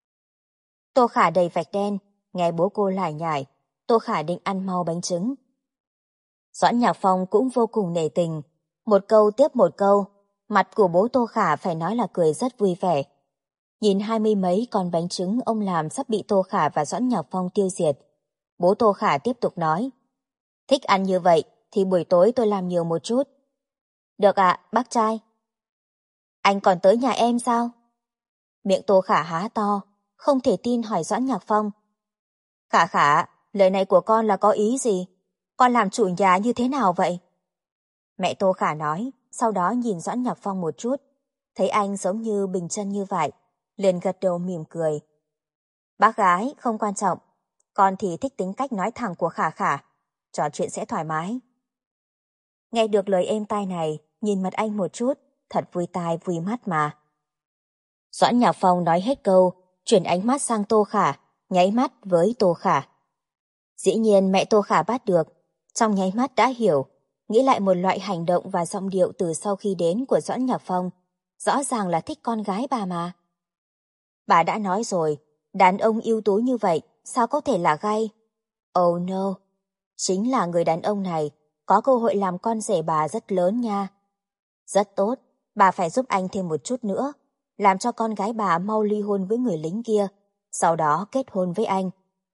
Tô Khả đầy vạch đen, nghe bố cô lải nhải, Tô Khả định ăn mau bánh trứng. Doãn Nhạc Phong cũng vô cùng nể tình, một câu tiếp một câu, mặt của bố Tô Khả phải nói là cười rất vui vẻ. Nhìn 20 mấy con bánh trứng ông làm sắp bị Tô Khả và Doãn Nhạc Phong tiêu diệt. Bố Tô Khả tiếp tục nói, thích ăn như vậy thì buổi tối tôi làm nhiều một chút. Được ạ, bác trai. Anh còn tới nhà em sao? Miệng Tô Khả há to, không thể tin hỏi Doãn Nhạc Phong. Khả Khả, lời này của con là có ý gì? Con làm chủ nhà như thế nào vậy? Mẹ Tô Khả nói, sau đó nhìn Doãn Nhạc Phong một chút, thấy anh giống như bình chân như vậy, liền gật đầu mỉm cười. Bác gái, không quan trọng, con thì thích tính cách nói thẳng của Khả Khả, trò chuyện sẽ thoải mái. Nghe được lời êm tai này, nhìn mặt anh một chút, thật vui tai vui mắt mà. Doãn Nhạc Phong nói hết câu, chuyển ánh mắt sang Tô Khả, nháy mắt với Tô Khả. Dĩ nhiên mẹ Tô Khả bắt được, trong nháy mắt đã hiểu, nghĩ lại một loại hành động và giọng điệu từ sau khi đến của Doãn Nhạc Phong, rõ ràng là thích con gái bà mà. Bà đã nói rồi, đàn ông ưu tú như vậy, sao có thể là gay? Oh no, chính là người đàn ông này, có cơ hội làm con rể bà rất lớn nha. Rất tốt, bà phải giúp anh thêm một chút nữa, làm cho con gái bà mau ly hôn với người lính kia, sau đó kết hôn với anh.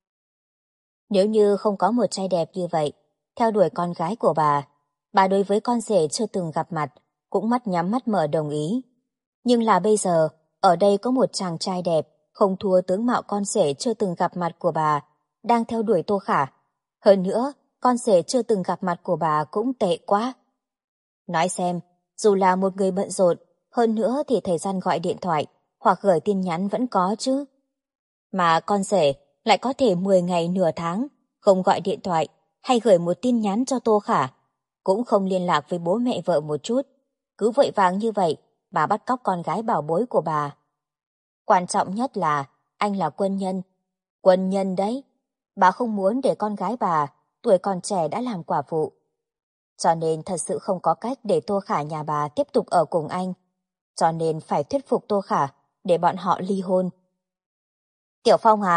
Nếu như không có một trai đẹp như vậy, theo đuổi con gái của bà đối với con rể chưa từng gặp mặt, cũng mắt nhắm mắt mở đồng ý. Nhưng là bây giờ, ở đây có một chàng trai đẹp, không thua tướng mạo con rể chưa từng gặp mặt của bà, đang theo đuổi Tô Khả. Hơn nữa, con rể chưa từng gặp mặt của bà cũng tệ quá. Nói xem, dù là một người bận rộn, hơn nữa thì thời gian gọi điện thoại hoặc gửi tin nhắn vẫn có chứ. Mà con rể lại có thể 10 ngày nửa tháng không gọi điện thoại hay gửi một tin nhắn cho Tô Khả, cũng không liên lạc với bố mẹ vợ một chút. Cứ vội vàng như vậy, bà bắt cóc con gái bảo bối của bà. Quan trọng nhất là anh là quân nhân. Quân nhân đấy. Bà không muốn để con gái bà tuổi còn trẻ đã làm quả phụ. Cho nên thật sự không có cách để Tô Khả nhà bà tiếp tục ở cùng anh. Cho nên phải thuyết phục Tô Khả để bọn họ ly hôn. Tiểu Phong à,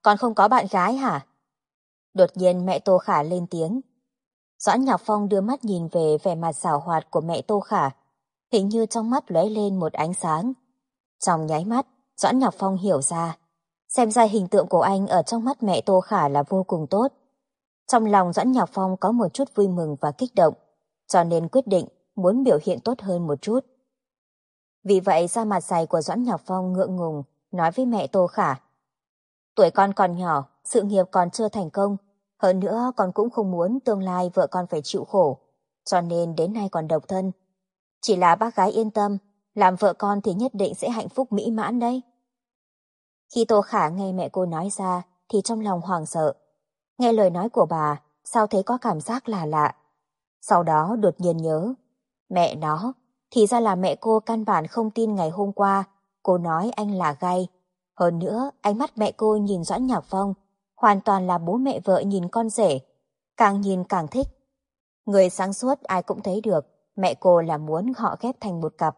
con không có bạn gái hả? Đột nhiên mẹ Tô Khả lên tiếng. Doãn Nhạc Phong đưa mắt nhìn về vẻ mặt xảo hoạt của mẹ Tô Khả. Hình như trong mắt lóe lên một ánh sáng. Trong nháy mắt, Doãn Nhạc Phong hiểu ra. Xem ra hình tượng của anh ở trong mắt mẹ Tô Khả là vô cùng tốt. Trong lòng Doãn Nhạc Phong có một chút vui mừng và kích động, cho nên quyết định muốn biểu hiện tốt hơn một chút. Vì vậy da mặt dày của Doãn Nhạc Phong ngượng ngùng, nói với mẹ Tô Khả. Tuổi con còn nhỏ, sự nghiệp còn chưa thành công, hơn nữa con cũng không muốn tương lai vợ con phải chịu khổ, cho nên đến nay còn độc thân. Chỉ là bác gái yên tâm, làm vợ con thì nhất định sẽ hạnh phúc mỹ mãn đấy. Khi Tô Khả nghe mẹ cô nói ra thì trong lòng hoảng sợ. Nghe lời nói của bà, sao thấy có cảm giác là lạ. Sau đó đột nhiên nhớ, mẹ nó, thì ra là mẹ cô căn bản không tin ngày hôm qua cô nói anh là gay. Hơn nữa, ánh mắt mẹ cô nhìn Doãn Nhạc Phong hoàn toàn là bố mẹ vợ nhìn con rể, càng nhìn càng thích. Người sáng suốt ai cũng thấy được, mẹ cô là muốn họ ghép thành một cặp.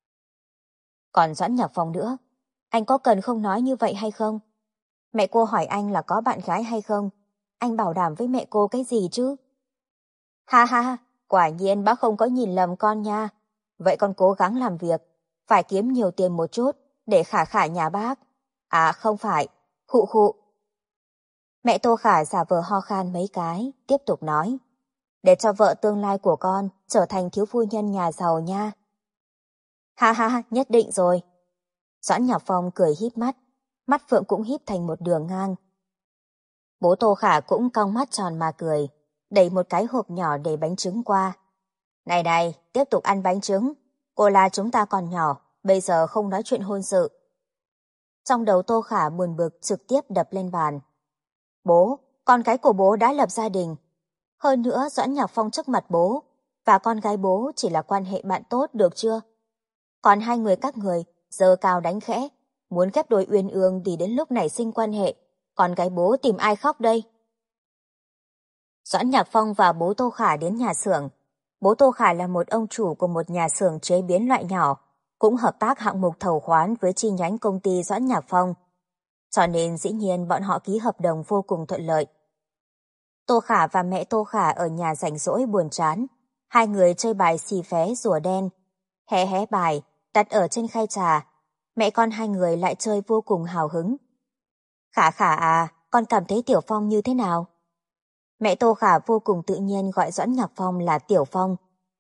Còn Doãn Nhạc Phong nữa, anh có cần không nói như vậy hay không? Mẹ cô hỏi anh là có bạn gái hay không, anh bảo đảm với mẹ cô cái gì chứ? Ha ha, quả nhiên bác không có nhìn lầm con nha. Vậy con cố gắng làm việc, phải kiếm nhiều tiền một chút để Khả Khả nhà bác. À không phải, khụ khụ. Mẹ Tô Khả giả vờ ho khan mấy cái, tiếp tục nói. Để cho vợ tương lai của con trở thành thiếu phu nhân nhà giàu nha. Ha ha, nhất định rồi. Doãn Nhạc Phong cười híp mắt, mắt Phượng cũng híp thành một đường ngang. Bố Tô Khả cũng cong mắt tròn mà cười, đẩy một cái hộp nhỏ để bánh trứng qua. Này này, tiếp tục ăn bánh trứng. Cô là chúng ta còn nhỏ, bây giờ không nói chuyện hôn sự. Trong đầu Tô Khả buồn bực trực tiếp đập lên bàn. Bố, con gái của bố đã lập gia đình. Hơn nữa Doãn Nhạc Phong trước mặt bố và con gái bố chỉ là quan hệ bạn tốt được chưa? Còn hai người các người giơ cao đánh khẽ, muốn ghép đôi uyên ương thì đến lúc nảy sinh quan hệ, con gái bố tìm ai khóc đây? Doãn Nhạc Phong và bố Tô Khả đến nhà xưởng. Bố Tô Khả là một ông chủ của một nhà xưởng chế biến loại nhỏ, cũng hợp tác hạng mục thầu khoán với chi nhánh công ty Doãn Nhạc Phong. Cho nên dĩ nhiên bọn họ ký hợp đồng vô cùng thuận lợi. Tô Khả và mẹ Tô Khả ở nhà rảnh rỗi buồn chán. Hai người chơi bài xì phé rùa đen. Hé hé bài, đặt ở trên khay trà. Mẹ con hai người lại chơi vô cùng hào hứng. Khả Khả à, con cảm thấy Tiểu Phong như thế nào? Mẹ Tô Khả vô cùng tự nhiên gọi Doãn Nhạc Phong là Tiểu Phong.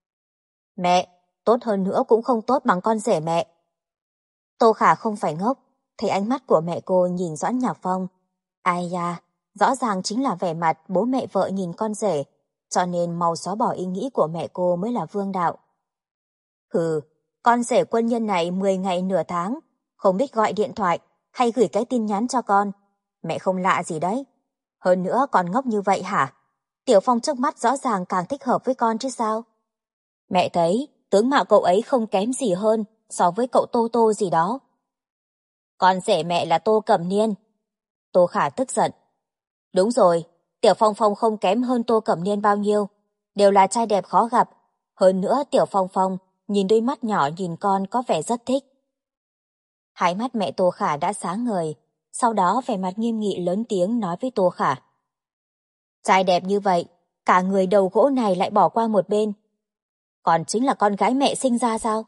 Mẹ, tốt hơn nữa cũng không tốt bằng con rể mẹ. Tô Khả không phải ngốc, thấy ánh mắt của mẹ cô nhìn Doãn Nhạc Phong. Ai da, rõ ràng chính là vẻ mặt bố mẹ vợ nhìn con rể, cho nên mau xóa bỏ ý nghĩ của mẹ cô mới là vương đạo. Hừ, con rể quân nhân này 10 ngày nửa tháng, không biết gọi điện thoại hay gửi cái tin nhắn cho con. Mẹ không lạ gì đấy. Hơn nữa còn ngốc như vậy hả? Tiểu Phong trước mắt rõ ràng càng thích hợp với con chứ sao? Mẹ thấy tướng mạo cậu ấy không kém gì hơn so với cậu Tô Tô gì đó. Con rể mẹ là Tô Cẩm Niên. Tô Khả tức giận. Đúng rồi, Tiểu Phong Phong không kém hơn Tô Cẩm Niên bao nhiêu. Đều là trai đẹp khó gặp. Hơn nữa Tiểu Phong Phong nhìn đôi mắt nhỏ nhìn con có vẻ rất thích. Hai mắt mẹ Tô Khả đã sáng ngời. Sau đó vẻ mặt nghiêm nghị lớn tiếng nói với Tô Khả. Trai đẹp như vậy, cả người đầu gỗ này lại bỏ qua một bên. Còn chính là con gái mẹ sinh ra sao?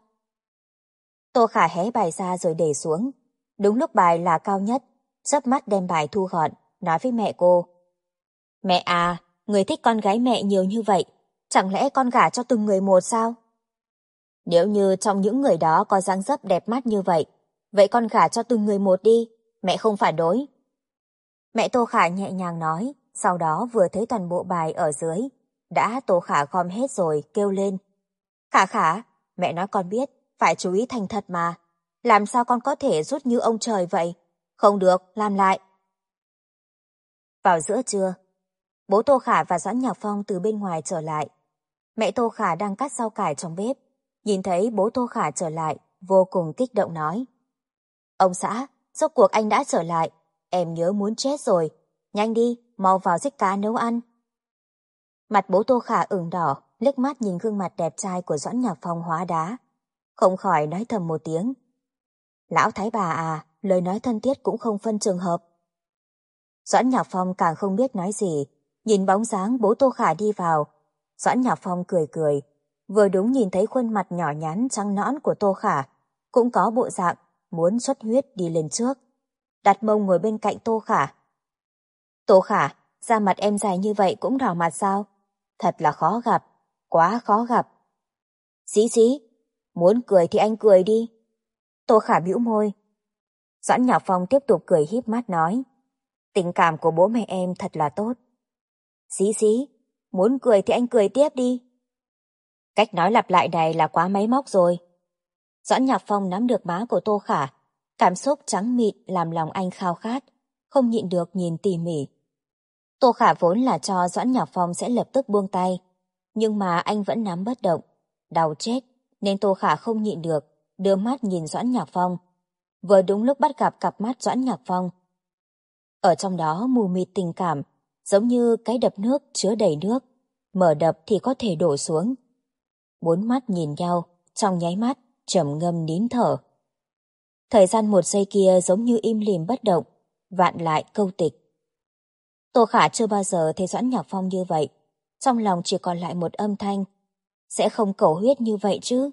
Tô Khả hé bài ra rồi để xuống. Đúng lúc bài là cao nhất, chớp mắt đem bài thu gọn, nói với mẹ cô. Mẹ à, người thích con gái mẹ nhiều như vậy, chẳng lẽ con gả cho từng người một sao? Nếu như trong những người đó có dáng dấp đẹp mắt như vậy, vậy con gả cho từng người một đi, mẹ không phản đối. Mẹ Tô Khả nhẹ nhàng nói, sau đó vừa thấy toàn bộ bài ở dưới. Đã Tô Khả gom hết rồi, kêu lên. Khả Khả, mẹ nói con biết, phải chú ý thành thật mà. Làm sao con có thể rút như ông trời vậy? Không được, làm lại. Vào giữa trưa, bố Tô Khả và Doãn Nhạc Phong từ bên ngoài trở lại. Mẹ Tô Khả đang cắt rau cải trong bếp. Nhìn thấy bố Tô Khả trở lại, vô cùng kích động nói. Ông xã, rốt cuộc anh đã trở lại. Em nhớ muốn chết rồi. Nhanh đi, mau vào giết cá nấu ăn. Mặt bố Tô Khả ửng đỏ, liếc mắt nhìn gương mặt đẹp trai của Doãn Nhạc Phong hóa đá. Không khỏi nói thầm một tiếng. Lão thái bà à, lời nói thân thiết cũng không phân trường hợp. Doãn Nhạc Phong càng không biết nói gì, nhìn bóng dáng bố Tô Khả đi vào. Doãn Nhạc Phong cười cười, vừa đúng nhìn thấy khuôn mặt nhỏ nhắn trắng nõn của Tô Khả, cũng có bộ dạng muốn xuất huyết đi lên trước, đặt mông ngồi bên cạnh Tô Khả. Tô Khả, da mặt em dài như vậy cũng đỏ mặt sao? Thật là khó gặp, quá khó gặp. Dĩ dĩ, muốn cười thì anh cười đi. Tô Khả bĩu môi. Doãn Nhạc Phong tiếp tục cười híp mắt nói, tình cảm của bố mẹ em thật là tốt. Dĩ dĩ, muốn cười thì anh cười tiếp đi. Cách nói lặp lại này là quá máy móc rồi. Doãn Nhạc Phong nắm được má của Tô Khả, cảm xúc trắng mịn làm lòng anh khao khát, không nhịn được nhìn tỉ mỉ. Tô Khả vốn là cho Doãn Nhạc Phong sẽ lập tức buông tay, nhưng mà anh vẫn nắm bất động, đau chết, nên Tô Khả không nhịn được, đưa mắt nhìn Doãn Nhạc Phong. Vừa đúng lúc bắt gặp cặp mắt Doãn Nhạc Phong. Ở trong đó mù mịt tình cảm, giống như cái đập nước chứa đầy nước, mở đập thì có thể đổ xuống. Bốn mắt nhìn nhau, trong nháy mắt, trầm ngâm nín thở. Thời gian một giây kia giống như im lìm bất động, vạn lại câu tịch. Tô Khả chưa bao giờ thấy Doãn Nhạc Phong như vậy, trong lòng chỉ còn lại một âm thanh, sẽ không cầu huyết như vậy chứ.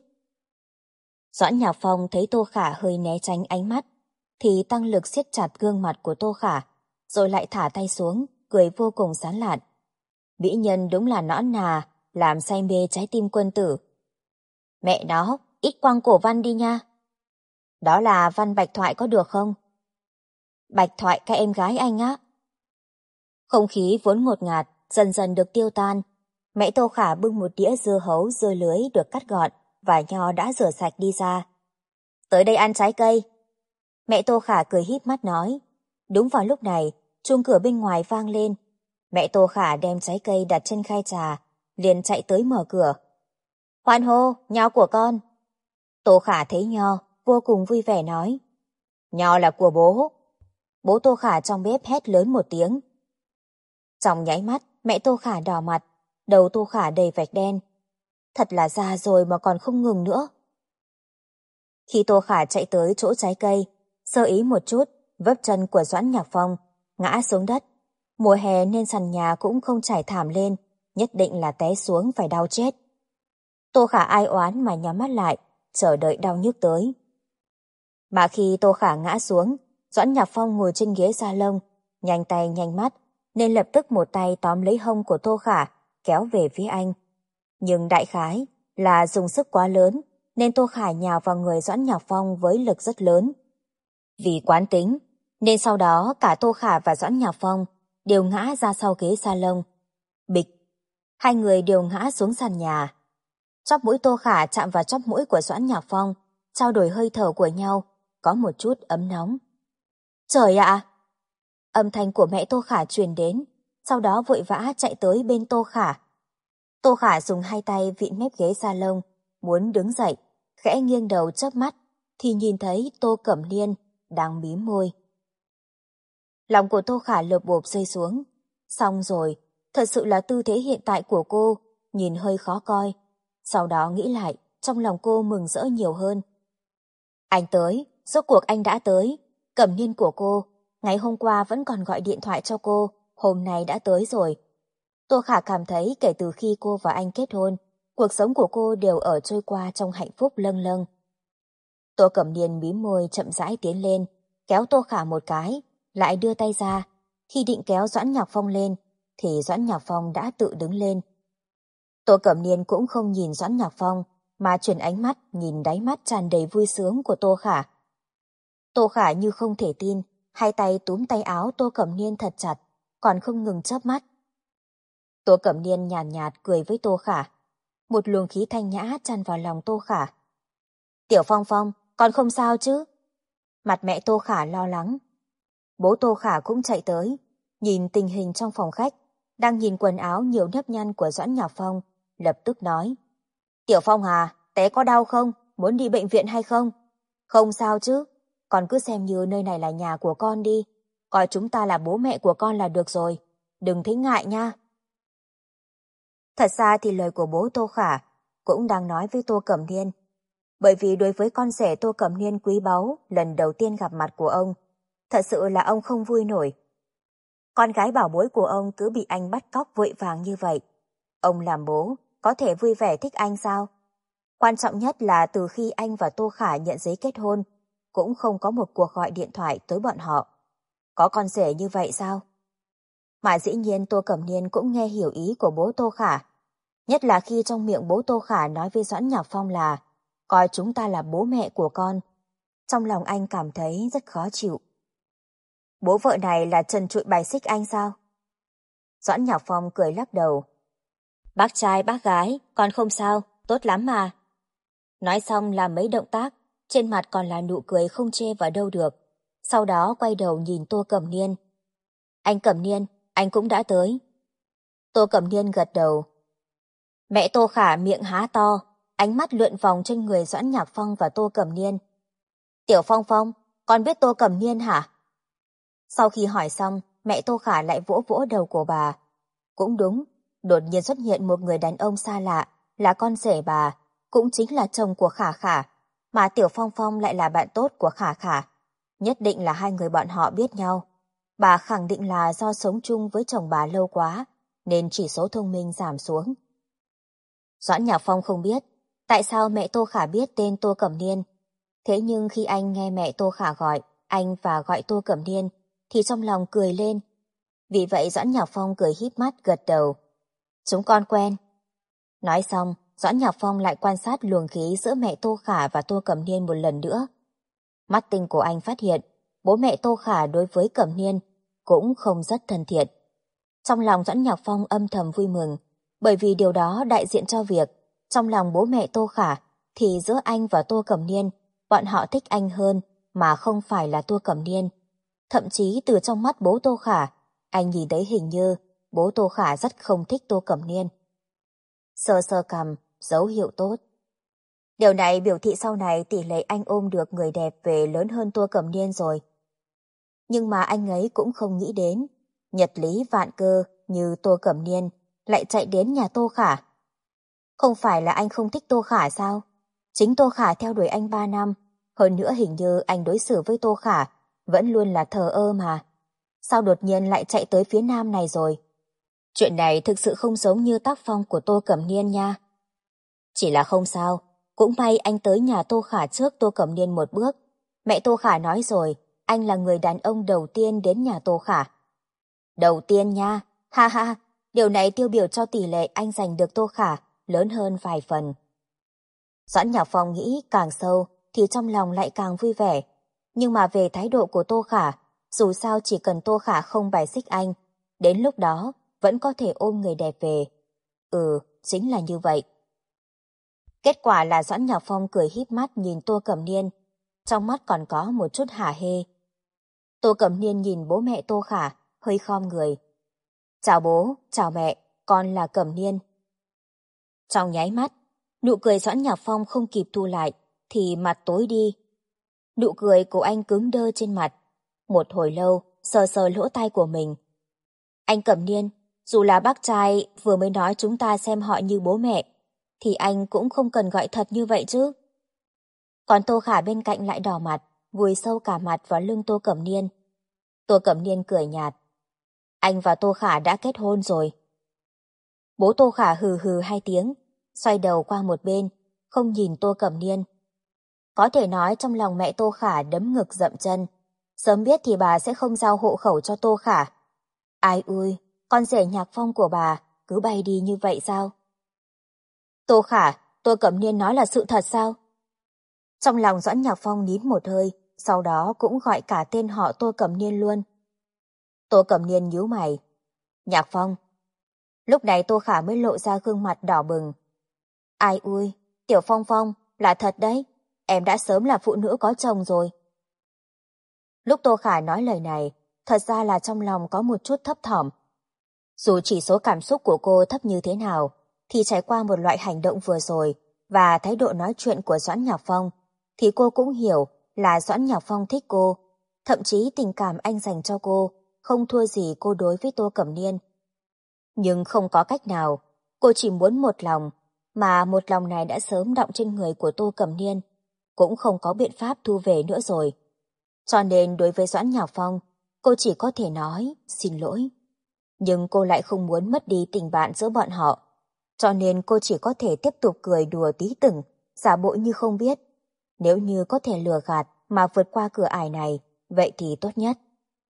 Doãn Nhạc Phong thấy Tô Khả hơi né tránh ánh mắt, thì tăng lực siết chặt gương mặt của Tô Khả, rồi lại thả tay xuống, cười vô cùng sán lạn. Mỹ nhân đúng là nõn nà, làm say mê trái tim quân tử. Mẹ nó, ít quăng cổ văn đi nha. Đó là văn Bạch Thoại có được không? Bạch Thoại các em gái anh á. Không khí vốn ngột ngạt, dần dần được tiêu tan. Mẹ Tô Khả bưng một đĩa dưa hấu dưa lưới được cắt gọn và nho đã rửa sạch đi ra. Tới đây ăn trái cây. Mẹ Tô Khả cười híp mắt nói. Đúng vào lúc này, chuông cửa bên ngoài vang lên. Mẹ Tô Khả đem trái cây đặt trên khay trà, liền chạy tới mở cửa. Hoan hô, nho của con. Tô Khả thấy nho, vô cùng vui vẻ nói. Nho là của bố. Bố Tô Khả trong bếp hét lớn một tiếng. Trong nháy mắt, mẹ Tô Khả đỏ mặt, đầu Tô Khả đầy vạch đen. Thật là già rồi mà còn không ngừng nữa. Khi Tô Khả chạy tới chỗ trái cây, sơ ý một chút, vấp chân của Doãn Nhạc Phong, ngã xuống đất. Mùa hè nên sàn nhà cũng không trải thảm lên, nhất định là té xuống phải đau chết. Tô Khả ai oán mà nhắm mắt lại, chờ đợi đau nhức tới. Mà khi Tô Khả ngã xuống, Doãn Nhạc Phong ngồi trên ghế salon, nhanh tay nhanh mắt, nên lập tức một tay tóm lấy hông của Tô Khả, kéo về phía anh. Nhưng đại khái là dùng sức quá lớn, nên Tô Khả nhào vào người Doãn Nhạc Phong với lực rất lớn. Vì quán tính, nên sau đó cả Tô Khả và Doãn Nhạc Phong đều ngã ra sau ghế salon. Bịch! Hai người đều ngã xuống sàn nhà. Chóp mũi Tô Khả chạm vào chóp mũi của Doãn Nhạc Phong, trao đổi hơi thở của nhau, có một chút ấm nóng. Trời ạ! Âm thanh của mẹ Tô Khả truyền đến, sau đó vội vã chạy tới bên Tô Khả. Tô Khả dùng hai tay vịn mép ghế salon, muốn đứng dậy, khẽ nghiêng đầu chớp mắt, thì nhìn thấy Tô Cẩm Liên đang mím môi. Lòng của Tô Khả lợp bộp rơi xuống. Xong rồi, thật sự là tư thế hiện tại của cô, nhìn hơi khó coi. Sau đó nghĩ lại, trong lòng cô mừng rỡ nhiều hơn. Anh tới, rốt cuộc anh đã tới. Cẩm Liên của cô, ngày hôm qua vẫn còn gọi điện thoại cho cô, hôm nay đã tới rồi. Tô Khả cảm thấy kể từ khi cô và anh kết hôn, cuộc sống của cô đều ở trôi qua trong hạnh phúc lâng lâng. Tô Cẩm Liên mím môi chậm rãi tiến lên, kéo Tô Khả một cái, lại đưa tay ra. Khi định kéo Doãn Nhạc Phong lên, thì Doãn Nhạc Phong đã tự đứng lên. Tô Cẩm Liên cũng không nhìn Doãn Nhạc Phong, mà chuyển ánh mắt nhìn đáy mắt tràn đầy vui sướng của Tô Khả. Tô Khả như không thể tin, hai tay túm tay áo Tô Cẩm Liên thật chặt, còn không ngừng chớp mắt. Tô Cẩm Liên nhàn nhạt cười với Tô Khả. Một luồng khí thanh nhã tràn vào lòng Tô Khả. Tiểu Phong Phong, con không sao chứ? Mặt mẹ Tô Khả lo lắng. Bố Tô Khả cũng chạy tới, nhìn tình hình trong phòng khách, đang nhìn quần áo nhiều nếp nhăn của Doãn Nhạc Phong, lập tức nói. Tiểu Phong à, té có đau không? Muốn đi bệnh viện hay không? Không sao chứ, con cứ xem như nơi này là nhà của con đi, coi chúng ta là bố mẹ của con là được rồi, đừng thấy ngại nha. Thật ra thì lời của bố Tô Khả cũng đang nói với Tô Cẩm Liên, bởi vì đối với con rể Tô Cẩm Liên quý báu lần đầu tiên gặp mặt của ông, thật sự là ông không vui nổi. Con gái bảo bối của ông cứ bị anh bắt cóc vội vàng như vậy. Ông làm bố, có thể vui vẻ thích anh sao? Quan trọng nhất là từ khi anh và Tô Khả nhận giấy kết hôn, cũng không có một cuộc gọi điện thoại tới bọn họ. Có con rể như vậy sao? Mà dĩ nhiên Tô Cẩm Niên cũng nghe hiểu ý của bố Tô Khả. Nhất là khi trong miệng bố Tô Khả nói với Doãn Nhạc Phong là coi chúng ta là bố mẹ của con. Trong lòng anh cảm thấy rất khó chịu. Bố vợ này là trần trụi bài xích anh sao? Doãn Nhạc Phong cười lắc đầu. Bác trai bác gái, con không sao, tốt lắm mà. Nói xong làm mấy động tác, trên mặt còn là nụ cười không chê vào đâu được. Sau đó quay đầu nhìn Tô Cẩm Niên. Anh Cẩm Niên, anh cũng đã tới. Tô Cẩm Niên gật đầu. Mẹ Tô Khả miệng há to, ánh mắt lượn vòng trên người Doãn Nhạc Phong và Tô Cẩm Niên. Tiểu Phong Phong, con biết Tô Cẩm Niên hả? Sau khi hỏi xong, mẹ Tô Khả lại vỗ vỗ đầu của bà. Cũng đúng, đột nhiên xuất hiện một người đàn ông xa lạ, là con rể bà, cũng chính là chồng của Khả Khả, mà Tiểu Phong Phong lại là bạn tốt của Khả Khả. Nhất định là hai người bọn họ biết nhau. Bà khẳng định là do sống chung với chồng bà lâu quá, nên chỉ số thông minh giảm xuống. Doãn Nhạc Phong không biết tại sao mẹ Tô Khả biết tên Tô Cẩm Niên. Thế nhưng khi anh nghe mẹ Tô Khả gọi anh và gọi Tô Cẩm Niên, thì trong lòng cười lên. Vì vậy Doãn Nhạc Phong cười híp mắt gật đầu. Chúng con quen. Nói xong, Doãn Nhạc Phong lại quan sát luồng khí giữa mẹ Tô Khả và Tô Cẩm Niên một lần nữa. Mắt tinh của anh phát hiện, bố mẹ Tô Khả đối với Cẩm Niên cũng không rất thân thiện. Trong lòng Doãn Nhạc Phong âm thầm vui mừng, bởi vì điều đó đại diện cho việc, trong lòng bố mẹ Tô Khả, thì giữa anh và Tô Cẩm Niên, bọn họ thích anh hơn mà không phải là Tô Cẩm Niên. Thậm chí từ trong mắt bố Tô Khả, anh nhìn thấy hình như bố Tô Khả rất không thích Tô Cẩm Niên. Sơ sơ cằm, dấu hiệu tốt. Điều này biểu thị sau này tỷ lệ anh ôm được người đẹp về lớn hơn Tô Cẩm Niên rồi. Nhưng mà anh ấy cũng không nghĩ đến, nhật lý vạn cơ như Tô Cẩm Niên lại chạy đến nhà Tô Khả. Không phải là anh không thích Tô Khả sao? Chính Tô Khả theo đuổi anh 3 năm, hơn nữa hình như anh đối xử với Tô Khả vẫn luôn là thờ ơ mà. Sao đột nhiên lại chạy tới phía nam này rồi? Chuyện này thực sự không giống như tác phong của Tô Cẩm Niên nha. Chỉ là không sao, cũng may anh tới nhà Tô Khả trước Tô Cẩm Niên một bước. Mẹ Tô Khả nói rồi, anh là người đàn ông đầu tiên đến nhà Tô Khả. Đầu tiên nha, ha ha, điều này tiêu biểu cho tỷ lệ anh giành được Tô Khả lớn hơn vài phần. Doãn Nhạc Phong nghĩ càng sâu thì trong lòng lại càng vui vẻ. Nhưng mà về thái độ của Tô Khả, dù sao chỉ cần Tô Khả không bài xích anh, đến lúc đó vẫn có thể ôm người đẹp về. Chính là như vậy. Kết quả là Doãn Nhạc Phong cười híp mắt nhìn Tô Cẩm Niên, trong mắt còn có một chút hả hê. Tô Cẩm Niên nhìn bố mẹ Tô Khả, hơi khom người. Chào bố, chào mẹ, con là Cẩm Niên. Trong nháy mắt, nụ cười Doãn Nhạc Phong không kịp thu lại, thì mặt tối đi. Nụ cười của anh cứng đơ trên mặt. Một hồi lâu, sờ sờ lỗ tai của mình. Anh Cẩm Niên, dù là bác trai vừa mới nói chúng ta xem họ như bố mẹ, thì anh cũng không cần gọi thật như vậy chứ. Còn Tô Khả bên cạnh lại đỏ mặt, vùi sâu cả mặt vào lưng Tô Cẩm Niên. Tô Cẩm Niên cười nhạt. Anh và Tô Khả đã kết hôn rồi. Bố Tô Khả hừ hừ 2 tiếng, xoay đầu qua một bên, không nhìn Tô Cẩm Niên. Có thể nói trong lòng mẹ Tô Khả đấm ngực dậm chân. Sớm biết thì bà sẽ không giao hộ khẩu cho Tô Khả. Ai ui, con rể Nhạc Phong của bà cứ bay đi như vậy sao? Tô Khả, Tô Cẩm Niên nói là sự thật sao? Trong lòng Doãn Nhạc Phong nín một hơi, sau đó cũng gọi cả tên họ Tô Cẩm Niên luôn. Tô Cẩm Niên nhíu mày. Nhạc Phong. Lúc này Tô Khả mới lộ ra gương mặt đỏ bừng. Ai ui, Tiểu Phong Phong, là thật đấy, em đã sớm là phụ nữ có chồng rồi. Lúc Tô Khả nói lời này, thật ra là trong lòng có một chút thấp thỏm. Dù chỉ số cảm xúc của cô thấp như thế nào, thì trải qua một loại hành động vừa rồi và thái độ nói chuyện của Doãn Nhạc Phong, thì cô cũng hiểu là Doãn Nhạc Phong thích cô, thậm chí tình cảm anh dành cho cô không thua gì cô đối với Tô Cẩm Niên. Nhưng không có cách nào, cô chỉ muốn một lòng, mà một lòng này đã sớm đọng trên người của Tô Cẩm Niên, cũng không có biện pháp thu về nữa rồi. Cho nên đối với Doãn Nhạc Phong, cô chỉ có thể nói xin lỗi. Nhưng cô lại không muốn mất đi tình bạn giữa bọn họ, cho nên cô chỉ có thể tiếp tục cười đùa tí từng, giả bộ như không biết. Nếu như có thể lừa gạt mà vượt qua cửa ải này, vậy thì tốt nhất.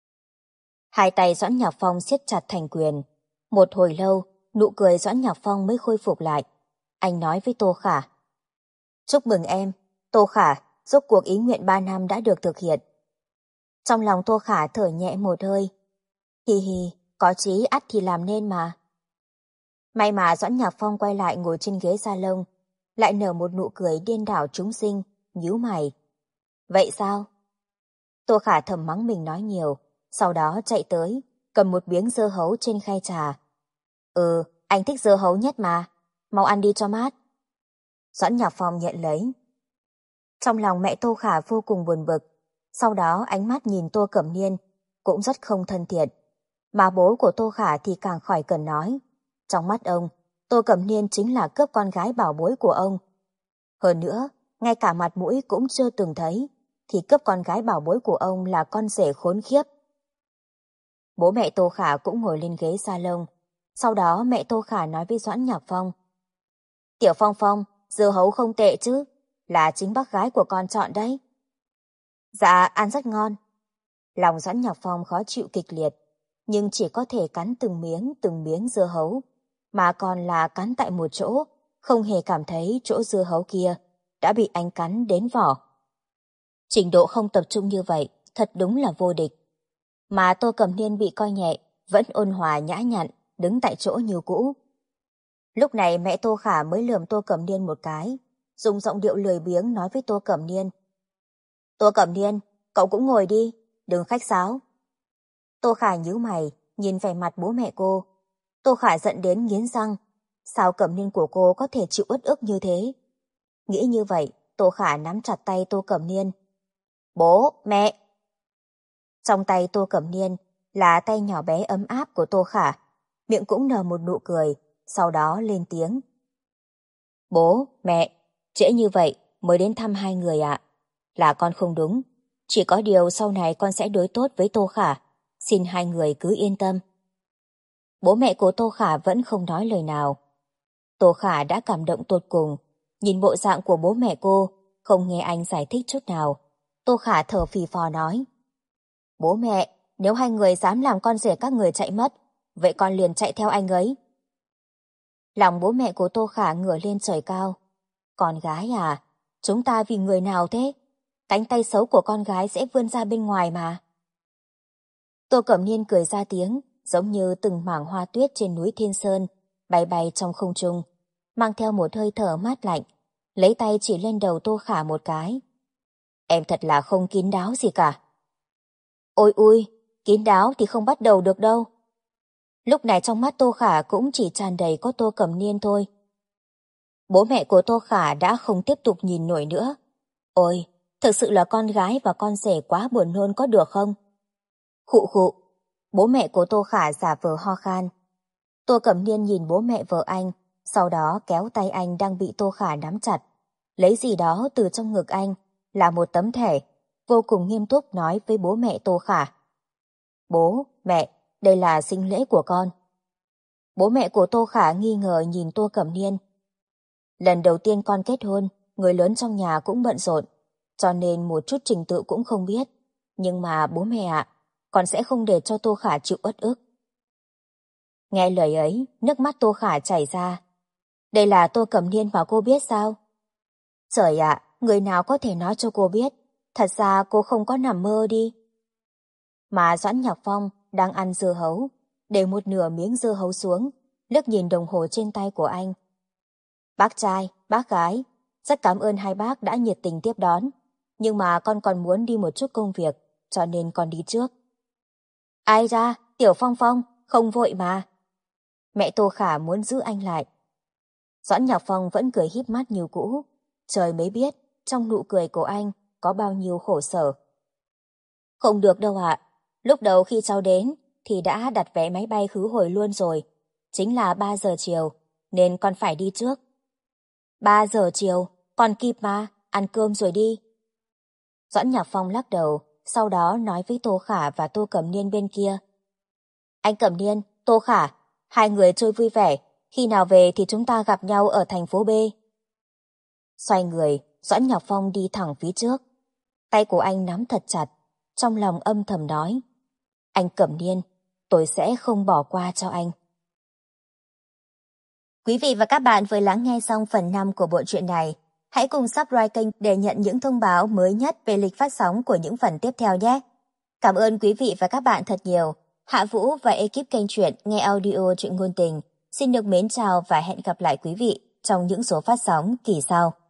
Hai tay Doãn Nhạc Phong siết chặt thành quyền. Một hồi lâu, nụ cười Doãn Nhạc Phong mới khôi phục lại. Anh nói với Tô Khả. Chúc mừng em, Tô Khả, rốt cuộc ý nguyện 3 năm đã được thực hiện. Trong lòng Tô Khả thở nhẹ một hơi. Hi hi, có chí ắt thì làm nên mà. May mà Doãn Nhạc Phong quay lại ngồi trên ghế salon, lại nở một nụ cười điên đảo chúng sinh, nhíu mày. Vậy sao? Tô Khả thầm mắng mình nói nhiều, sau đó chạy tới, cầm một miếng dưa hấu trên khay trà. Anh thích dưa hấu nhất mà, mau ăn đi cho mát. Doãn Nhạc Phong nhận lấy. Trong lòng mẹ Tô Khả vô cùng buồn bực, sau đó ánh mắt nhìn Tô Cẩm Niên, cũng rất không thân thiện. Mà bố của Tô Khả thì càng khỏi cần nói. Trong mắt ông, Tô Cẩm Niên chính là cướp con gái bảo bối của ông. Hơn nữa, ngay cả mặt mũi cũng chưa từng thấy, thì cướp con gái bảo bối của ông là con rể khốn khiếp. Bố mẹ Tô Khả cũng ngồi lên ghế salon. Sau đó mẹ Tô Khả nói với Doãn Nhạc Phong. Tiểu Phong Phong, dưa hấu không tệ chứ, là chính bác gái của con chọn đấy. Dạ, ăn rất ngon. Lòng Doãn Nhạc Phong khó chịu kịch liệt, nhưng chỉ có thể cắn từng miếng dưa hấu, mà còn là cắn tại một chỗ, không hề cảm thấy chỗ dưa hấu kia đã bị anh cắn đến vỏ. Trình độ không tập trung như vậy, thật đúng là vô địch. Mà Tô Cẩm Niên bị coi nhẹ, vẫn ôn hòa nhã nhặn, đứng tại chỗ như cũ. Lúc này mẹ Tô Khả mới lườm Tô Cẩm Niên một cái, dùng giọng điệu lười biếng nói với Tô Cẩm Niên. Tô Cẩm Niên, cậu cũng ngồi đi, đừng khách sáo. Tô Khả nhíu mày, nhìn vẻ mặt bố mẹ cô. Tô Khả giận đến nghiến răng. Sao Cẩm Niên của cô có thể chịu uất ức như thế? Nghĩ như vậy, Tô Khả nắm chặt tay Tô Cẩm Niên. Bố, mẹ! Trong tay Tô Cẩm Niên là tay nhỏ bé ấm áp của Tô Khả, miệng cũng nở một nụ cười, sau đó lên tiếng. Bố, mẹ, trễ như vậy mới đến thăm hai người ạ. Là con không đúng, chỉ có điều sau này con sẽ đối tốt với Tô Khả, xin hai người cứ yên tâm. Bố mẹ của Tô Khả vẫn không nói lời nào. Tô Khả đã cảm động tột cùng, nhìn bộ dạng của bố mẹ cô, không nghe anh giải thích chút nào. Tô Khả thở phì phò nói. Bố mẹ, nếu hai người dám làm con rể các người chạy mất, vậy con liền chạy theo anh ấy. Lòng bố mẹ của Tô Khả ngửa lên trời cao. Con gái à, chúng ta vì người nào thế? Cánh tay xấu của con gái sẽ vươn ra bên ngoài mà. Tô Cẩm Niên cười ra tiếng, giống như từng mảng hoa tuyết trên núi Thiên Sơn, bay bay trong không trung, mang theo một hơi thở mát lạnh, lấy tay chỉ lên đầu Tô Khả một cái. Em thật là không kín đáo gì cả. Ôi ui, kín đáo thì không bắt đầu được đâu. Lúc này trong mắt Tô Khả cũng chỉ tràn đầy có Tô Cẩm Niên thôi. Bố mẹ của Tô Khả đã không tiếp tục nhìn nổi nữa. Ôi, thực sự là con gái và con rể quá buồn nôn có được không? Khụ khụ, bố mẹ của Tô Khả giả vờ ho khan. Tô Cẩm Niên nhìn bố mẹ vợ anh, sau đó kéo tay anh đang bị Tô Khả nắm chặt, lấy gì đó từ trong ngực anh, là một tấm thẻ, vô cùng nghiêm túc nói với bố mẹ Tô Khả. Bố, mẹ, đây là sinh lễ của con. Bố mẹ của Tô Khả nghi ngờ nhìn Tô Cẩm Niên. Lần đầu tiên con kết hôn, người lớn trong nhà cũng bận rộn, cho nên một chút trình tự cũng không biết. Nhưng mà bố mẹ ạ, con sẽ không để cho Tô Khả chịu uất ức. Nghe lời ấy, nước mắt Tô Khả chảy ra. Đây là Tô Cẩm Niên mà cô biết sao? Trời ạ, người nào có thể nói cho cô biết? Thật ra cô không có nằm mơ đi. Mà Doãn Nhạc Phong đang ăn dưa hấu, để một nửa miếng dưa hấu xuống, liếc nhìn đồng hồ trên tay của anh. Bác trai, bác gái, rất cảm ơn hai bác đã nhiệt tình tiếp đón, nhưng mà con còn muốn đi một chút công việc, cho nên con đi trước. Ai ra, Tiểu Phong Phong, không vội mà. Mẹ Tô Khả muốn giữ anh lại. Doãn Nhạc Phong vẫn cười híp mắt như cũ, trời mới biết trong nụ cười của anh có bao nhiêu khổ sở. Không được đâu ạ, lúc đầu khi cháu đến thì đã đặt vé máy bay khứ hồi luôn rồi, chính là 3 giờ chiều, nên con phải đi trước. 3 giờ chiều, còn kịp mà, ăn cơm rồi đi. Doãn Nhạc Phong lắc đầu, sau đó nói với Tô Khả và Tô Cẩm Niên bên kia. Anh Cẩm Niên, Tô Khả, hai người chơi vui vẻ, khi nào về thì chúng ta gặp nhau ở thành phố B. Xoay người, Doãn Ngọc Phong đi thẳng phía trước. Tay của anh nắm thật chặt, trong lòng âm thầm nói. Anh Cẩm Niên, tôi sẽ không bỏ qua cho anh. Quý vị và các bạn vừa lắng nghe xong phần 5 của bộ truyện này. Hãy cùng subscribe kênh để nhận những thông báo mới nhất về lịch phát sóng của những phần tiếp theo nhé. Cảm ơn quý vị và các bạn thật nhiều. Hạ Vũ và ekip kênh truyện nghe audio truyện ngôn tình xin được mến chào và hẹn gặp lại quý vị trong những số phát sóng kỳ sau.